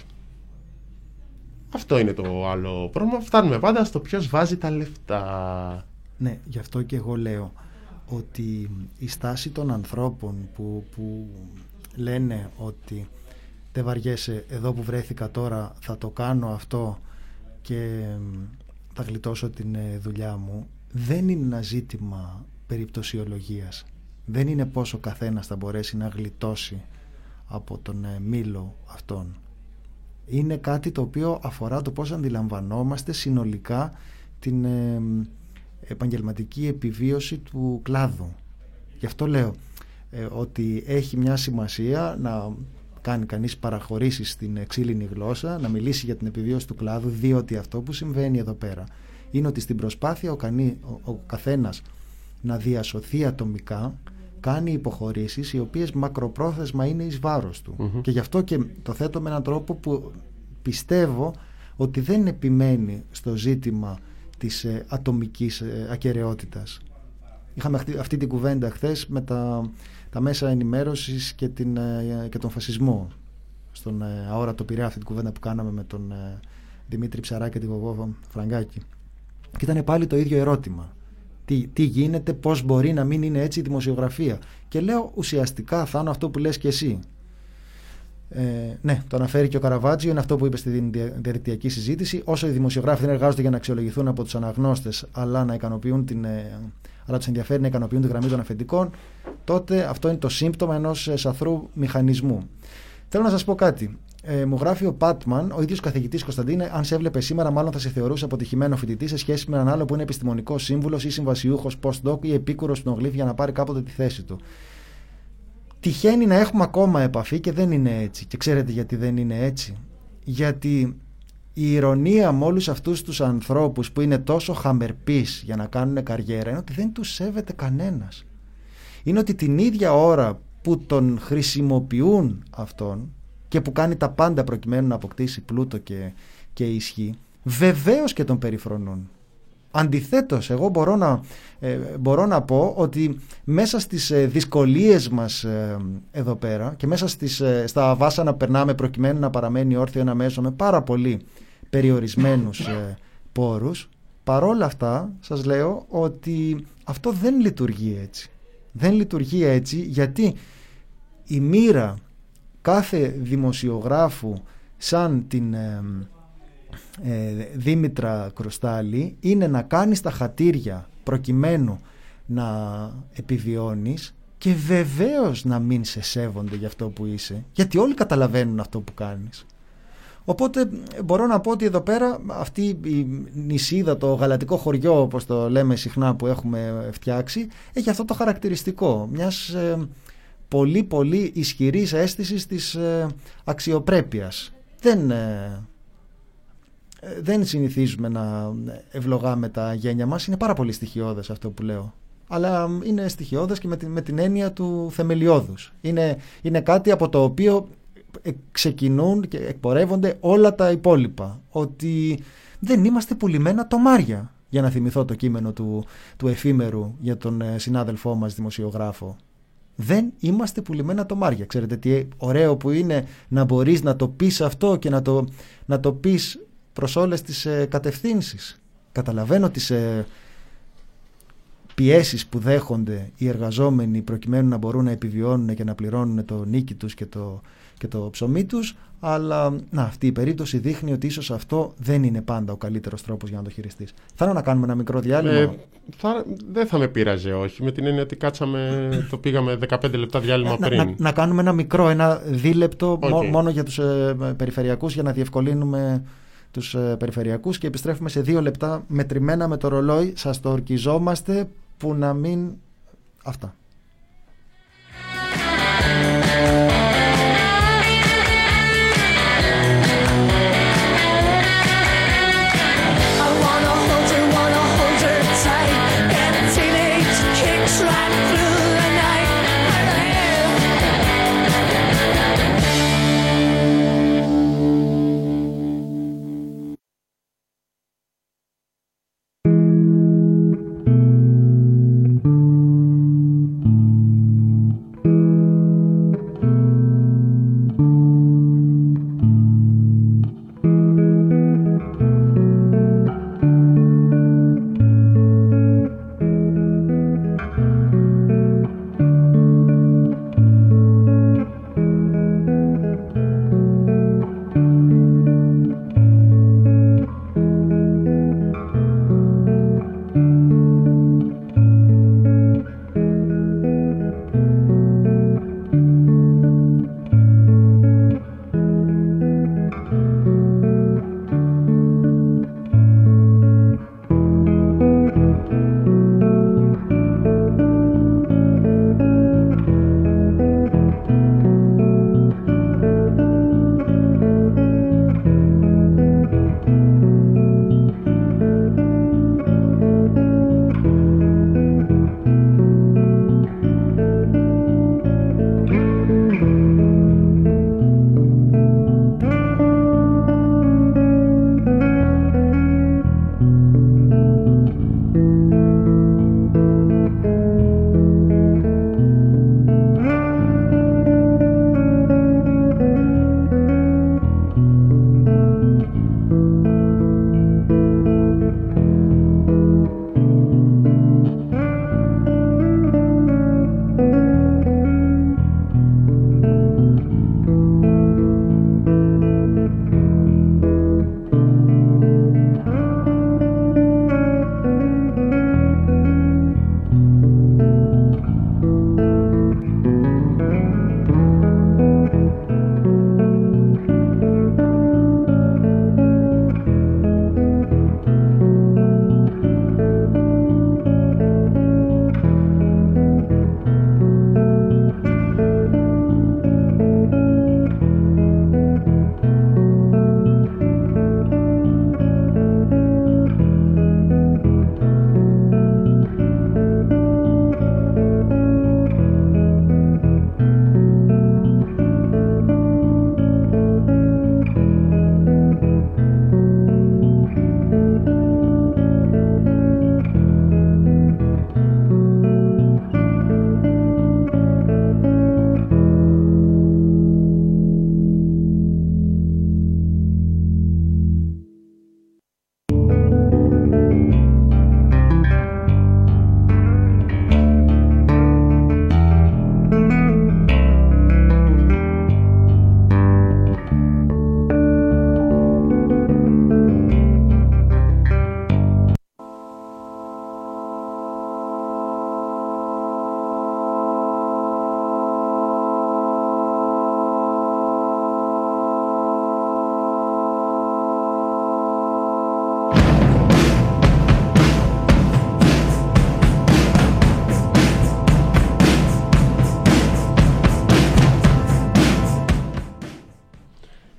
Αυτό είναι το άλλο πρόβλημα. Φτάνουμε πάντα στο ποιος βάζει τα λεφτά. Ναι, γι' αυτό και εγώ λέω ότι η στάση των ανθρώπων που λένε ότι δεν βαριέσαι, εδώ που βρέθηκα τώρα θα το κάνω αυτό και θα γλιτώσω την δουλειά μου, δεν είναι ένα ζήτημα περιπτωσιολογίας. Δεν είναι πώς ο καθένας θα μπορέσει να γλιτώσει από τον μήλο αυτόν. Είναι κάτι το οποίο αφορά το πώς αντιλαμβανόμαστε συνολικά την επαγγελματική επιβίωση του κλάδου. Γι' αυτό λέω ότι έχει μια σημασία να κάνει κανείς παραχωρήσεις στην ξύλινη γλώσσα, να μιλήσει για την επιβίωση του κλάδου, διότι αυτό που συμβαίνει εδώ πέρα είναι ότι στην προσπάθεια ο καθένας να διασωθεί ατομικά κάνει υποχωρήσεις οι οποίες μακροπρόθεσμα είναι εις βάρος του. Και γι' αυτό και το θέτω με έναν τρόπο που πιστεύω ότι δεν επιμένει στο ζήτημα της ατομικής ακεραιότητας. Είχαμε αυτή την κουβέντα χθες με τα μέσα ενημέρωσης και τον φασισμό στον αόρατο Πειραιά, αυτή την κουβέντα που κάναμε με τον Δημήτρη Ψαρά και τη Βοβό Φραγκάκη. Και ήταν πάλι το ίδιο ερώτημα. Τι γίνεται, πώς μπορεί να μην είναι έτσι η δημοσιογραφία? Και λέω ουσιαστικά, Θάνο, αυτό που λες και εσύ. Ναι, το αναφέρει και ο Καραβάτζιο, είναι αυτό που είπε στη διαδικτυακή συζήτηση. Όσο οι δημοσιογράφοι δεν εργάζονται για να αξιολογηθούν από τους αναγνώστες, αλλά τους ενδιαφέρει να ικανοποιούν τη γραμμή των αφεντικών, τότε αυτό είναι το σύμπτωμα ενός σαθρού μηχανισμού. Θέλω να σας πω κάτι. Μου γράφει ο Πάτμαν, ο ίδιος καθηγητής Κωνσταντίνε, αν σε έβλεπε σήμερα, μάλλον θα σε θεωρούσε αποτυχημένο φοιτητή σε σχέση με έναν άλλο που είναι επιστημονικός σύμβουλος ή συμβασιούχος post-doc ή επίκουρος του Νογλήφ για να πάρει κάποτε τη θέση του. Τυχαίνει να έχουμε ακόμα επαφή και δεν είναι έτσι. Και ξέρετε γιατί δεν είναι έτσι? Γιατί η ηρωνία με όλους αυτούς τους ανθρώπους που είναι τόσο χαμερπείς για να κάνουν καριέρα είναι ότι δεν τους σέβεται κανένας. Είναι ότι την ίδια ώρα που τον χρησιμοποιούν αυτόν και που κάνει τα πάντα προκειμένου να αποκτήσει πλούτο και ισχύ, βεβαίως και τον περιφρονούν. Αντιθέτως, εγώ μπορώ να πω ότι μέσα στις δυσκολίες μας εδώ πέρα και μέσα στα βάσανα που περνάμε προκειμένου να παραμένει όρθιο ένα μέσο με πάρα πολύ περιορισμένους πόρους, παρόλα αυτά σας λέω ότι αυτό δεν λειτουργεί έτσι. Δεν λειτουργεί έτσι γιατί η μοίρα κάθε δημοσιογράφου σαν την Δήμητρα Κρουστάλη είναι να κάνεις τα χατήρια προκειμένου να επιβιώνεις και βεβαίως να μην σε σέβονται για αυτό που είσαι, γιατί όλοι καταλαβαίνουν αυτό που κάνεις. Οπότε μπορώ να πω ότι εδώ πέρα αυτή η νησίδα, το γαλατικό χωριό όπως το λέμε συχνά που έχουμε φτιάξει, έχει αυτό το χαρακτηριστικό μιας πολύ πολύ ισχυρής αίσθησης της αξιοπρέπειας. Δεν συνηθίζουμε να ευλογάμε τα γένια μας. Είναι πάρα πολύ στοιχειώδες αυτό που λέω. Αλλά είναι στοιχειώδες και με την έννοια του θεμελιώδους. Είναι κάτι από το οποίο ξεκινούν και εκπορεύονται όλα τα υπόλοιπα. Ότι δεν είμαστε πουλημένα τομάρια, για να θυμηθώ το κείμενο του εφήμερου για τον συνάδελφό μας δημοσιογράφο. Δεν είμαστε πουλημένα τομάρια. Ξέρετε τι ωραίο που είναι να μπορείς να το πεις αυτό και να το πεις προς όλες τις κατευθύνσεις. Καταλαβαίνω τις πιέσεις που δέχονται οι εργαζόμενοι προκειμένου να μπορούν να επιβιώνουν και να πληρώνουν το νίκη τους και το ψωμί τους, αλλά αυτή η περίπτωση δείχνει ότι ίσως αυτό δεν είναι πάντα ο καλύτερος τρόπος για να το χειριστείς. Θέλω να κάνουμε ένα μικρό διάλειμμα. Δεν θα με πείραζε, όχι, με την έννοια ότι το πήγαμε 15 λεπτά διάλειμμα πριν. Να κάνουμε ένα δίλεπτο μόνο για τους περιφερειακούς, για να διευκολύνουμε τους περιφερειακούς, και επιστρέφουμε σε 2 λεπτά μετρημένα με το ρολόι. Σας το ορκιζόμαστε που να μην... Αυτά.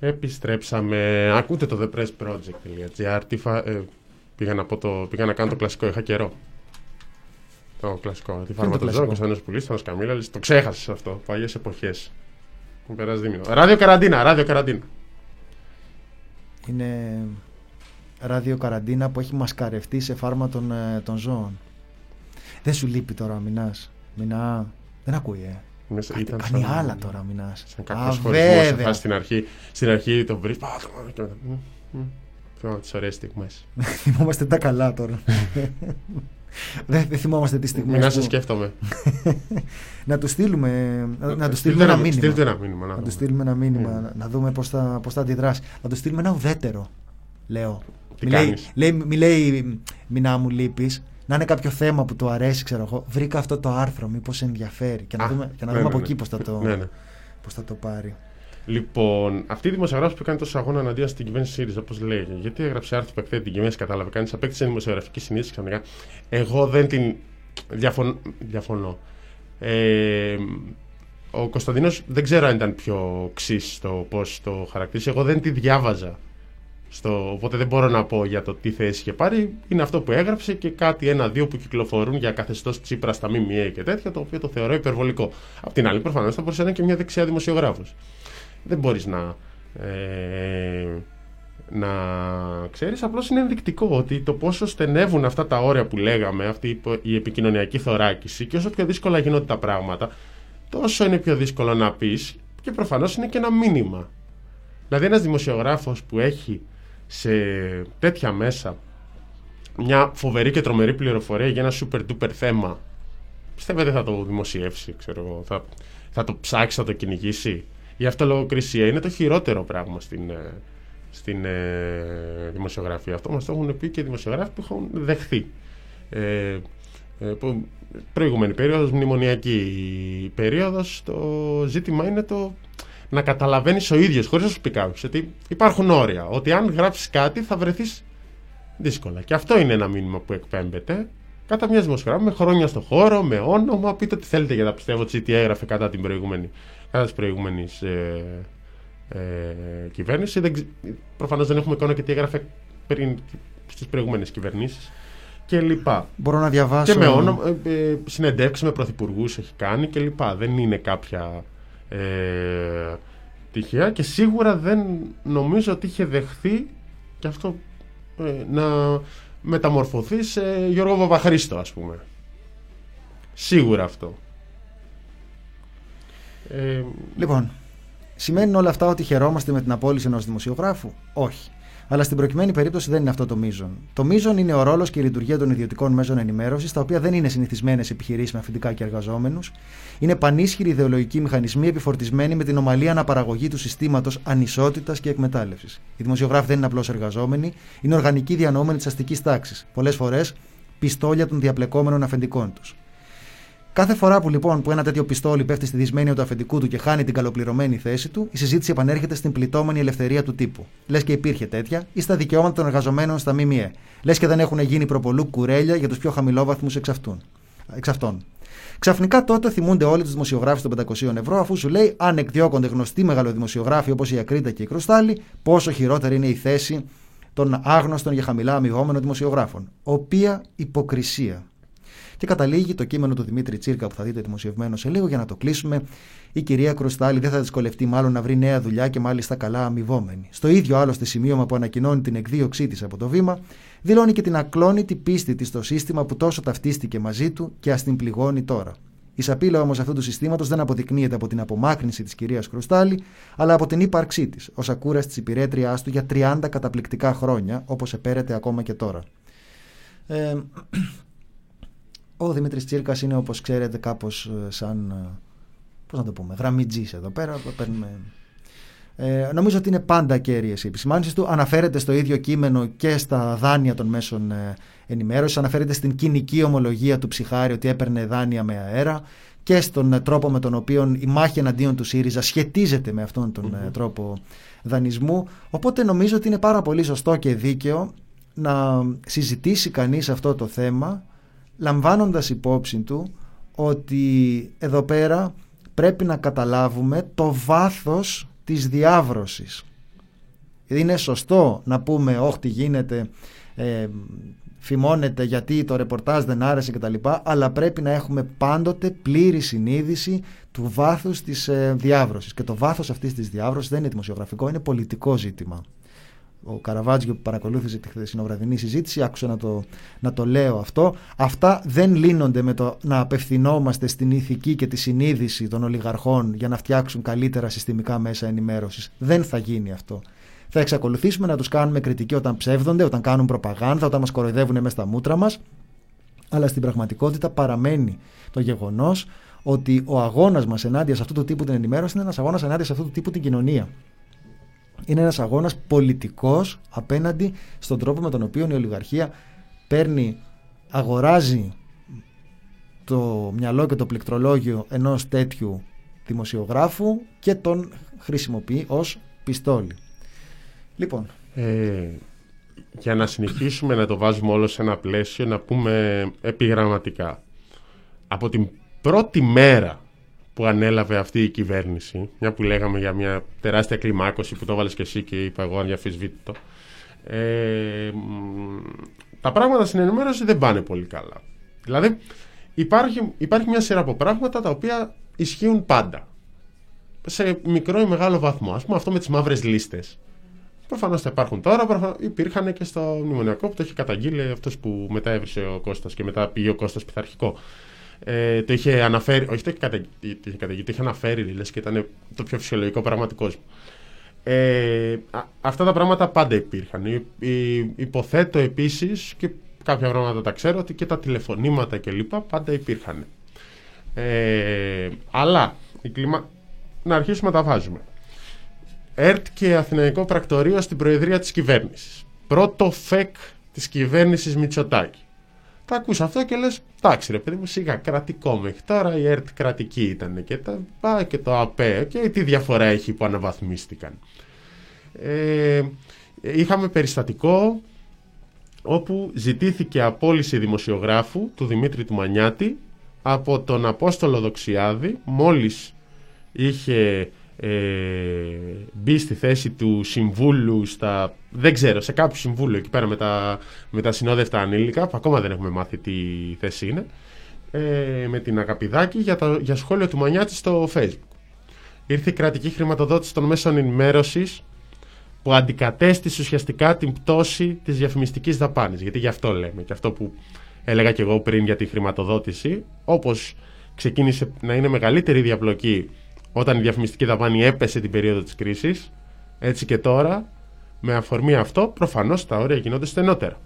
Επιστρέψαμε. Ακούτε το thepressproject.gr. Πήγα να κάνω το κλασικό, είχα καιρό. Το κλασικό. Τη φαρματοζώο, Κωνσταντίνος Πουλής, Θάνος Καμίλαλης. Το ξέχασες αυτό. Παλιές εποχές. Μου περάσει δίμηνο. Ράδιο Καραντίνα. Είναι ράδιο καραντίνα που έχει μασκαρευτεί σε φάρμα των ζώων. Δεν σου λείπει τώρα ο Μινάς? Μινά, δεν ακούει, Κάνει άλλα τώρα ο Μινάς. Σε κάποιος χωρισμός, στην αρχή τον βρεις. Θυμάμαι τις ωραίες στιγμές. Θυμόμαστε τα καλά τώρα. Δεν θυμόμαστε τις στιγμές. Μινά, σε σκέφτομαι. Να του στείλουμε ένα μήνυμα. Να του στείλουμε ένα μήνυμα, να δούμε πώς θα αντιδράσει. Να του στείλουμε ένα ουδέτερο, λέω. Μη λέει Μινά μου λείπεις. Να είναι κάποιο θέμα που του αρέσει, ξέρω εγώ. Βρήκα αυτό το άρθρο, μήπως ενδιαφέρει. Και να δούμε από εκεί πώς θα το πάρει. Λοιπόν, αυτή η δημοσιογράφος που έκανε τόσο αγώνα εναντίον στην κυβέρνηση ΣΥΡΙΖΑ, όπως λέει, γιατί έγραψε άρθρο που εκθέτει την κυβέρνηση, κατάλαβε, κάνει απέκτησε δημοσιογραφική συνείδηση ξαφνικά. Εγώ δεν την διαφωνώ. Ο Κωνσταντίνος δεν ξέρω αν ήταν πιο ξύς στο πώς το χαρακτήρισε. Εγώ δεν τη διάβαζα. Οπότε δεν μπορώ να πω για το τι θέση είχε πάρει. Είναι αυτό που έγραψε και κάτι ένα-δύο που κυκλοφορούν για καθεστώς Τσίπρα στα ΜΜΕ και τέτοια, το οποίο το θεωρώ υπερβολικό. Απ' την άλλη, προφανώς θα μπορούσε να είναι και μια δεξιά δημοσιογράφος. Δεν μπορείς να ξέρεις, απλώς είναι ενδεικτικό ότι το πόσο στενεύουν αυτά τα όρια που λέγαμε, αυτή η επικοινωνιακή θωράκιση, και όσο πιο δύσκολα γίνονται τα πράγματα, τόσο είναι πιο δύσκολο να πεις, και προφανώς είναι και ένα μήνυμα. Δηλαδή ένας δημοσιογράφος που έχει σε τέτοια μέσα μια φοβερή και τρομερή πληροφορία για ένα super duper θέμα, πιστεύετε θα το δημοσιεύσει, ξέρω εγώ, θα το ψάξει, θα το κυνηγήσει? Γι' αυτό λογοκρισία είναι το χειρότερο πράγμα στην δημοσιογραφία. Αυτό μας το έχουν πει και οι δημοσιογράφοι που έχουν δεχθεί. Προηγούμενη περίοδος, μνημονιακή περίοδος, το ζήτημα είναι να καταλαβαίνεις ο ίδιος, χωρίς να σου πει κάποιος, ότι υπάρχουν όρια. Ότι αν γράψεις κάτι θα βρεθείς δύσκολα. Και αυτό είναι ένα μήνυμα που εκπέμπεται κατά μιας δημοσιογράφου, με χρόνια στο χώρο, με όνομα. Πείτε τι θέλετε για να πιστεύω τι έγραφε κατά της προηγούμενης κυβέρνηση. Προφανώς δεν έχουμε εικόνα και τι έγραφε πριν στις προηγούμενες κυβερνήσεις και λοιπά. Μπορώ να διαβάσω. Και με όνομα, συνεντεύξεις με πρωθυπουργούς έχει κάνει και λοιπά. Δεν είναι κάποια τυχαία, και σίγουρα δεν νομίζω ότι είχε δεχθεί και αυτό να μεταμορφωθεί σε Γιώργο Παπαχρήστο, ας πούμε. Σίγουρα αυτό. Λοιπόν, σημαίνουν όλα αυτά ότι χαιρόμαστε με την απόλυση ενός δημοσιογράφου? Όχι. Αλλά στην προκειμένη περίπτωση δεν είναι αυτό το μείζον. Το μείζον είναι ο ρόλος και η λειτουργία των ιδιωτικών μέσων ενημέρωσης, τα οποία δεν είναι συνηθισμένες επιχειρήσεις με αφεντικά και εργαζόμενους. Είναι πανίσχυροι ιδεολογικοί μηχανισμοί επιφορτισμένοι με την ομαλή αναπαραγωγή του συστήματος ανισότητας και εκμετάλλευσης. Οι δημοσιογράφοι δεν είναι απλώς εργαζόμενοι, είναι οργανικοί διανοούμενοι της αστικής τάξης. Πολλές φορές πιστόλια των διαπλεκόμενων αφεντικών τους. Κάθε φορά που ένα τέτοιο πιστόλι πέφτει στη δυσμένεια του αφεντικού του και χάνει την καλοπληρωμένη θέση του, η συζήτηση επανέρχεται στην πληττόμενη ελευθερία του τύπου. Λες και υπήρχε τέτοια, ή στα δικαιώματα των εργαζομένων στα ΜΜΕ. Λες και δεν έχουν γίνει προπολού κουρέλια για τους πιο χαμηλόβαθμους εξ αυτών. Ξαφνικά τότε θυμούνται όλοι τους δημοσιογράφους των 500 ευρώ, αφού σου λέει, αν εκδιώκονται γνωστοί μεγαλοδημοσιογράφοι όπως η Ακρίτα και η Κρουστάλη, πόσο χειρότερη είναι η θέση των άγνωστων για χαμηλά αμοιβόμενων δημοσιογράφων. Οποία υποκρισία. Και καταλήγει το κείμενο του Δημήτρη Τσίρκα που θα δείτε δημοσιευμένο σε λίγο για να το κλείσουμε. Η κυρία Κρουστάλη δεν θα δυσκολευτεί μάλλον να βρει νέα δουλειά και μάλιστα καλά αμοιβόμενη. Στο ίδιο άλλωστε σημείωμα που ανακοινώνει την εκδίωξή της από το Βήμα, δηλώνει και την ακλόνητη πίστη της στο σύστημα που τόσο ταυτίστηκε μαζί του και ας την πληγώνει τώρα. Η σαπίλα όμως αυτού του συστήματος δεν αποδεικνύεται από την απομάκρυνση της κυρίας Κρουστάλη, αλλά από την ύπαρξή της ως ακούραστη της υπηρέτριάς του για 30 καταπληκτικά χρόνια, όπως επέρεται ακόμα και τώρα. Ο Δημήτρης Τσίρκας είναι, όπως ξέρετε, κάπως σαν, πώς να το πούμε, γραμμιτζής εδώ πέρα. Νομίζω ότι είναι πάντα κέρυες οι επισημάνσεις του. Αναφέρεται στο ίδιο κείμενο και στα δάνεια των μέσων ενημέρωσης. Αναφέρεται στην κοινική ομολογία του Ψιχάρη ότι έπαιρνε δάνεια με αέρα και στον τρόπο με τον οποίο η μάχη εναντίον του ΣΥΡΙΖΑ σχετίζεται με αυτόν τον τρόπο δανεισμού. Οπότε νομίζω ότι είναι πάρα πολύ σωστό και δίκαιο να συζητήσει κανείς αυτό το θέμα, λαμβάνοντας υπόψη του ότι εδώ πέρα πρέπει να καταλάβουμε το βάθος της διάβρωσης Είναι σωστό να πούμε όχι τι γίνεται, φημώνεται γιατί το ρεπορτάζ δεν άρεσε κτλ. Αλλά πρέπει να έχουμε πάντοτε πλήρη συνείδηση του βάθους της διάβρωσης. Και το βάθος αυτής της διάβρωσης δεν είναι δημοσιογραφικό, είναι πολιτικό ζήτημα. Ο Καραβάτζιο που παρακολούθησε τη χθεσινοβραδινή συζήτηση άκουσε να το λέω αυτό. Αυτά δεν λύνονται με το να απευθυνόμαστε στην ηθική και τη συνείδηση των ολιγαρχών για να φτιάξουν καλύτερα συστημικά μέσα ενημέρωσης. Δεν θα γίνει αυτό. Θα εξακολουθήσουμε να τους κάνουμε κριτική όταν ψεύδονται, όταν κάνουν προπαγάνδα, όταν μας κοροϊδεύουν μέσα στα μούτρα μας. Αλλά στην πραγματικότητα παραμένει το γεγονός ότι ο αγώνας μας ενάντια σε αυτού του τύπου την ενημέρωση είναι ένας αγώνας ενάντια σε αυτού του τύπου την κοινωνία. Είναι ένας αγώνας πολιτικός απέναντι στον τρόπο με τον οποίο η ολιγαρχία αγοράζει το μυαλό και το πληκτρολόγιο ενός τέτοιου δημοσιογράφου και τον χρησιμοποιεί ως πιστόλι. Λοιπόν. Για να συνεχίσουμε να το βάζουμε όλο σε ένα πλαίσιο, να πούμε επιγραμματικά. Από την πρώτη μέρα που ανέλαβε αυτή η κυβέρνηση, μια που λέγαμε για μια τεράστια κλιμάκωση που το έβαλες και εσύ και είπα εγώ αδιαφυσβήτητο, τα πράγματα στην ενημέρωση δεν πάνε πολύ καλά. Δηλαδή υπάρχει μια σειρά από πράγματα τα οποία ισχύουν πάντα. Σε μικρό ή μεγάλο βαθμό. Ας πούμε αυτό με τις μαύρες λίστες. Προφανώς θα υπάρχουν τώρα, υπήρχαν και στο μνημονιακό που το είχε καταγγείλει αυτός που μετά έβρισε ο Κώστας και μετά πήγε ο Κώστας πειθαρχικό. Το είχε αναφέρει, όχι το είχε καταγγείλει, το είχε αναφέρει, λες, και ήταν το πιο φυσιολογικό πράγμα του κόσμου. Αυτά τα πράγματα πάντα υπήρχαν. Υποθέτω επίσης, και κάποια πράγματα τα ξέρω, ότι και τα τηλεφωνήματα κλπ. Πάντα υπήρχαν. Αλλά να αρχίσουμε να τα βάζουμε. ΕΡΤ και Αθηναϊκό Πρακτορείο στην Προεδρία της κυβέρνησης. Πρώτο ΦΕΚ της κυβέρνησης Μητσοτάκη. Τα ακούς αυτό και λες, εντάξει ρε παιδί μου, σιγά κρατικό μέχρι τώρα, η ΕΡΤ κρατική ήταν και το ΑΠΕ και τι διαφορά έχει που αναβαθμίστηκαν. Είχαμε περιστατικό όπου ζητήθηκε απόλυση δημοσιογράφου του Δημήτρη του Μανιάτη από τον Απόστολο Δοξιάδη, μόλις είχε μπει στη θέση του συμβούλου δεν ξέρω, σε κάποιο συμβούλιο εκεί πέρα με τα συνόδευτα ανήλικα, που ακόμα δεν έχουμε μάθει τι θέση είναι, με την Αγαπηδάκη για σχόλιο του Μανιάτη στο Facebook. Ήρθε η κρατική χρηματοδότηση των μέσων ενημέρωσης που αντικατέστησε ουσιαστικά την πτώση της διαφημιστικής δαπάνης, γιατί γι' αυτό λέμε, και αυτό που έλεγα και εγώ πριν για τη χρηματοδότηση, όπως ξεκίνησε να είναι μεγαλύτερη διαπλοκή όταν η διαφημιστική δαπάνη έπεσε την περίοδο της κρίσης, έτσι και τώρα, με αφορμή αυτό, προφανώς τα όρια γίνονται στενότερα.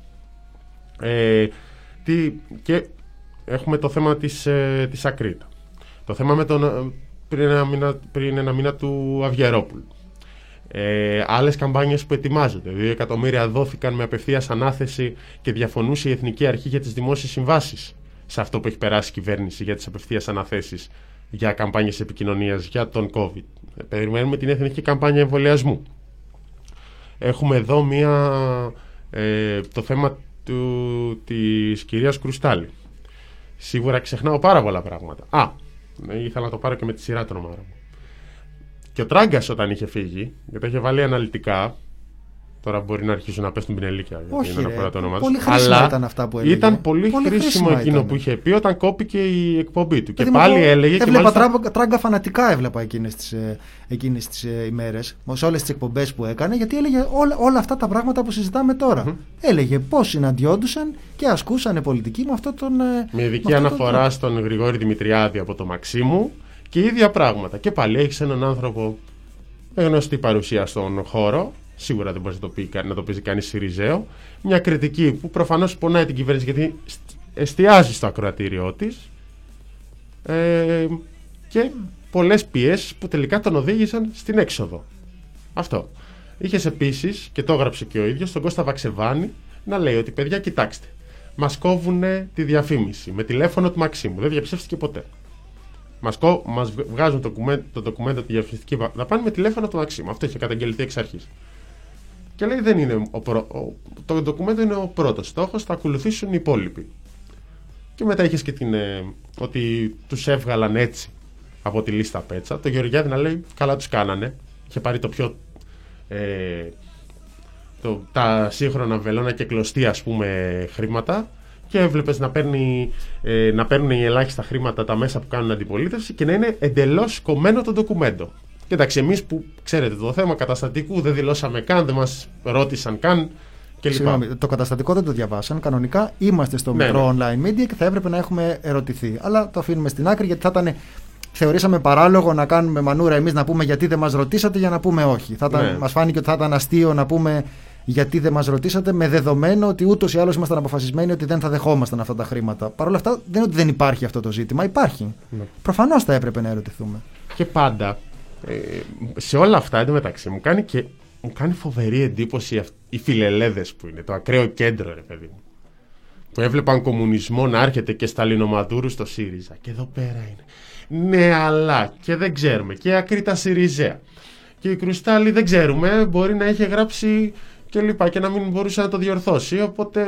Και έχουμε το θέμα της Ακρίτα. Το θέμα με πριν ένα μήνα του Αυγερόπουλου. Άλλες καμπάνιες που ετοιμάζονται. 2 εκατομμύρια δόθηκαν με απευθείας ανάθεση και διαφωνούσε η Εθνική Αρχή για τις Δημόσιες Συμβάσεις σε αυτό που έχει περάσει η κυβέρνηση για τις απευθείας αναθέσεις για καμπάνιες επικοινωνίας για τον COVID. Περιμένουμε την εθνική καμπάνια εμβολιασμού. Έχουμε εδώ το θέμα της κυρίας Κρουστάλη. Σίγουρα ξεχνάω πάρα πολλά πράγματα. Ήθελα να το πάρω και με τη σειρά των ομάδων. Και ο Τράγκας όταν είχε φύγει, γιατί είχε βάλει αναλυτικά, τώρα μπορεί να αρχίσουν να πέφτουν πινελίκια γιατί είναι αναφορά το όνομα του. Πολύ χρήσιμα ήταν αυτά που έλεγε. Ήταν πολύ χρήσιμο εκείνο που είχε πει όταν κόπηκε η εκπομπή του. Και πάλι έλεγε. Έβλεπα Τράγκα φανατικά, έβλεπα εκείνες τις ημέρες, σε όλες τις εκπομπές που έκανε, γιατί έλεγε όλα αυτά τα πράγματα που συζητάμε τώρα. Έλεγε πώς συναντιόντουσαν και ασκούσαν πολιτική με αυτόν τον. Με ειδική αναφορά στον Γρηγόρη Δημητριάδη από το Μαξίμου και ίδια πράγματα. Και πάλι έχει έναν άνθρωπο με γνωστή παρουσία στον χώρο. Σίγουρα δεν μπορεί να το πει κανείς Σιριζέο. Μια κριτική που προφανώς πονάει την κυβέρνηση γιατί εστιάζει στο ακροατήριό της και πολλές πιέσεις που τελικά τον οδήγησαν στην έξοδο. Αυτό. Είχες επίσης, και το έγραψε και ο ίδιος, τον Κώστα Βαξεβάνη να λέει ότι παιδιά, κοιτάξτε, μας κόβουνε τη διαφήμιση με τηλέφωνο του Μαξίμου. Δεν διαψεύστηκε ποτέ. Μας βγάζουν το ντοκουμέντο τη διαφημιστική δαπάνη με τηλέφωνο του Μαξίμου. Αυτό είχε καταγγελθεί εξ αρχής. Και λέει δεν είναι το ντοκουμέντο είναι ο πρώτος στόχος, θα ακολουθήσουν οι υπόλοιποι. Και μετά είχες και ότι τους έβγαλαν έτσι από τη λίστα Πέτσα. Το Γεωργιάδη να λέει καλά τους κάνανε. Είχε πάρει το πιο τα σύγχρονα βελόνα και κλωστή, ας πούμε, χρήματα, και έβλεπες να παίρνουν οι ελάχιστα χρήματα τα μέσα που κάνουν αντιπολίτευση και να είναι εντελώς κομμένο το ντοκουμέντο. Και εντάξει, εμείς που ξέρετε το θέμα καταστατικού δεν δηλώσαμε καν, δεν μας ρώτησαν καν κλπ. Συγγνώμη, το καταστατικό δεν το διαβάσαν. Κανονικά είμαστε στο μικρό online media και θα έπρεπε να έχουμε ερωτηθεί. Αλλά το αφήνουμε στην άκρη, γιατί θα ήταν. Θεωρήσαμε παράλογο να κάνουμε μανούρα εμείς να πούμε γιατί δεν μας ρωτήσατε για να πούμε όχι. Μας φάνηκε ότι θα ήταν αστείο να πούμε γιατί δεν μας ρωτήσατε, με δεδομένο ότι ούτως ή άλλως ήμασταν αποφασισμένοι ότι δεν θα δεχόμασταν αυτά τα χρήματα. Παρ' όλα αυτά, δεν είναι ότι δεν υπάρχει αυτό το ζήτημα. Υπάρχει. Προφανώς θα έπρεπε να ερωτηθούμε. Και πάντα σε όλα αυτά εντωμεταξύ μου κάνει φοβερή εντύπωση οι φιλελέδες που είναι, το ακραίο κέντρο, ρε παιδί μου. Που έβλεπαν κομμουνισμό να έρχεται και Σταλινομαδούρου στο ΣΥΡΙΖΑ. Και εδώ πέρα είναι. Ναι, αλλά και δεν ξέρουμε. Και ακρίτα ΣΥΡΙΖΑ. Και η Κρουστάλη δεν ξέρουμε, μπορεί να είχε γράψει και λοιπά και να μην μπορούσε να το διορθώσει. Οπότε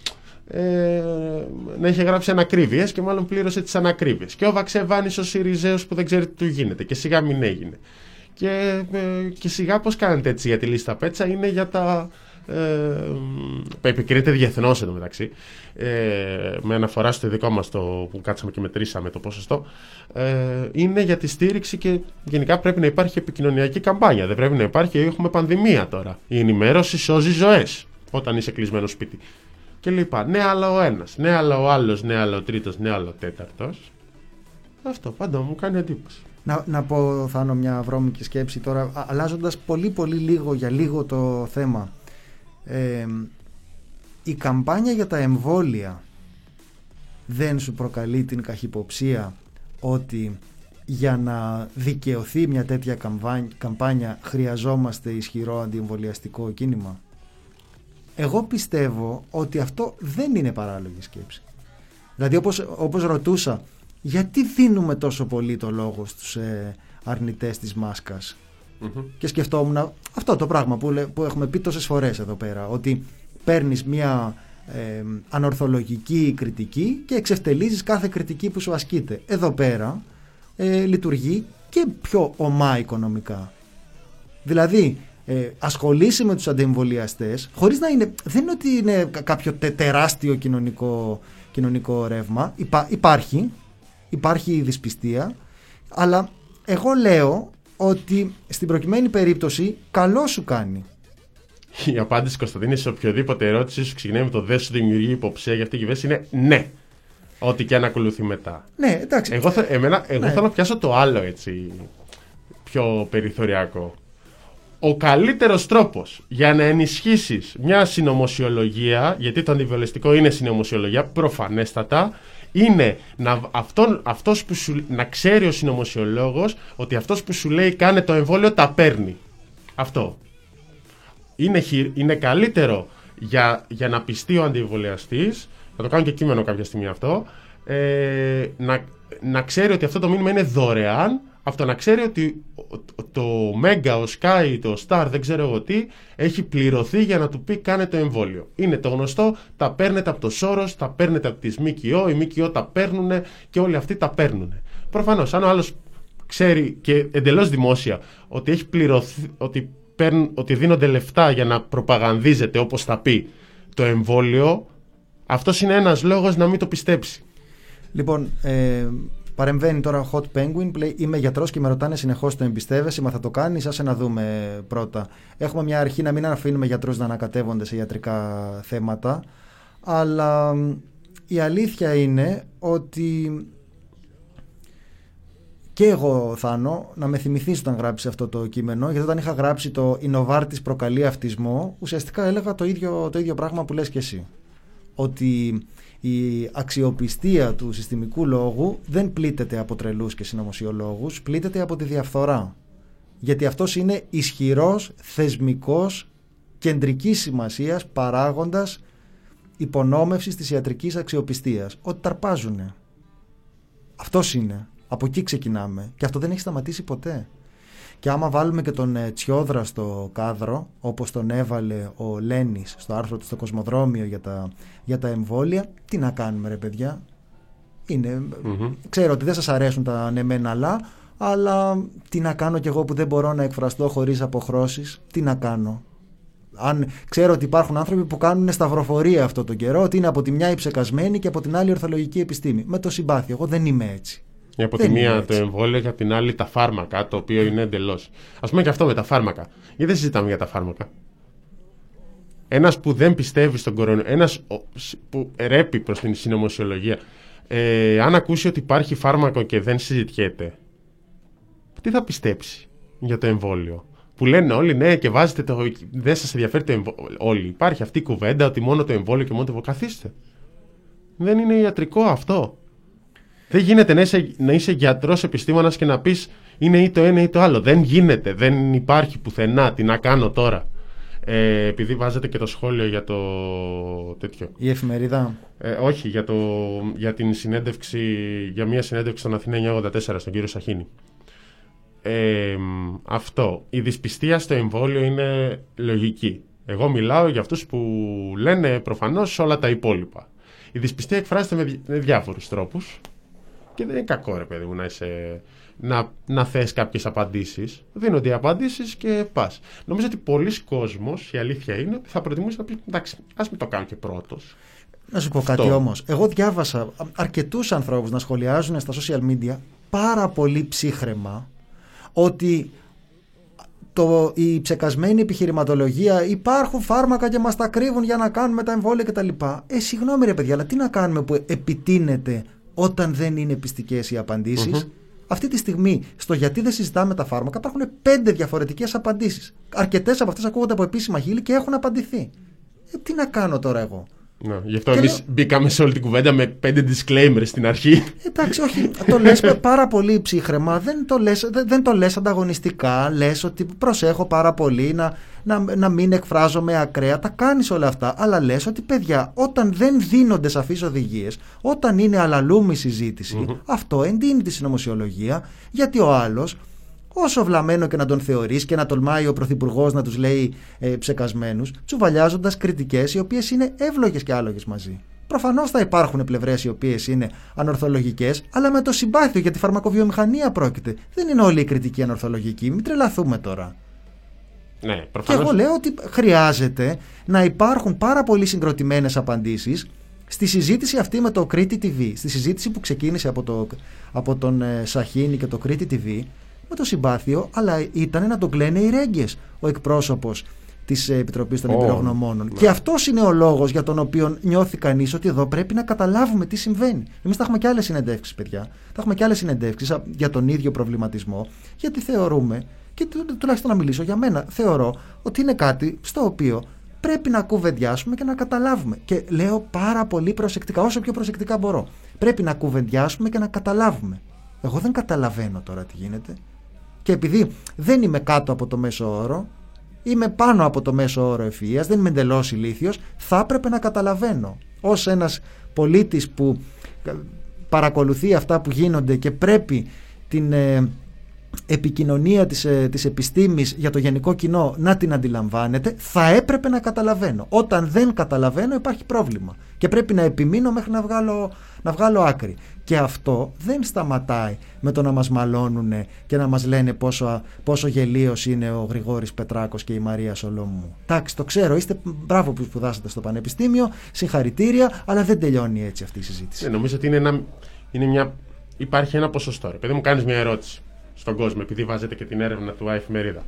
να είχε γράψει ανακρίβειες και μάλλον πλήρωσε τις ανακρίβειες. Και ο Βαξεβάνης ο ΣΥΡΙΖΑιος που δεν ξέρει τι του γίνεται. Και σιγά μην έγινε. Και σιγά πώς κάνετε έτσι για τη λίστα Πέτσα, είναι για τα. Επικρίνεται διεθνώς εντωμεταξύ, με αναφορά στο δικό μας το που κάτσαμε και μετρήσαμε το ποσοστό, είναι για τη στήριξη και γενικά πρέπει να υπάρχει επικοινωνιακή καμπάνια. Δεν πρέπει να υπάρχει, έχουμε πανδημία τώρα. Η ενημέρωση σώζει ζωές όταν είσαι κλεισμένο σπίτι και λοιπά. Ναι, αλλά ο ένας, ναι, αλλά ο άλλος, ναι, αλλά ο τρίτος, ναι, αλλά ο τέταρτος. Αυτό πάντα μου κάνει εντύπωση. Να πω, Θάνο, μια βρώμικη σκέψη τώρα, αλλάζοντας πολύ πολύ λίγο για λίγο το θέμα. Η καμπάνια για τα εμβόλια δεν σου προκαλεί την καχυποψία ότι για να δικαιωθεί μια τέτοια καμπάνια χρειαζόμαστε ισχυρό αντιεμβολιαστικό κίνημα? Εγώ πιστεύω ότι αυτό δεν είναι παράλογη σκέψη. Δηλαδή όπως ρωτούσα, γιατί δίνουμε τόσο πολύ το λόγο στους αρνητές της μάσκας? Και σκεφτόμουν αυτό το πράγμα που έχουμε πει τόσες φορές εδώ πέρα, ότι παίρνεις μια ανορθολογική κριτική και εξευτελίζεις κάθε κριτική που σου ασκείται. Εδώ πέρα λειτουργεί και πιο ομά οικονομικά. Δηλαδή ασχολείσαι με τους αντιεμβολιαστές χωρίς να είναι, δεν είναι ότι είναι κάποιο τεράστιο κοινωνικό ρεύμα. Υπάρχει η δυσπιστία, αλλά εγώ λέω ότι στην προκειμένη περίπτωση καλό σου κάνει. Η απάντηση, Κωνσταντίνη, σε οποιοδήποτε ερώτηση σου ξεκινάει με το δεν σου δημιουργεί υποψία για αυτή η κυβέρνηση είναι ναι. Ό,τι και αν ακολουθεί μετά. Ναι, εντάξει. Εγώ θέλω να πιάσω το άλλο έτσι πιο περιθωριακό. Ο καλύτερος τρόπος για να ενισχύσεις μια συνωμοσιολογία, γιατί το αντιβιολιστικό είναι συνωμοσιολογία προφανέστατα, είναι να ξέρει ο συνωμοσιολόγος ότι αυτός που σου λέει κάνε το εμβόλιο τα παίρνει. Αυτό. Είναι καλύτερο για να πιστεί ο αντιεμβολιαστής, θα το κάνω και κείμενο κάποια στιγμή αυτό, να ξέρει ότι αυτό το μήνυμα είναι δωρεάν, αυτό να ξέρει ότι το Μέγκα, ο Sky, το Star, δεν ξέρω εγώ τι, έχει πληρωθεί για να του πει κάνε το εμβόλιο. Είναι το γνωστό, τα παίρνετε από το Σόρος, τα παίρνετε από τις ΜΚΟ, οι ΜΚΟ τα παίρνουν και όλοι αυτοί τα παίρνουν. Προφανώς, αν ο άλλος ξέρει και εντελώς δημόσια ότι έχει πληρωθεί, ότι δίνονται λεφτά για να προπαγανδίζεται, όπως θα πει, το εμβόλιο, αυτός είναι ένας λόγος να μην το πιστέψει. Λοιπόν, παρεμβαίνει τώρα Hot Penguin, λέει, είμαι γιατρός και με ρωτάνε συνεχώς το εμπιστεύεσαι, μα θα το κάνεις, άσε να δούμε πρώτα. Έχουμε μια αρχή να μην αφήνουμε γιατρούς να ανακατεύονται σε ιατρικά θέματα, αλλά η αλήθεια είναι ότι και εγώ, Θάνο, να με θυμηθείς όταν γράψεις αυτό το κείμενο, γιατί όταν είχα γράψει το «Η Νοβάρτης προκαλεί αυτισμό», ουσιαστικά έλεγα το ίδιο πράγμα που λες και εσύ. Ότι η αξιοπιστία του συστημικού λόγου δεν πλήττεται από τρελούς και συνωμοσιολόγους, πλήττεται από τη διαφθορά. Γιατί αυτός είναι ισχυρός, θεσμικός, κεντρικής σημασίας παράγοντας υπονόμευσης της ιατρικής αξιοπιστίας. Ότι ταρπάζουνε. Αυτός είναι. Από εκεί ξεκινάμε. Και αυτό δεν έχει σταματήσει ποτέ. Και άμα βάλουμε και τον Τσιόδρα στο κάδρο, όπως τον έβαλε ο Λένης στο άρθρο του στο Κοσμοδρόμιο για τα εμβόλια, τι να κάνουμε ρε παιδιά? Ξέρω ότι δεν σας αρέσουν τα ναι μεν αλλά τι να κάνω κι εγώ που δεν μπορώ να εκφραστώ χωρίς αποχρώσεις? Τι να κάνω? Αν ξέρω ότι υπάρχουν άνθρωποι που κάνουν σταυροφορία αυτό τον καιρό, ότι είναι από τη μια η ψεκασμένη και από την άλλη η ορθολογική επιστήμη. Με το συμπάθειο. Εγώ δεν είμαι έτσι. Από τη μία το εμβόλιο και από την άλλη τα φάρμακα, το οποίο είναι εντελώς. Ας πούμε και αυτό με τα φάρμακα. Γιατί δεν συζητάμε για τα φάρμακα. Ένας που δεν πιστεύει στον κορονοϊό, ένας που ρέπει προς την συνωμοσιολογία, αν ακούσει ότι υπάρχει φάρμακο και δεν συζητιέται, τι θα πιστέψει για το εμβόλιο? Που λένε όλοι ναι και βάζετε το. Δεν σας ενδιαφέρει το εμβόλιο. Όλοι. Υπάρχει αυτή η κουβέντα ότι μόνο το εμβόλιο και μόνο το εμβόλιο. Καθίστε. Δεν είναι ιατρικό αυτό. Δεν γίνεται να είσαι γιατρός επιστήμονας και να πεις είναι ή το ένα ή το άλλο. Δεν γίνεται. Δεν υπάρχει πουθενά. Τι να κάνω τώρα? Επειδή βάζετε και το σχόλιο για το τέτοιο. Η εφημερίδα. Όχι, για την συνέντευξη, για μια συνέντευξη στον Αθηνά 984 στον κύριο Σαχίνη. Αυτό. Η δυσπιστία στο εμβόλιο είναι λογική. Εγώ μιλάω για αυτούς που λένε προφανώς όλα τα υπόλοιπα. Η δυσπιστία εκφράζεται με διάφορους τρόπους και δεν είναι κακό, ρε παιδί μου, να θες κάποιες απαντήσεις. Δίνονται οι απαντήσεις και πας. Νομίζω ότι πολλοί κόσμος, η αλήθεια είναι, θα προτιμούσε να πει εντάξει, ας μην το κάνω και πρώτος. Να σου πω κάτι όμως. Εγώ διάβασα αρκετούς ανθρώπους να σχολιάζουν στα social media πάρα πολύ ψύχραιμα ότι η ψεκασμένη επιχειρηματολογία, υπάρχουν φάρμακα και μας τα κρύβουν για να κάνουμε τα εμβόλια κτλ. Συγγνώμη ρε παιδιά, αλλά τι να κάνουμε που επιτείνεται όταν δεν είναι πιστικές οι απαντήσεις? Αυτή τη στιγμή, στο γιατί δεν συζητάμε τα φάρμακα, υπάρχουν 5 διαφορετικές απαντήσεις. Αρκετές από αυτές ακούγονται από επίσημα χείλη και έχουν απαντηθεί. Τι να κάνω τώρα εγώ? Γι' αυτό εμείς μπήκαμε σε όλη την κουβέντα με 5 disclaimers στην αρχή. Εντάξει, όχι, το λες πάρα πολύ ψύχραιμα, δεν το λες ανταγωνιστικά, λες ότι προσέχω πάρα πολύ να μην εκφράζομαι ακραία, τα κάνεις όλα αυτά, αλλά λες ότι παιδιά, όταν δεν δίνονται σαφείς οδηγίες, όταν είναι αλαλούμη συζήτηση, αυτό εντείνει τη συνωμοσιολογία, γιατί ο άλλος, όσο βλαμμένο και να τον θεωρείς και να τολμάει ο Πρωθυπουργός να τους λέει ψεκασμένους, τσουβαλιάζοντας κριτικές οι οποίες είναι εύλογες και άλογες μαζί. Προφανώς θα υπάρχουν πλευρές οι οποίες είναι ανορθολογικές, αλλά με το συμπάθειο για τη φαρμακοβιομηχανία πρόκειται. Δεν είναι όλη η κριτική ανορθολογική, μην τρελαθούμε τώρα. Ναι, προφανώς. Και εγώ λέω ότι χρειάζεται να υπάρχουν πάρα πολύ συγκροτημένες απαντήσεις στη συζήτηση αυτή με το Κρήτη TV, στη συζήτηση που ξεκίνησε από τον Σαχίνη και το Κρήτη TV, με το συμπάθειο, αλλά ήταν να τον κλαίνε οι ρέγγες ο εκπρόσωπος της Επιτροπής των Εμπειρογνωμόνων. Και αυτός είναι ο λόγος για τον οποίο νιώθει κανείς ότι εδώ πρέπει να καταλάβουμε τι συμβαίνει. Εμείς θα έχουμε και άλλες συνεντεύξεις, παιδιά. Θα έχουμε και άλλες συνεντεύξεις για τον ίδιο προβληματισμό, γιατί θεωρούμε, και τουλάχιστον να μιλήσω για μένα, θεωρώ ότι είναι κάτι στο οποίο πρέπει να κουβεντιάσουμε και να καταλάβουμε. Και λέω πάρα πολύ προσεκτικά, όσο πιο προσεκτικά μπορώ. Πρέπει να κουβεντιάσουμε και να καταλάβουμε. Εγώ δεν καταλαβαίνω τώρα τι γίνεται. Και επειδή δεν είμαι κάτω από το μέσο όρο, είμαι πάνω από το μέσο όρο ευφυΐας, δεν είμαι εντελώς ηλίθιος, θα έπρεπε να καταλαβαίνω. Ως ένας πολίτης που παρακολουθεί αυτά που γίνονται και πρέπει την επικοινωνία της επιστήμης για το γενικό κοινό να την αντιλαμβάνεται, θα έπρεπε να καταλαβαίνω. Όταν δεν καταλαβαίνω υπάρχει πρόβλημα και πρέπει να επιμείνω μέχρι να βγάλω άκρη. Και αυτό δεν σταματάει με το να μας μαλώνουν και να μας λένε πόσο γελίος είναι ο Γρηγόρης Πετράκος και η Μαρία Σολόμου. Εντάξει, το ξέρω, είστε μπράβο που σπουδάσατε στο Πανεπιστήμιο, συγχαρητήρια, αλλά δεν τελειώνει έτσι αυτή η συζήτηση. Νομίζω ότι υπάρχει ένα ποσοστό. Επειδή μου κάνεις μια ερώτηση στον κόσμο, επειδή βάζετε και την έρευνα του εφημερίδα,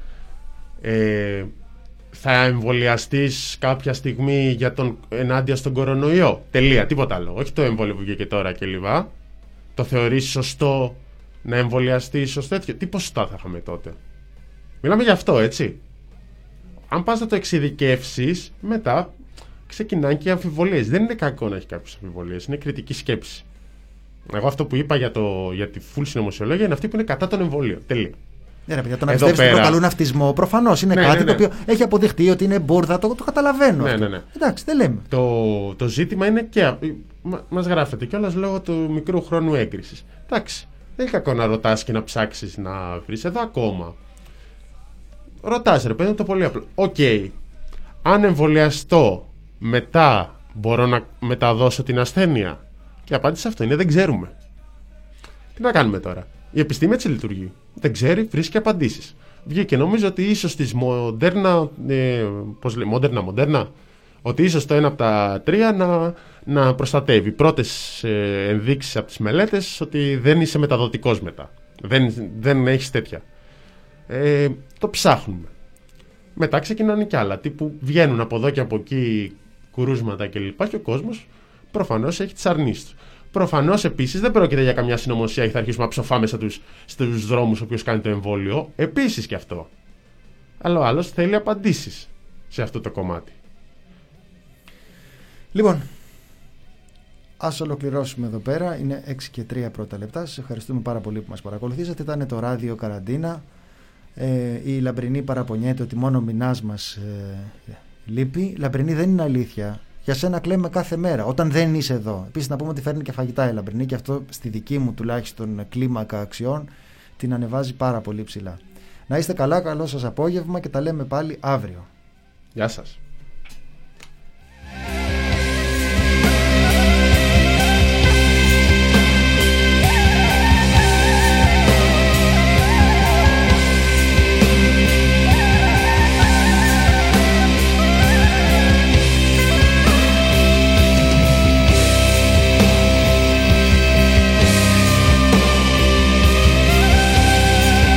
θα εμβολιαστείς κάποια στιγμή ενάντια στον κορονοϊό? Τελεία, τίποτα άλλο. Όχι το εμβόλιο που βγήκε τώρα κλπ. Το θεωρείς σωστό να εμβολιαστείς ως τέτοιο? Τι ποσοστά θα είχαμε τότε? Μιλάμε για αυτό, έτσι. Αν πας να το εξειδικεύσεις, μετά ξεκινάνε και οι αμφιβολίες. Δεν είναι κακό να έχει κάποιες αμφιβολίες, είναι κριτική σκέψη. Εγώ αυτό που είπα για τη full συνωμοσιολόγια είναι αυτή που είναι κατά τον εμβόλιο. Τελεία. Ναι, για το να πιστεύεις ότι προκαλούν αυτισμό, προφανώς είναι κάτι το οποίο έχει αποδειχτεί ότι είναι μπουρδα, το καταλαβαίνω. Ναι. Εντάξει, δεν λέμε. Το ζήτημα είναι και. Μας γράφεται κιόλας λόγω του μικρού χρόνου έγκρισης. Εντάξει, δεν είναι κακό να ρωτάς και να ψάξεις να βρεις. Εδώ ακόμα. Ρωτάς, ρε παιδί, το πολύ απλό. Οκ, αν εμβολιαστώ, μετά μπορώ να μεταδώσω την ασθένεια? Και η απάντηση σε αυτό είναι δεν ξέρουμε. Τι να κάνουμε τώρα? Η επιστήμη έτσι λειτουργεί. Δεν ξέρει, βρίσκει απαντήσεις. βγήκε. Νομίζω ότι ίσως της μοντέρνα, μοντέρνα, ότι ίσως το ένα από τα τρία να προστατεύει. Πρώτες ενδείξεις από τις μελέτες ότι δεν είσαι μεταδοτικός μετά. Δεν έχεις τέτοια. Το ψάχνουμε. Μετά ξεκινάνε κι άλλα, τύπου βγαίνουν από εδώ και από εκεί κουρούσματα κλπ. Και ο κόσμος προφανώς έχει τις αρνήσεις του. Προφανώς επίσης δεν πρόκειται για καμιά συνωμοσία και θα αρχίσουμε να ψοφάμε στους δρόμους ο οποίος κάνει το εμβόλιο. Επίσης και αυτό. Αλλά ο άλλος θέλει απαντήσεις σε αυτό το κομμάτι. Λοιπόν, ας ολοκληρώσουμε εδώ πέρα. Είναι 6 και 3 πρώτα λεπτά. Σας ευχαριστούμε πάρα πολύ που μας παρακολουθήσατε. Ήταν το ράδιο Καραντίνα. Η Λαμπρινή παραπονιέται ότι μόνο ο μηνάς μας λείπει. Λαμπρινή, δεν είναι αλήθεια. Για σένα κλαίμε κάθε μέρα, όταν δεν είσαι εδώ. Επίσης, να πούμε ότι φέρνει και φαγητά η Λαμπρινή και αυτό στη δική μου τουλάχιστον κλίμακα αξιών την ανεβάζει πάρα πολύ ψηλά. Να είστε καλά, καλό σας απόγευμα και τα λέμε πάλι αύριο. Γεια σας.